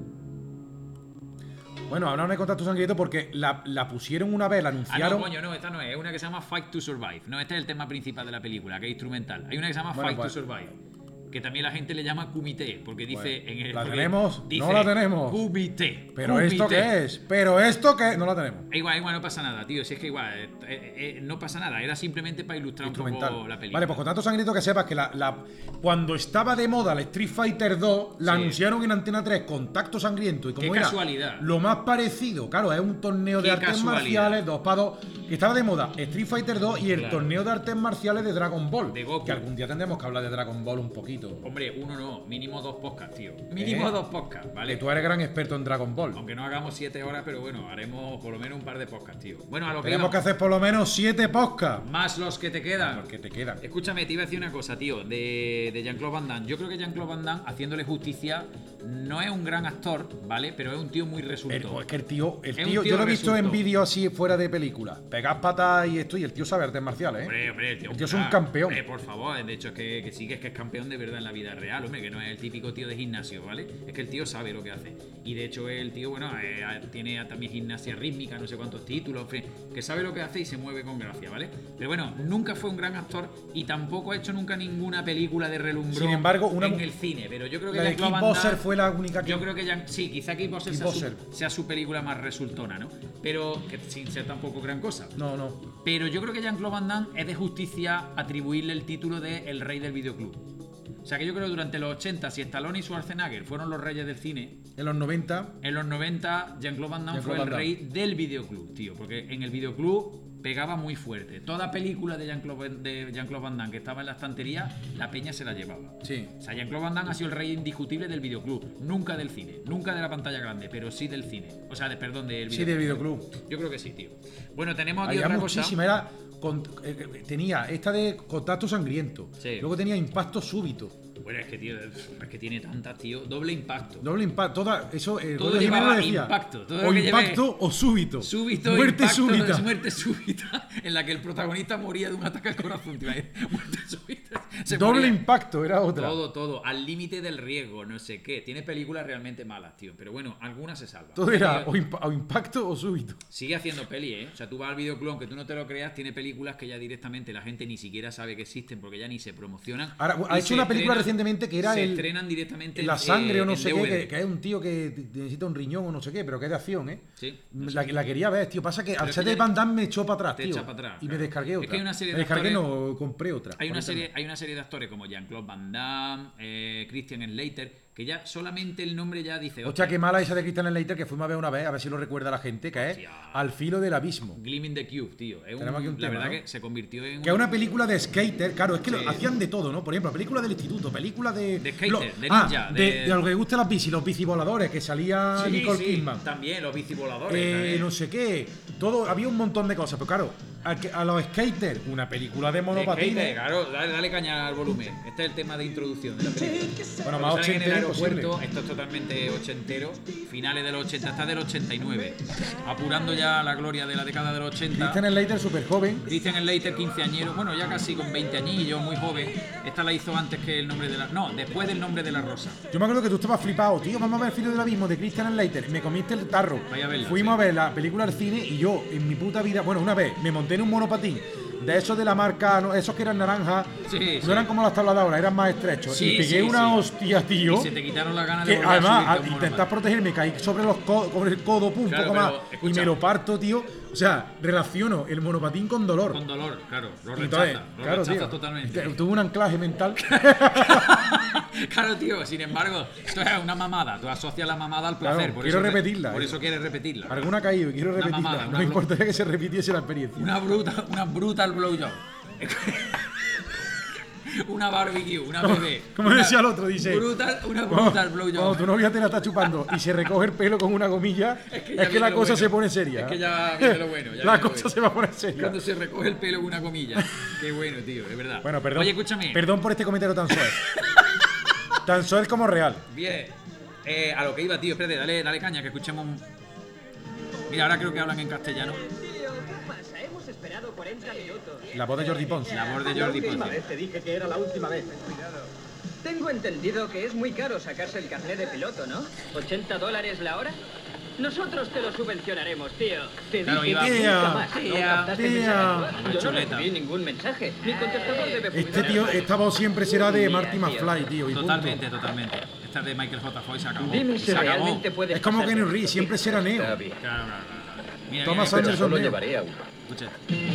Bueno, ahora no hay Contacto Sangriento porque la pusieron una vez, la anunciaron. No, coño, no, esta no es. Es una que se llama Fight to Survive. No, este es el tema principal de la película, que es instrumental. Hay una que se llama Fight to Survive. Que también la gente le llama Kumite, porque dice en el... ¿La tenemos? Dice, no la tenemos. Kumite. ¿Pero Kumite. esto qué es? ¿Pero esto qué? No la tenemos. Igual, no pasa nada, tío. Si es que igual, no pasa nada. Era simplemente para ilustrar un poco la película. Vale, pues Contacto Sangriento, que sepas que cuando estaba de moda la Street Fighter 2, la anunciaron en Antena 3, Contacto Sangriento. Y como Qué era casualidad. lo más parecido, claro, es un torneo de artes marciales, 2x2, que estaba de moda Street Fighter 2 y el torneo de artes marciales de Dragon Ball. De Goku. Que algún día tendremos que hablar de Dragon Ball un poquito. Hombre, no, mínimo 2 podcasts, tío. Mínimo 2 podcasts, ¿vale? Que tú eres gran experto en Dragon Ball. Aunque no hagamos 7 horas, pero bueno, haremos por lo menos un par de podcasts, tío. Bueno, a lo que tenemos que hacer por lo menos 7 podcasts. Más los que te quedan. Los que te quedan. Escúchame, te iba a decir una cosa, tío, de Jean-Claude Van Damme. Yo creo que Jean-Claude Van Damme, haciéndole justicia, no es un gran actor, ¿vale? Pero es un tío muy resultón. Es que el tío yo lo he visto en vídeos así fuera de película. Pegas patas y esto, y el tío sabe artes marciales, ¿eh? Hombre, el tío es un campeón. Por favor, de hecho, es que sí, que es campeón de verdad en la vida real, hombre, que no es el típico tío de gimnasio, ¿vale? Es que el tío sabe lo que hace. Y de hecho, el tío, bueno, tiene también gimnasia rítmica, no sé cuántos títulos, en fin, que sabe lo que hace y se mueve con gracia, ¿vale? Pero bueno, nunca fue un gran actor y tampoco ha hecho nunca ninguna película de relumbrón. Sin embargo, en el cine, pero yo creo que la de Kick Boxer fue la única que... Yo creo que sí, quizá Kick Boxer sea su película más resultona, ¿no? Pero que sin ser tampoco gran cosa. No. Pero yo creo que Jean-Claude Van Damme es de justicia atribuirle el título de El Rey del Videoclub. O sea que yo creo que durante los 80, si Stallone y Schwarzenegger fueron los reyes del cine, en los 90 Jean-Claude Van Damme fue el rey del videoclub, tío. Porque en el videoclub pegaba muy fuerte. Toda película de Jean-Claude Van Damme que estaba en la estantería, la peña se la llevaba. Sí. O sea, Jean-Claude Van Damme ha sido el rey indiscutible del videoclub. Nunca del cine, nunca de la pantalla grande, pero sí del cine. O sea, perdón, del videoclub. Sí, del videoclub. Yo creo que sí, tío. Bueno, tenemos aquí había otra muchísima, cosa. Tenía esta de Contacto Sangriento. Sí. Luego tenía Impacto Súbito. Bueno, es que, tío, es que tiene tantas, tío. Doble impacto. Eso, todo llevaba decía, impacto. Todo o impacto o súbito. Muerte impacto, súbita. Muerte súbita, en la que el protagonista moría de un ataque al corazón. Muerte súbita. Doble impacto era otra. Todo. Al límite del riesgo, no sé qué. Tiene películas realmente malas, tío. Pero bueno, algunas se salvan. Todo era o impacto o súbito. Sigue haciendo peli, ¿eh? O sea, tú vas al videoclub, aunque tú no te lo creas, tiene películas que ya directamente la gente ni siquiera sabe que existen porque ya ni se promocionan. Ahora, ha hecho una película recientemente que era se estrenan directamente la sangre o no sé DVD. qué, que es un tío que necesita un riñón o no sé qué, pero que es de acción, ¿eh? Sí. La quería ver, tío. Pasa que al ser de Van Damme me echó para atrás, tío. Echa para atrás, y claro. me descargué otra. Es que hay una serie me de descargué, actores, no, compré otra. Hay una serie de actores como Jean-Claude Van Damme, Christian Slater, que ya solamente el nombre ya dice... Hostia, qué mala esa de Christian Slater que fuimos a ver una vez, a ver si lo recuerda la gente, que es Al filo del abismo. Gleaming the Cube, tío. Tenemos aquí un la tema, verdad ¿no? que se convirtió en... Que es una película de skater, claro, es que hacían de todo, ¿no? Por ejemplo, película del instituto, película de skater, de ninja. De lo que gusta las bici, los bicivoladores, que salía Nicole Kidman. También, los bicivoladores. No sé qué. Todo, había un montón de cosas, pero claro, a los skaters, una película de monopatines. Claro, dale caña al volumen. Este es el tema de introducción de la película. Bueno, Cuando más salen en el ochentero aeropuerto, imposible. esto es totalmente ochentero, finales de los 80, hasta del 89. Apurando ya la gloria de la década de los 80. Christian Slater, súper joven. Christian Slater, quinceañero, bueno, ya casi con 20 añillos, muy joven. Esta la hizo antes que el nombre de la... No, después del nombre de la rosa. Yo me acuerdo que tú estabas flipado, tío, vamos a ver el filo del abismo de Christian Slater. Me comiste el tarro. Vaya a verla, Fuimos sí. a ver la película al cine y yo, en mi puta vida, bueno, una vez me monté en un monopatín de esos de la marca, no, esos que eran naranja, Sí, no sí. eran como las tablas de ahora, eran más estrechos. Sí, y pegué sí, una sí. hostia, tío. Y se te quitaron las ganas de Que volver a además, subirte a al un intentar monopatín. protegerme, caí sobre los con el codo, pum, Claro, poco pero, más, y escucha. me lo parto, tío. O sea, relaciono el monopatín con dolor. Con dolor, claro. Lo Entonces, rechazas tío, totalmente. tuve un anclaje mental. Claro, tío, sin embargo, esto es una mamada. Tú asocias la mamada al placer. Claro, por quiero eso repetirla. Por eso quieres repetirla. Alguna ha caído y quiero Una repetirla. mamada, No una me blo- importaría que se repitiese la experiencia. Una brutal blowjob. Una barbecue, una bebé. Como decía el otro, dice. Una Cuando- brutal Cuando blowjob. tu novia te la está chupando y se recoge el pelo con una gomilla, es que, ya viene la lo cosa bueno. se pone seria. Es que ya viene lo bueno, ya la viene lo cosa bueno. se va a poner seria. Cuando se recoge el pelo con una comilla. Qué bueno, tío, es verdad. Bueno, perdón. Oye, escúchame. Perdón por este comentario tan suave. Tan suave como real. Bien. A lo que iba, tío. Espérate, dale caña, que escuchemos. Mira, ahora creo que hablan en castellano. Tío, ¿qué pasa? Hemos esperado 40 minutos. La voz de Jordi Pons. La voz de La Jordi última Ponce. vez te dije que era la última vez. Cuidado. Tengo entendido que es muy caro sacarse el carnet de piloto, ¿no? ¿$80 la hora? Nosotros te lo subvencionaremos, tío. Te Claro, dije iba- que Tía, nunca más. ¿No tía, captaste el tía. mensaje? Yo no Chuleta. recibí ningún mensaje. Mi contestador debe Este funcionar. tío, esta voz siempre será de Mira, Marty tío. McFly, tío. Y punto. Totalmente. Esta es de Michael J. Foy, se acabó. Dime si Se acabó. realmente puedes Es como pasarte. Kenny Reeves, siempre será Neo. Está bien. Claro. Mira, Thomas mira, Anderson Neo. a uno. escucha.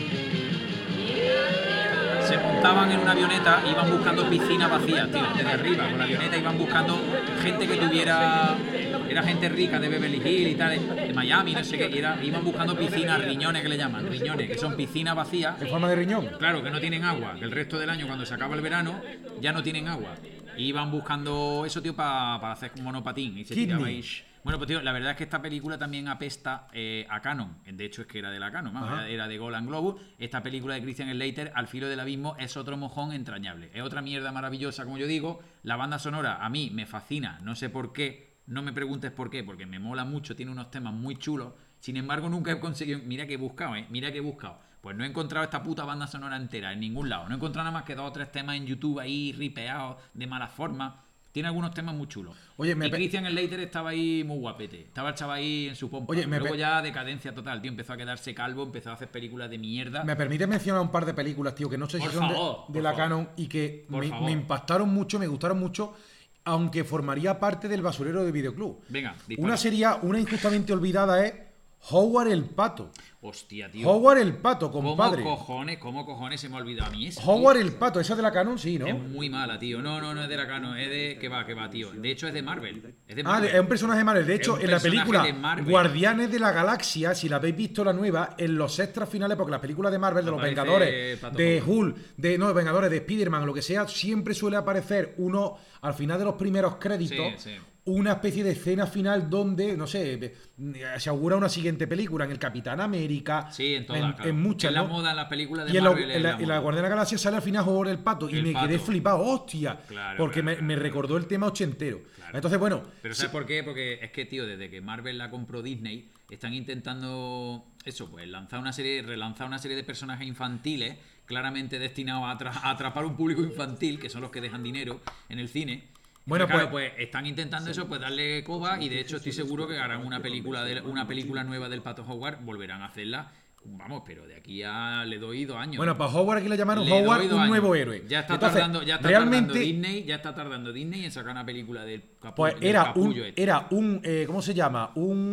Se montaban en una avioneta, iban buscando piscinas vacías, tío, desde arriba, con la avioneta iban buscando gente que tuviera, era gente rica de Beverly Hills y tal, de Miami, no sé qué, y iban buscando piscinas, riñones que le llaman, riñones, que son piscinas vacías, En forma de riñón. claro, que no tienen agua, que el resto del año cuando se acaba el verano ya no tienen agua. Y iban buscando eso, tío, para hacer un monopatín y se Kidney. tiraba ahí. Bueno, pues tío, la verdad es que esta película también apesta a Canon. De hecho, es que era de la Canon, vamos, Ajá. era de Golan Globus. Esta película de Christian Slater, Al filo del abismo, es otro mojón entrañable. Es otra mierda maravillosa, como yo digo. La banda sonora a mí me fascina, no sé por qué. No me preguntes por qué, porque me mola mucho, tiene unos temas muy chulos. Sin embargo, nunca he conseguido... Mira que he buscado, mira que he buscado. Pues no he encontrado esta puta banda sonora entera en ningún lado. No he encontrado nada más que 2 o 3 temas en YouTube ahí ripeados de mala forma. Tiene algunos temas muy chulos. Oye, y Christian Slater estaba ahí muy guapete. Estaba el chaval ahí en su pompa. Oye, Luego ya decadencia total, tío. Empezó a quedarse calvo, empezó a hacer películas de mierda. ¿Me permite mencionar un par de películas, tío, que no sé si Por son favor, de por la favor. Canon y que Por favor. me impactaron mucho, me gustaron mucho, aunque formaría parte del basurero de Videoclub? Venga, dispara. Una sería, una injustamente olvidada es Howard el Pato. Hostia, tío. Howard el Pato, compadre. ¿Cómo cojones se me ha olvidado a mí eso? Howard el Pato, esa de la Canon, sí, ¿no? Es muy mala, tío. No es de la Canon, es de... Que va, tío. De hecho, es de Marvel. Es de Ah, Marvel. es un personaje de Marvel. De Es hecho, un en la personaje película de Marvel. Guardianes de la Galaxia, si la habéis visto la nueva, en los extras finales, porque las películas de Marvel, de los Aparece Vengadores, Pato de Howard. Hulk, de Vengadores, de Spider-Man, lo que sea, siempre suele aparecer uno, al final de los primeros créditos, Sí, sí. una especie de escena final donde, no sé, se augura una siguiente película, en el Capitán América, Sí, en todas, claro. en muchas, Es la ¿no? moda en las películas de Y en Marvel. es la moda. Guardiana de la Galaxia sale al final Howard el Pato y El me quedé Pato. flipado, hostia, Claro, porque claro, me recordó el tema ochentero. Claro. Entonces, bueno, Pero ¿sabes por qué? Porque es que, tío, desde que Marvel la compró Disney, están intentando eso, pues relanzar una serie de personajes infantiles claramente destinados a atrapar un público infantil, que son los que dejan dinero en el cine. Bueno, Entonces, claro, pues están intentando eso, pues darle coba, y de hecho estoy seguro que harán una película nueva del Pato Howard, volverán a hacerla. Vamos, pero de aquí a le doy 2 años. bueno, pues Howard aquí le llamaron Le doy Howard 2 un años. nuevo héroe. Ya está Entonces, tardando, realmente, ya está tardando Disney en sacar una película del pues del capullo este. era un ¿cómo se llama?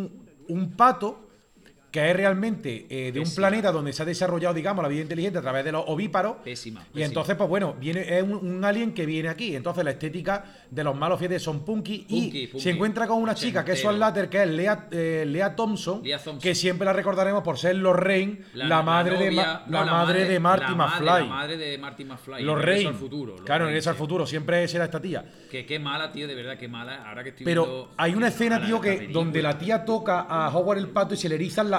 Un pato que es realmente de un Pésima. planeta donde se ha desarrollado, digamos, la vida inteligente a través de los ovíparos. Pésima, Y pésima. entonces, pues bueno, es un alien que viene aquí. Entonces la estética de los malos fieles son punky. Y Punky. se encuentra con una chica que es Ochentero. Swan Latter, que es Lea Thompson, Lea Thompson. que siempre la recordaremos por ser Lorraine, la madre de Marty McFly. La madre de Marty McFly. Lorraine. Regreso al futuro. Claro, Lorraine, Regreso al sí. futuro. Siempre será esta tía. Que qué mala, tío, de verdad, qué mala. Ahora que estoy Pero viendo hay una escena, mala tío, la que película. donde la tía toca a Howard el Pato y se le erizan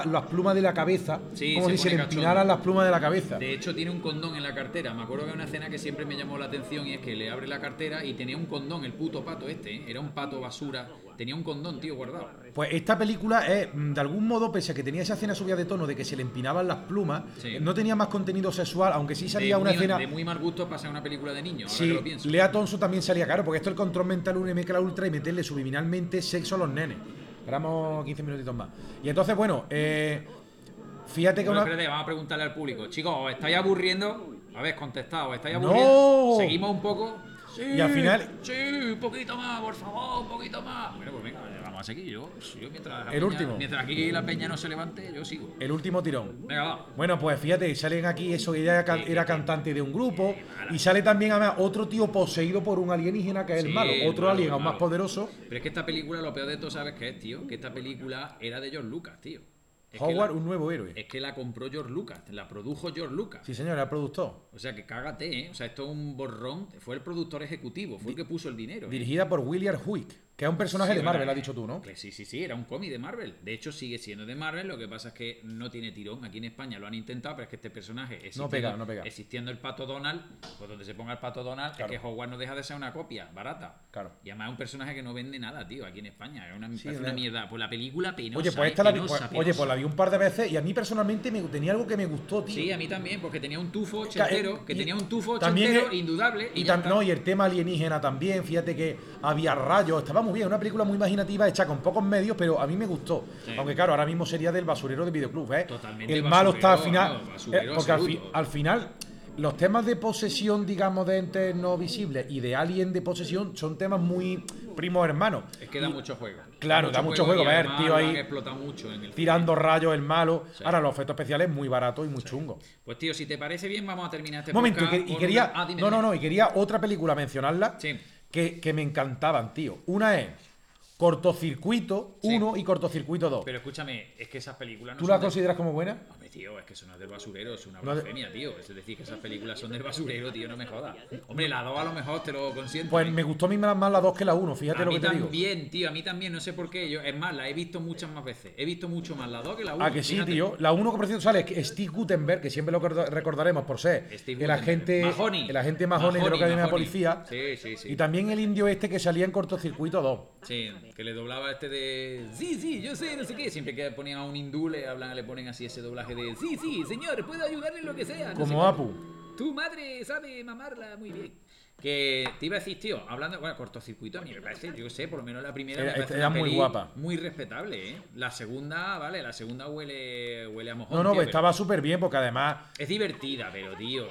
las plumas de la cabeza, Sí, como se si se pone le cachondo. empinaran las plumas de la cabeza. De hecho, tiene un condón en la cartera. Me acuerdo que hay una escena que siempre me llamó la atención y es que le abre la cartera y tenía un condón, el puto pato este, ¿eh? Era un pato basura. Tenía un condón, tío, guardado. Pues esta película es, de algún modo, pese a que tenía esa escena subida de tono de que se le empinaban las plumas, Sí. no tenía más contenido sexual, aunque sí salía una escena... De muy mal gusto pasar una película de niños, ahora Sí, que lo pienso. Lea Thompson también salía caro, porque esto es el control mental UNMK Ultra y meterle subliminalmente sexo a los nenes. Esperamos 15 minutitos más. Y entonces, bueno, fíjate que Bueno, una... espérate, vamos a preguntarle al público. Chicos, ¿os estáis aburriendo? Habéis contestado, ¿os estáis ¡No! aburriendo? ¿Seguimos un poco? Sí, Y al final- Sí, un poquito más, por favor, un poquito más. Bueno, pues venga, vamos a seguir. Yo mientras la El último. Mientras aquí la peña no se levante, yo sigo. El último tirón. Venga, va. Bueno, pues fíjate, salen aquí eso, ella era cantante de un grupo y sale también además otro tío poseído por un alienígena que es el Sí, malo, el otro malo, alien el aún más malo. poderoso. Pero es que esta película, lo peor de todo, ¿sabes qué es, tío? Que esta película era de George Lucas, tío. Es que Howard, la- un nuevo héroe. Es que la compró George Lucas, la produjo George Lucas. Sí, señor, era el productor. O sea que cágate, ¿eh? O sea, esto es un borrón. Fue el productor ejecutivo, fue el que puso el dinero. ¿eh? Dirigida por William Huyck, que es un personaje Sí, de Marvel, bueno, has dicho tú, ¿no? que sí, era un cómic de Marvel. De hecho, sigue siendo de Marvel, lo que pasa es que no tiene tirón. Aquí en España lo han intentado, pero es que este personaje, No pega. existiendo el Pato Donald, pues donde se ponga el Pato Donald, Claro. es que Howard no deja de ser una copia barata. Claro. Y además es un personaje que no vende nada, tío, aquí en España. Es una, Sí, parece una mierda. Pues la película penosa. Oye, pues esta la vi un par de veces y a mí personalmente tenía algo que me gustó, tío. Sí, a mí también, porque tenía un tufo Ca- ochentero, que y- tenía un tufo también ochentero es- indudable. Y, ya está. no, y el tema alienígena también, fíjate que había rayos, estaba muy bien, una película muy imaginativa hecha con pocos medios, pero a mí me gustó. Sí. Aunque claro, ahora mismo sería del basurero de videoclub, ¿eh? Totalmente El malo está al basurero, final, vamos, basurero porque absoluto. al final los temas de posesión, digamos, de entes no visibles y de alien de posesión son temas muy primos hermanos. Es que da mucho juego. Claro, da mucho juego, y ver, además tío, lo ahí han explotado mucho en el tirando rayos, el malo. Sí. Ahora, los efectos especiales muy baratos y muy chungos. Pues tío, si te parece bien, vamos a terminar este Un momento, podcast y con quería. una- Ah, dime, no, dime. no, y quería otra película mencionarla Sí. que me encantaban, tío. Una es Cortocircuito Sí. 1 y Cortocircuito 2. Pero escúchame, es que esas películas no ¿Tú son las de- consideras como buenas? Hombre, tío, es que eso no es del basurero, es una No de- blasfemia, tío. Es decir, que esas películas son del basurero, tío, no me jodas. Hombre, la 2 a lo mejor te lo consiento. Pues me gustó a mí más la 2 que la 1, fíjate A lo mí que te digo. también, tío, a mí también, no sé por qué. Es más, la he visto muchas más veces. He visto mucho más la 2 que la 1. Ah, que sí, tío. La 1 que por cierto sale es Steve Guttenberg, que siempre lo recordaremos por ser Steve el agente Mahoney. el agente Mahoney de la Academia de Mahoney. Policía. Sí, sí, sí. Y también el indio este que salía en Cortocircuito 2. Sí, que le doblaba este de sí, yo sé, no sé qué. Siempre que ponían a un hindú le ponen así ese doblaje de sí, señor, puedo ayudarle en lo que sea. no sé Como cuánto. Apu. Tu madre sabe mamarla muy bien. Que te iba a decir, tío, hablando, bueno, Cortocircuito a mí me parece, yo qué sé, por lo menos la primera me parece Era una muy peli guapa. muy respetable, ¿eh? La segunda, vale, la segunda huele a mojón. No, tío, pues pero estaba súper bien porque además es divertida, pero tío,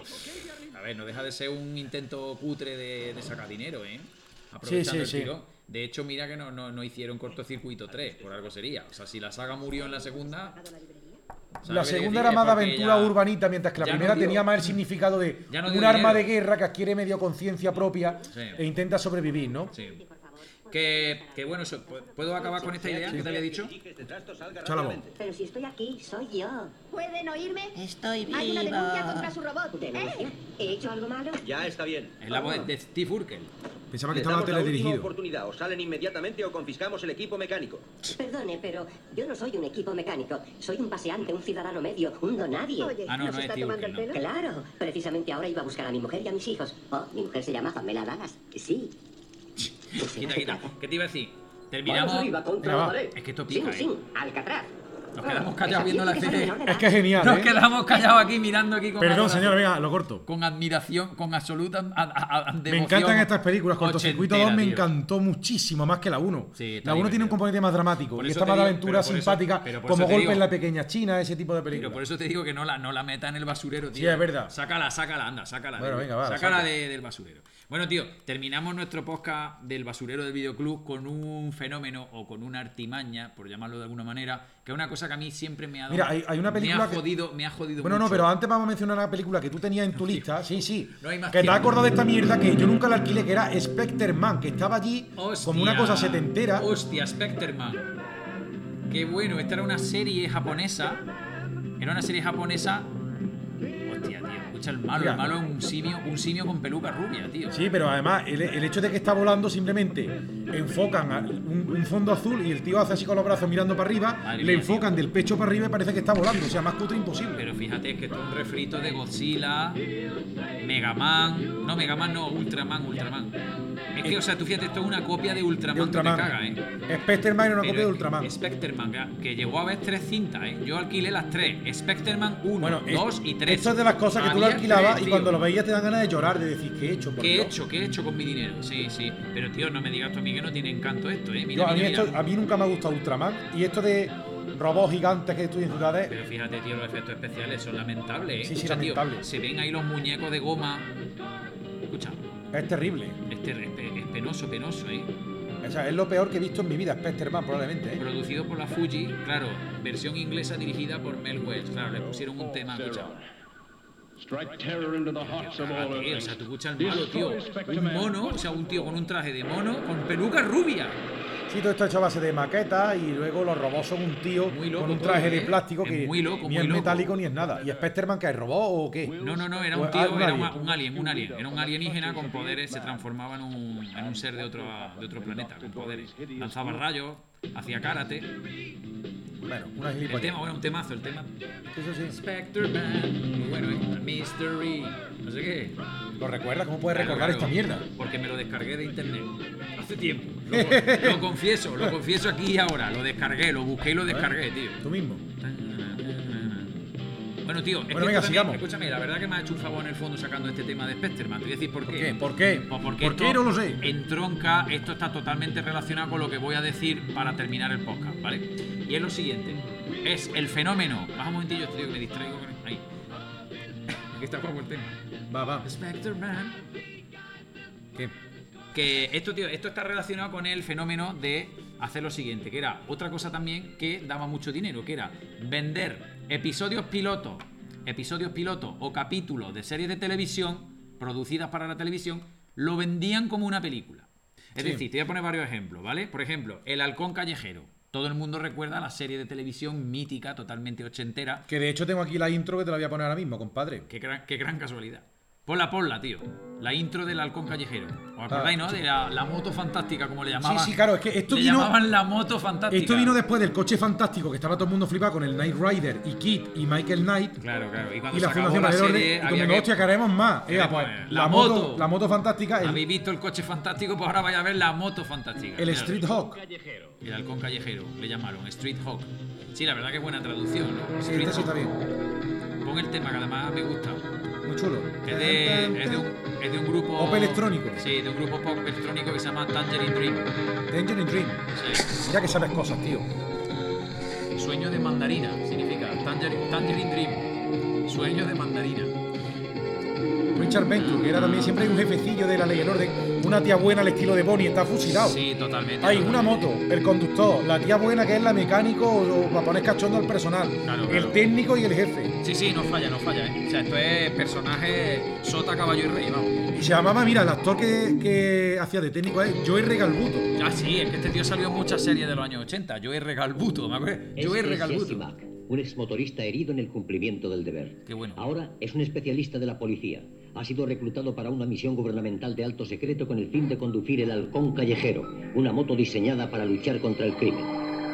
a ver, no deja de ser un intento cutre de sacar dinero, ¿eh? Aprovechando Sí. el tirón. De hecho, mira que no hicieron Cortocircuito 3, por algo sería. O sea, si la saga murió en la segunda. ¿sabes la lo que segunda decir? era más de Es porque aventura ya- urbanita, mientras que la ya no primera dio- tenía más el significado de ya no un dio arma de dinero. guerra que adquiere medio conciencia propia Sí. e intenta sobrevivir, ¿no? Sí. Que bueno, ¿puedo acabar con esta idea que te había dicho? Echa la voz. Pero si estoy aquí, soy yo. ¿Pueden oírme? Estoy viva. Hay una denuncia contra su robot. ¿Denuncia? ¿He hecho algo malo? Ya está bien. Es la voz de Steve Urkel. Pensaba que Les estaba damos la última teledirigido. oportunidad. O salen inmediatamente o confiscamos el equipo mecánico. Perdone, pero yo no soy un equipo mecánico. Soy un paseante, un ciudadano medio, un donadie. Oye, Ah, no, ¿nos no es está tío, tomando que el no. pelo? Claro, precisamente ahora iba a buscar a mi mujer y a mis hijos. Oh, mi mujer se llama Pamela Dallas. Sí. Quita. ¿Qué te iba a decir? Vamos Terminamos. arriba contra Venga, la va. pared. Es que esto pica, Sin, Alcatraz. Nos quedamos callados viendo la serie. Es que es genial, Nos ¿eh? quedamos callados aquí mirando aquí con Perdón, adoración, señor, venga, lo corto. con admiración, con absoluta Me encantan estas películas. Cortocircuito 2 me encanta. encantó muchísimo más que la 1. Sí, está La 1 tiene un divertido. componente más dramático Por y eso esta te más de digo- aventura pero por eso- simpática, pero por como eso te Golpe digo- en la Pequeña China, ese tipo de Pero películas. por eso te digo que no la meta en el basurero, tío. Sí, es verdad. Sácala, anda, sácala. Bueno, venga, va, la Sácala saco. del basurero. Bueno, tío, terminamos nuestro podcast del basurero del videoclub con un fenómeno o con una artimaña, por llamarlo de alguna manera, que es una cosa que a mí siempre me ha dado. Mira, hay una película que- me ha jodido Bueno, mucho. no, pero antes vamos a mencionar una película que tú tenías en tu lista. Sí. No hay más que te has tiempo. acordado de esta mierda que yo nunca la alquilé, que era Spectre Man, que estaba allí como una cosa setentera. Hostia, Specterman. Qué bueno, esta era una serie japonesa. Era una serie japonesa. Hostia, tío, escucha el malo. Mira. El malo es un simio con peluca rubia, tío. Sí, pero además el hecho de que está volando simplemente enfocan un fondo azul y el tío hace así con los brazos mirando para arriba, Madre le mía, enfocan del pecho para arriba y parece que está volando. O sea, más cutre imposible. Pero fíjate que esto es un refrito de Godzilla, Megaman. No, Megaman no, Ultraman. Es que, o sea, tú fíjate, esto es una copia de Ultraman, De Ultraman. que te caga, ¿eh? Spectreman era una Pero copia de Ultraman. Spectreman, que llegó a ver 3 cintas, ¿eh? Yo alquilé las 3. Spectreman 1, Bueno, 2 y 3. esto es de las cosas que tú lo Había alquilabas 3, y tío. cuando lo veías te dan ganas de llorar, de decir, ¿qué he hecho? Por ¿Qué he Dios? hecho? ¿Qué he hecho con mi dinero? Sí, sí. Pero, tío, no me digas tú a mí que no tiene encanto esto, ¿eh? Yo, Mira. a mí nunca me ha gustado Ultraman. Y esto de robots gigantes que estudian ciudades. Pero fíjate, tío, los efectos especiales son lamentables, ¿eh? Sí, Escucha, tío, lamentables. se ven ahí los muñecos de goma. Escucha, Es terrible. es penoso, ¿eh? O sea, es lo peor que he visto en mi vida, Spectreman, probablemente. ¿eh? Producido por la Fuji, claro, versión inglesa dirigida por Mel Wells. Claro, le pusieron un tema, escucha. Strike terror into the hearts of all Cágate, o Earth. sea, tú escuchas al malo, tío. Un mono, o sea, un tío con un traje de mono con peluca rubia. Sí, todo esto hecho a base de maquetas y luego los robots son un tío Muy loco con un todo, traje de ¿eh? plástico Es que muy loco, ni muy es loco. metálico ni es nada. ¿Y Spectreman que es robot o qué? No, era O- un tío, un era alien. un alien. Era un alienígena con poderes, se transformaba en un ser de otro planeta, con poderes. Lanzaba rayos, hacía karate. Bueno, una El gilipollas. tema, bueno, un temazo, el tema. Eso sí. Spectreman, muy bueno, ¿eh? Mystery, no sé qué. ¿Lo recuerdas? ¿Cómo puedes Claro, recordar claro, esta mierda? Porque me lo descargué de internet hace tiempo. Lo confieso aquí y ahora. Lo descargué, lo busqué y lo descargué, tío. Tú mismo. Bueno, tío, es que Bueno, venga, esto también, sigamos. escúchame, la verdad que me ha hecho un favor en el fondo sacando este tema de Spectreman. Te voy a decir por qué. ¿Por qué? Pues porque ¿Por qué? esto No lo sé. entronca, esto está totalmente relacionado con lo que voy a decir para terminar el podcast, ¿vale? Y es lo siguiente. Es el fenómeno. Baja un momentillo, tío, que me distraigo. Ahí. Aquí está guapo el tema. Va. Spectreman. ¿Qué? Que esto, tío, esto está relacionado con el fenómeno de hacer lo siguiente, que era otra cosa también que daba mucho dinero, que era vender episodios pilotos o capítulos de series de televisión producidas para la televisión, lo vendían como una película. Es Sí. decir, te voy a poner varios ejemplos, ¿vale? Por ejemplo, El Halcón Callejero. Todo el mundo recuerda la serie de televisión mítica, totalmente ochentera. Que de hecho tengo aquí la intro que te la voy a poner ahora mismo, compadre. Qué gran casualidad. Ponla, tío. La intro del Halcón Callejero. ¿Os acordáis, no? De la moto fantástica, como le llamaban. Sí, claro, es que esto le vino. llamaban la moto fantástica. Esto vino después del coche fantástico que estaba todo el mundo flipado con el Knight Rider y Kit y Michael Knight. Claro. Y cuando Y se la acabó Fundación la Valor serie, y todo el había mundo, que... hostia, que haremos más. Queremos, Pues, la moto fantástica, ¿Habéis visto el coche fantástico? Pues ahora vais a ver la moto fantástica. el Mira, Street Hawk. El Halcón Callejero, le llamaron. Street Hawk. Sí, la verdad que es buena traducción, ¿no? Sí, Street este sí está Hawk. bien. Pon el tema, que además me gusta. Muy chulo. Es de un grupo... Pop electrónico. Sí, de un grupo pop electrónico que se llama Tangerine Dream. Tangerine Dream. Sí. Mira que sabes cosas, tío. Sueño de mandarina, significa Tangerine Dream. Sueño de mandarina. Richard Venture, que era también siempre hay un jefecillo de la ley del orden, una tía buena al estilo de Bonnie, está fusilado. Sí, totalmente. Hay una moto, el conductor, la tía buena que es la mecánico o para poner cachondo al personal, Claro. el técnico y el jefe. Sí, no falla, ¿eh? O sea, esto es personaje sota, caballo y rey, vamos. Y se llamaba, mira, el actor que hacía de técnico es Joey Regalbuto. Ah, sí, es que este tío salió en muchas series de los años 80. Joey Regalbuto, ¿me acuerdo? Joey Regalbuto. Jesse Mack, un exmotorista herido en el cumplimiento del deber. Qué bueno. Ahora es un especialista de la policía. Ha sido reclutado para una misión gubernamental de alto secreto con el fin de conducir el Halcón Callejero, una moto diseñada para luchar contra el crimen.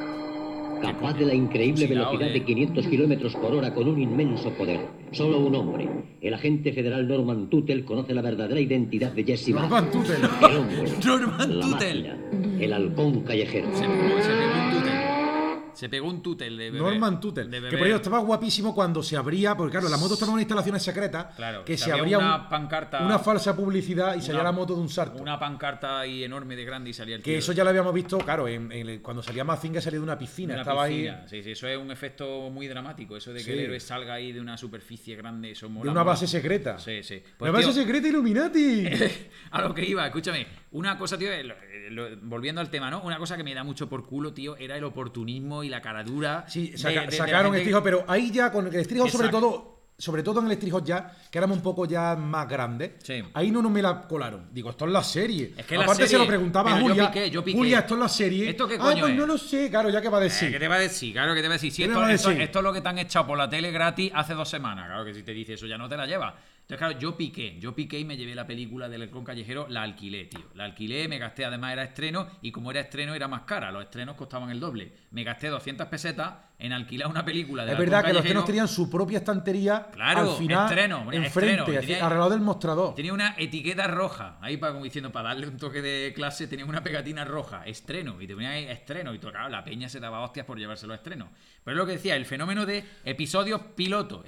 Capaz de la increíble Fusilado, velocidad de 500 kilómetros por hora con un inmenso poder. Solo un hombre, el agente federal Norman Tuttle, conoce la verdadera identidad de Jesse Mack. Norman Tuttle. El hombre, Norman la Tuttle. máquina, el Halcón Callejero. Se pegó un tútel. Se pegó un tútel de bebé. Norman Tuttle. De bebé. Que por ello estaba guapísimo cuando se abría, porque claro, la moto estaba en unas instalaciones secretas, Claro, que se se abría abría una pancarta- una falsa publicidad y salía la moto de un salto. Una pancarta ahí enorme de grande y salía el Que tío. eso ya lo habíamos visto, claro, cuando salía Mazinger salía de una piscina. Una estaba piscina. ahí Sí, eso es un efecto muy dramático. Eso de que Sí. el héroe salga ahí de una superficie grande. Eso mola, de una mola. base secreta. Sí. ¡La Pues, base tío, secreta Illuminati! a lo que iba, escúchame. Una cosa, tío, volviendo al tema, ¿no? Una cosa que me da mucho por culo, tío, era el oportunismo y la caradura. Sí, de sacaron la gente- Street Hawk, pero ahí ya con el Street Hawk, que sobre todo en el Street Hawk ya, que éramos un poco ya más grandes, Sí. ahí no me la colaron. Digo, esto es la serie. Es que la Aparte se serie- lo preguntaba a pero Julia. yo piqué. Julia, esto es la serie. ¿Esto qué coño pues es? no lo sé, claro, ya que va a decir. ¿Qué te va a decir? Claro que te va a decir. Si ¿Qué me esto, va a esto- decir? esto es lo que te han echado por la tele gratis hace 2 semanas. Claro que si te dice eso ya no te la llevas. Entonces, claro, yo piqué y me llevé la película del Halcón Callejero, la alquilé, tío. La alquilé, me gasté, además era estreno, y como era estreno era más cara, los estrenos costaban el doble. Me gasté 200 pesetas en alquilar una película del Es Halcón verdad que los Callejero. estrenos tenían su propia estantería Claro, al final, enfrente, alrededor del mostrador. Tenía una etiqueta roja, ahí para, como diciendo, para darle un toque de clase, tenía una pegatina roja, estreno, y te ponía ahí estreno, y claro, la peña se daba hostias por llevárselo a estreno. Pero es lo que decía, el fenómeno de episodios pilotos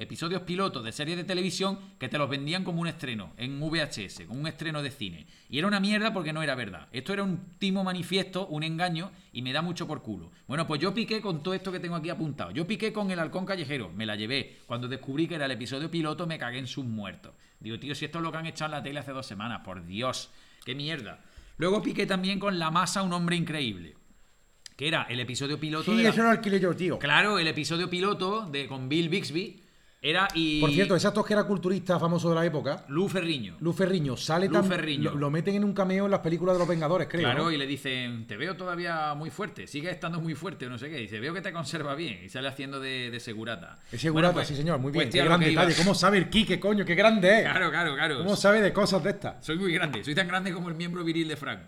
de series de televisión que te los vendían como un estreno en VHS, como un estreno de cine. Y era una mierda porque no era verdad. Esto era un timo manifiesto, un engaño, y me da mucho por culo. Bueno, pues yo piqué con todo esto que tengo aquí apuntado. Yo piqué con el Halcón Callejero, me la llevé. Cuando descubrí que era el episodio piloto, me cagué en sus muertos. Digo, tío, si esto es lo que han echado en la tele hace 2 semanas, por Dios, qué mierda. Luego piqué también con La Masa, un hombre increíble, que era el episodio piloto. Sí, eso lo alquilé yo, tío. Claro, el episodio piloto con Bill Bixby. Era y... Por cierto, ese actor que era culturista famoso de la época, Lu Ferriño. Sale también. Lo meten en un cameo en las películas de los Vengadores, creo. Claro, ¿no? y le dicen, te veo todavía muy fuerte, sigue estando muy fuerte, o no sé qué. Dice, veo que te conserva bien. Y sale haciendo de segurata. Es segurata, Bueno, pues, sí, señor, muy bien. Pues, Qué tío, gran lo que detalle. iba- ¿Cómo sabe el Quique, coño? Qué grande es. Claro. ¿Cómo sabe de cosas de estas? Soy muy grande, soy tan grande como el miembro viril de Frank.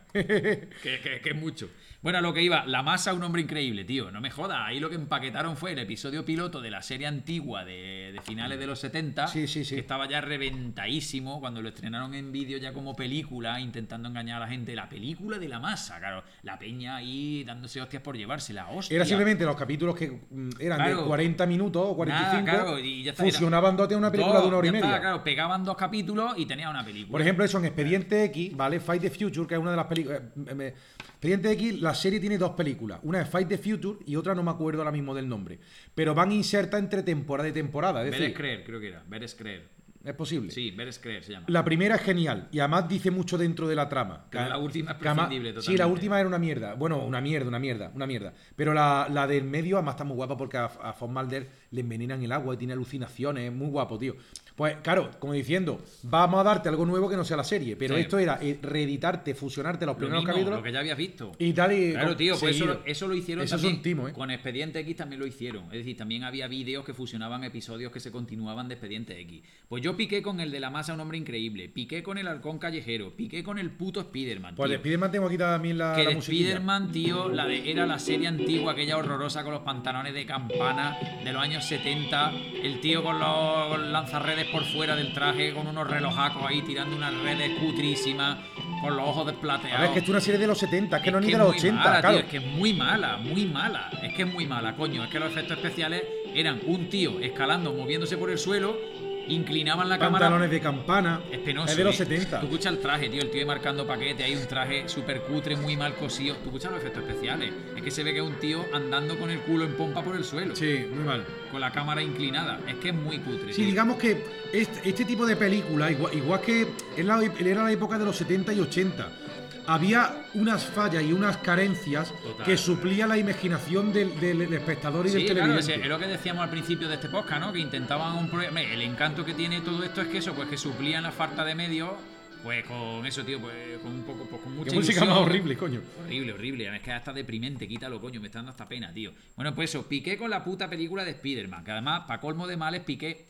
que es mucho. Bueno, a lo que iba, La Masa, un hombre increíble, tío. No me jodas. Ahí lo que empaquetaron fue el episodio piloto de la serie antigua de finales de los 70. Sí. Que estaba ya reventadísimo cuando lo estrenaron en vídeo ya como película, intentando engañar a la gente. La película de La Masa, claro. La peña ahí dándose hostias por llevársela. Hostia. Era simplemente los capítulos que eran de 40 minutos o 45. Nada, claro, y ya está, fusionaban dos de una película de 1 hora y ya está, media. claro, pegaban 2 capítulos y tenía una película. Por ejemplo, eso en Expediente X, ¿vale? Fight the Future, que es una de las películas. Expediente X, la serie tiene 2 películas. Una es Fight the Future y otra no me acuerdo ahora mismo del nombre. Pero van insertas entre temporada y temporada. Es Ver decir, es creer, creo que era. Ver es creer. es posible. Sí, Ver es creer se llama. La primera es genial y además dice mucho dentro de la trama. Pero la última es Que además- prescindible Sí, totalmente. la última era una mierda. Bueno, una mierda. Pero la del medio además está muy guapa porque a Von Mulder le envenenan el agua y tiene alucinaciones. Es muy guapo, tío. Pues claro, como diciendo, vamos a darte algo nuevo que no sea la serie. Pero Sí. esto era reeditarte, fusionarte los Lo primeros mismo, capítulos lo que ya habías visto. y tal. Y Claro, tío, pues seguido. eso lo hicieron Eso es también. un timo, ¿eh? Con Expediente X también lo hicieron. Es decir, también había vídeos que fusionaban episodios que se continuaban de Expediente X. Pues yo piqué con el de La Masa, un hombre increíble. Piqué con el Halcón Callejero. Piqué con el puto Spiderman. Pues de tío. Spiderman tengo aquí también la Que de musiquilla. Spiderman, tío, era la serie antigua, aquella horrorosa con los pantalones de campana de los años 70. El tío con los lanzarredes por fuera del traje, con unos relojacos ahí tirando unas redes cutrísimas, con los ojos desplateados. A ver, es que esto es una serie de los 70, es que no es ni de es los muy 80, mala, claro. tío, es que es muy mala. Es que es muy mala, coño. Es que los efectos especiales eran un tío escalando, moviéndose por el suelo, inclinaban la cámara. Pantalones de campana. Es penoso. Es de los ¿eh? 70. Tú escuchas el traje, tío, el tío ahí marcando paquete, hay un traje súper cutre, muy mal cosido. Tú escuchas los efectos especiales. Es que se ve que es un tío andando con el culo en pompa por el suelo. Sí, muy mal. Con la cámara inclinada. Es que es muy cutre. Sí, tío. digamos que este tipo de películas, igual que era la época de los 70 y 80, había unas fallas y unas carencias Total. que suplía la imaginación del espectador y Sí, del claro, televidente. es lo que decíamos al principio de este podcast, ¿no? Que intentaban un problema. El encanto que tiene todo esto es que eso, pues que suplían la falta de medios, pues con eso, tío, pues con un poco, pues con mucha Qué música ilusión. más horrible, coño. Horrible. Es que hasta deprimente, quítalo, coño, me está dando hasta pena, tío. Bueno, pues eso, piqué con la puta película de Spider-Man, que además, para colmo de males,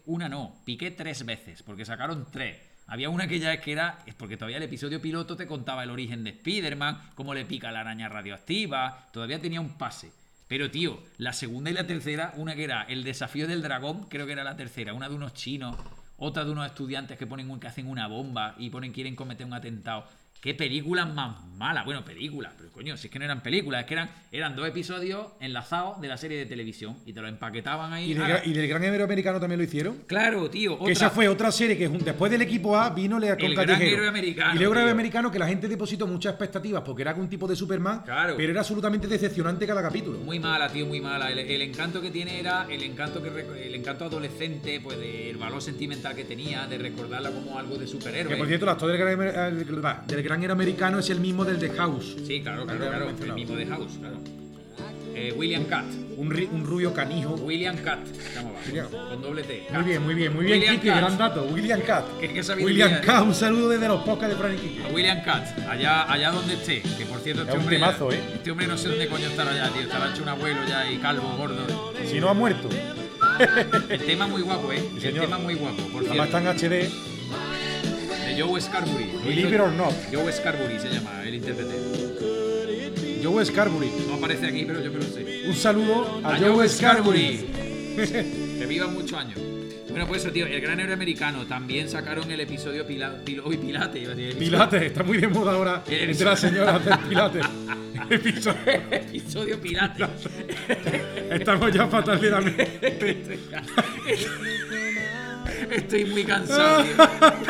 piqué 3 veces, porque sacaron 3. Había una que ya es que era, es porque todavía el episodio piloto te contaba el origen de Spider-Man, cómo le pica la araña radioactiva, todavía tenía un pase. Pero, tío, la segunda y la tercera, una que era el desafío del dragón, creo que era la tercera, una de unos chinos, otra de unos estudiantes que hacen una bomba y quieren cometer un atentado. ¿Qué películas más malas? Bueno, películas, pero coño, si es que no eran películas, es que eran 2 episodios enlazados de la serie de televisión y te lo empaquetaban ahí. ¿Y del Gran Héroe Americano también lo hicieron? Claro, tío. Que esa fue otra serie que después del equipo A vino el Halcón Gran Callejero. Héroe Americano, Y el Héroe tío. Americano que la gente depositó muchas expectativas porque era un tipo de Superman, Claro. pero era absolutamente decepcionante cada capítulo. Muy mala, tío, muy mala. El encanto que tiene era el encanto adolescente, pues del valor sentimental que tenía, de recordarla como algo de superhéroe. Que por cierto, el actor del Gran Héroe Americano es el mismo del The House. Sí, claro, Ya lo hemos el mencionado. mismo de House, claro. William Catt. Un rubio canijo. William Catt, se llamaba, William. con doble T. Muy bien, William Kike, Catt. gran dato. William Catt. ¿Qué sabiduría? William Catt, un saludo desde los podcasts de Fran y Kike. A William Catt, allá donde esté, que por cierto Es un temazo, ¿eh? Este hombre no sé dónde coño estará ya, tío. Estará hecho un abuelo ya y calvo, gordo. Si no ha muerto. El tema muy guapo, ¿eh? Sí, El señor. tema muy guapo, por Además cierto. está en HD. Joe Scarbury. Believe it or not. Joe Scarbury se llama el intérprete. Joe Scarbury. No aparece aquí, pero yo me lo sé. Un saludo a Joe Joe Scarbury. Scarbury. Que viva muchos años. Bueno, pues eso, tío, el gran héroe americano. También sacaron el episodio Pilates. Iba a decir, Pilates, está muy de moda ahora entre las señoras hacer pilates. Episodio Pilates. Estamos ya fatal de la mente. Estoy muy cansado, tío.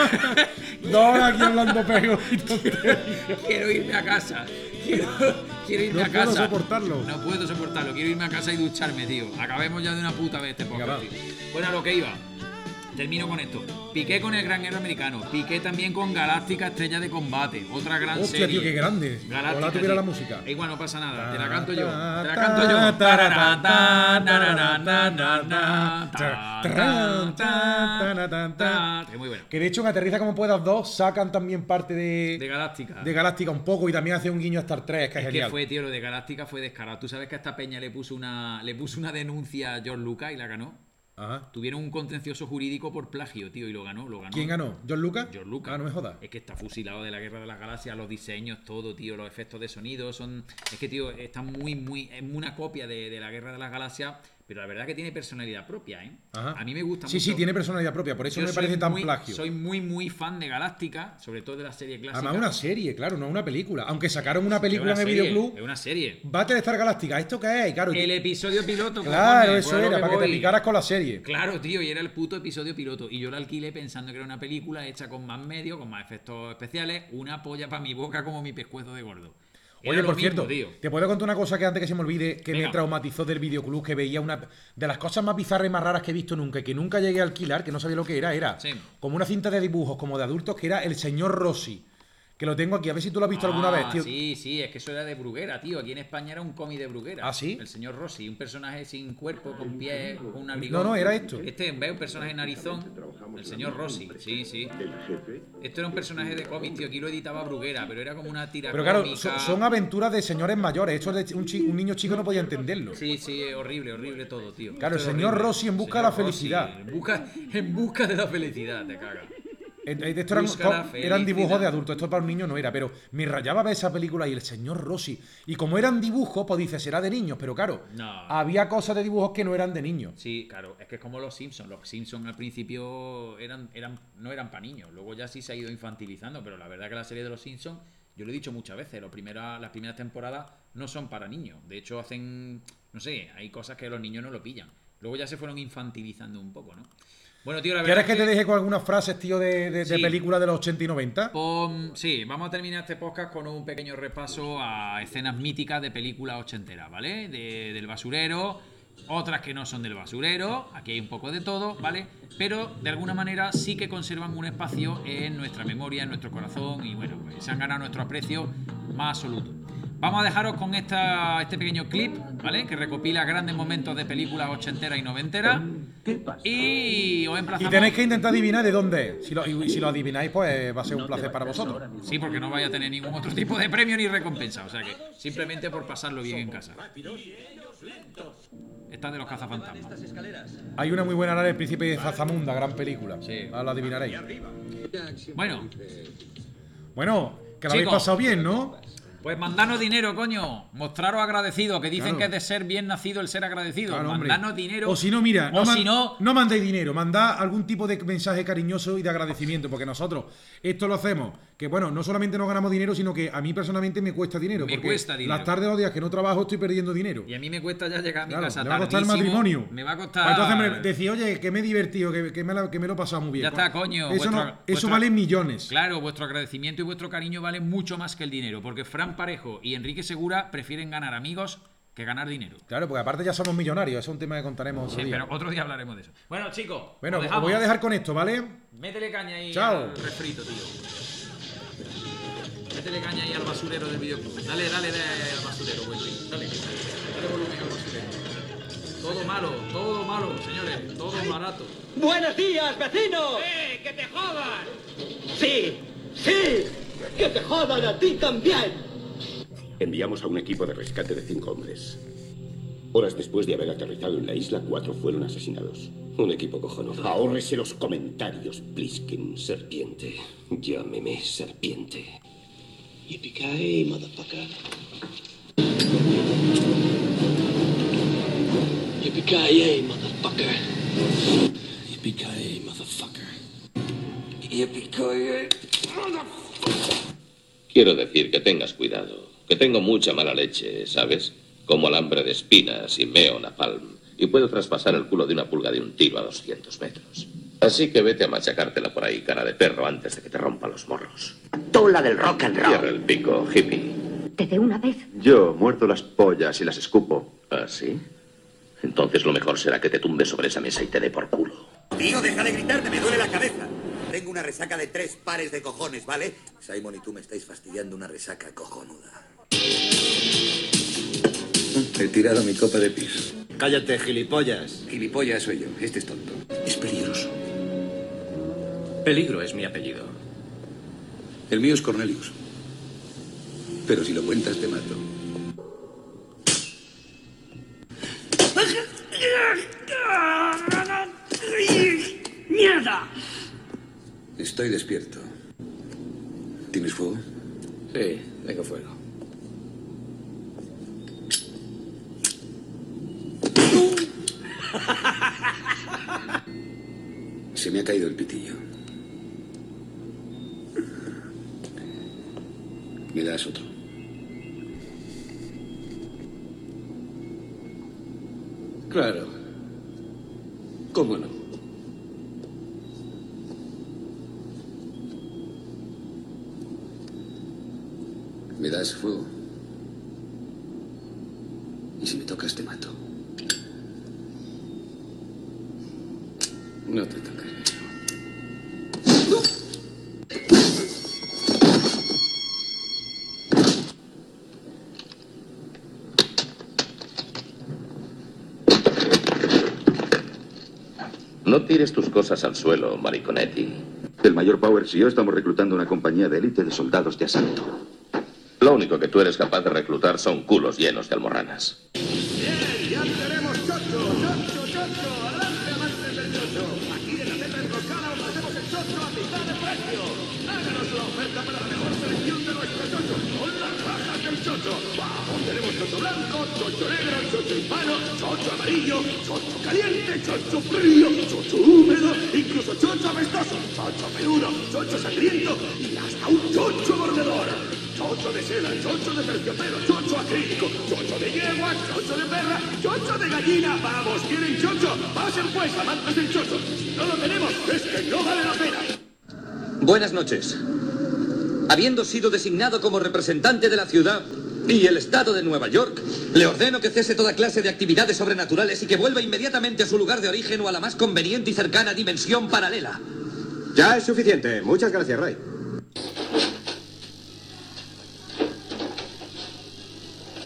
2 horas aquí hablando pego y tonterías. Quiero irme a casa. Quiero irme No a casa. puedo soportarlo. No puedo soportarlo. Quiero irme a casa y ducharme, tío. Acabemos ya de una puta vez este podcast, tío. Bueno, a lo que iba. Termino con esto. Piqué con el gran héroe americano. Piqué también con Galáctica Estrella de Combate. Otra gran Hostia, serie. tío, qué grande. Galáctica, Ojalá tuviera tío. la música. Igual no pasa nada. Te la canto yo. Ta, Te la ta, canto yo. ta, Tararán, ta, tararán, ta, tararán, ta, tararán, ta, ta. Que muy bueno. Que de hecho en Aterriza como puedas 2 sacan también parte De Galáctica. de Galáctica un poco y también hace un guiño a Star Trek, que es Es que genial. fue, tío, lo de Galáctica fue descarado. Tú sabes que a esta peña le puso una denuncia a George Lucas y la ganó. Ajá. Tuvieron un contencioso jurídico por plagio, tío, y lo ganó. ¿Quién ganó? ¿George Lucas? George Lucas. Ah, no me jodas. Es que está fusilado de la Guerra de las Galaxias, los diseños, todo, tío, los efectos de sonido son... Es que, tío, está es una copia de la Guerra de las Galaxias, pero la verdad que tiene personalidad propia, ¿eh? Ajá. A mí me gusta Sí, mucho. sí, tiene personalidad propia, por eso Yo me soy parece tan muy- plagio. Soy muy fan de Galáctica, sobre todo de la serie clásica. Además una serie, claro, no una película. Aunque sacaron una Es película una en el serie, videoclub. Es una serie. Battlestar Galáctica, ¿esto qué es? Y claro, El episodio piloto. claro, cojones, eso por lo era, para que te voy. picaras con la serie. Claro, tío, y era el puto episodio piloto. Y yo lo alquilé pensando que era una película hecha con más medios, con más efectos especiales. Una polla para mi boca como mi pescuezo de gordo. Era Oye, lo por mismo, cierto, tío. te puedo contar una cosa que antes que se me olvide, que Venga. me traumatizó del videoclub, que veía una de las cosas más bizarras y más raras que he visto nunca, y que nunca llegué a alquilar, que no sabía lo que era Sí. como una cinta de dibujos, como de adultos, que era El Señor Rossi, que lo tengo aquí, a ver si tú lo has visto alguna vez, tío. Sí, es que eso era de Bruguera, tío. Aquí en España era un cómic de Bruguera. ¿Ah, sí? El señor Rossi, un personaje sin cuerpo, con pies, con un abrigón. No, era esto. Este, ¿ves? Un personaje narizón. El señor Rossi, sí. Esto era un personaje de cómic, tío. Aquí lo editaba Bruguera, pero era como una tira Pero claro, cómica. son aventuras de señores mayores, esto de un niño chico no podía entenderlo. Sí, es horrible todo, tío. Claro, Esto el es señor horrible. Rossi en busca de la Señor Rossi, felicidad. En busca de la felicidad, te cagas. Esto Busca la eran dibujos felicidad. de adultos, esto para un niño no era, pero me rayaba ver esa película y el señor Rossi. Y como eran dibujos, pues dices, será de niños, pero claro, No. había cosas de dibujos que no eran de niños. Sí, claro, es que es como los Simpsons. Los Simpsons al principio no eran para niños, luego ya sí se ha ido infantilizando, pero la verdad que la serie de los Simpsons, yo lo he dicho muchas veces, las primeras temporadas no son para niños. De hecho, hacen, no sé, hay cosas que los niños no lo pillan. Luego ya se fueron infantilizando un poco, ¿no? Bueno, tío, la verdad ¿Quieres que te deje con algunas frases, tío, de Sí. películas de los 80 y 90? Sí, vamos a terminar este podcast con un pequeño repaso a escenas míticas de películas ochenteras, ¿vale? Del basurero, otras que no son del basurero, aquí hay un poco de todo, ¿vale? Pero de alguna manera sí que conservan un espacio en nuestra memoria, en nuestro corazón y bueno, pues se han ganado nuestro aprecio más absoluto. Vamos a dejaros con este pequeño clip, ¿vale? Que recopila grandes momentos de películas ochenteras y noventeras. Y os Y emplazamos... tenéis que intentar adivinar de dónde es. Si lo adivináis, pues va a ser un placer para vosotros. Sí, porque no vaya a tener ningún otro tipo de premio ni recompensa. O sea que simplemente por pasarlo bien en casa. Esta es de los cazafantasmas. Hay una muy buena, la del Príncipe de Zazamunda, gran película. Sí. Ahora la adivinaréis. Bueno, Bueno, que la habéis Chicos. pasado bien, ¿no? pues mandanos dinero, coño. Mostraros agradecidos, que dicen Claro. que es de ser bien nacido el ser agradecido. Claro, hombre. Mandanos dinero. O si no, mira, O si no, no mandéis dinero, mandad algún tipo de mensaje cariñoso y de agradecimiento, porque nosotros esto lo hacemos, que bueno, no solamente no ganamos dinero, sino que a mí personalmente me cuesta dinero. Me porque cuesta dinero. las tardes o días que no trabajo estoy perdiendo dinero. y a mí me cuesta ya llegar a mi Claro, casa me va a costar el tardísimo. matrimonio. Me va a Pues costar... entonces me decía, oye, que me he divertido, que me lo he pasado muy bien. Ya está, coño. Eso, Vuestro- eso vuestro- vale millones. Claro, vuestro agradecimiento y vuestro cariño valen mucho más que el dinero, porque Fran Parejo y Enrique Segura prefieren ganar amigos que ganar dinero. Claro, porque aparte ya somos millonarios, eso es un tema que contaremos otro Sí, día. pero otro día hablaremos de eso. Bueno, chicos, Bueno, os os dejamos. voy a dejar con esto, ¿vale? Métele caña ahí Chao. al refrito, tío. Métele caña ahí al basurero del videoclub. Dale al basurero, güey. Dale volumen al basurero. Todo malo, señores. Todo barato. ¡Buenos días, vecino! ¡Que te jodan! ¡Sí! ¡Que te jodan a ti también! Enviamos a un equipo de rescate de 5 hombres. Horas después de haber aterrizado en la isla, 4 fueron asesinados. Un equipo cojonudo. Ahórrese los comentarios, Pliskin. Serpiente. Llámeme serpiente. Yippee-ki-yay, motherfucker. Yippee-ki-yay, motherfucker. Yippee-ki-yay, motherfucker. Yippee-ki-yay, motherfucker. Quiero decir que tengas cuidado, que tengo mucha mala leche, ¿sabes? Como alambre de espinas y meo napalm, y puedo traspasar el culo de una pulga de un tiro a 200 metros. Así que vete a machacártela por ahí, cara de perro, antes de que te rompa los morros. Tola del rock and roll. Cierra el pico, hippie. ¿Te de una vez? Yo muerdo las pollas y las escupo. ¿Ah, sí? Entonces lo mejor será que te tumbes sobre esa mesa y te dé por culo. Tío, deja de gritarme, me duele la cabeza. Tengo una resaca de 3 pares de cojones, ¿vale? Simon y tú me estáis fastidiando una resaca cojonuda. He tirado mi copa de pis. Cállate, gilipollas. Gilipollas soy yo, este es tonto. Es peligroso. Peligro es mi apellido. El mío es Cornelius. Pero si lo cuentas, te mato. ¡Mierda! Estoy despierto. ¿Tienes fuego? Sí, tengo fuego. Se me ha caído el pitillo. ¿Me das otro? Claro. ¿Cómo no? ¿Me das fuego? Y si me tocas, te mato. No te tocaré. No tires tus cosas al suelo, Mariconetti. El mayor Powers y yo estamos reclutando una compañía de élite de soldados de asalto. Lo único que tú eres capaz de reclutar son culos llenos de almorranas. ¡Bien! ¡Ya tenemos chocho! ¡Chocho, chocho! ¡Adelante, amantes del chocho! Aquí en la teta enroscada ofrecemos el chocho a mitad de precio. Háganos la oferta para la mejor selección de nuestro chocho. Con las bajas del chocho. ¡Vamos! Tenemos chocho blanco, chocho negro, chocho hispano, chocho amarillo, chocho caliente, chocho frío, chocho húmedo, incluso chocho apestoso, chocho peludo, chocho sangriento y hasta un chocho mordedor. Chocho de seda, chocho de terciopelo, chocho acrílico, chocho de yegua, chocho de perra, chocho de gallina. ¡Vamos! ¿Quieren chocho? Pasen pues, amantes del chocho. Si no lo tenemos, es que no vale la pena. Buenas noches. Habiendo sido designado como representante de la ciudad y el estado de Nueva York, le ordeno que cese toda clase de actividades sobrenaturales y que vuelva inmediatamente a su lugar de origen o a la más conveniente y cercana dimensión paralela. Ya es suficiente. Muchas gracias, Ray.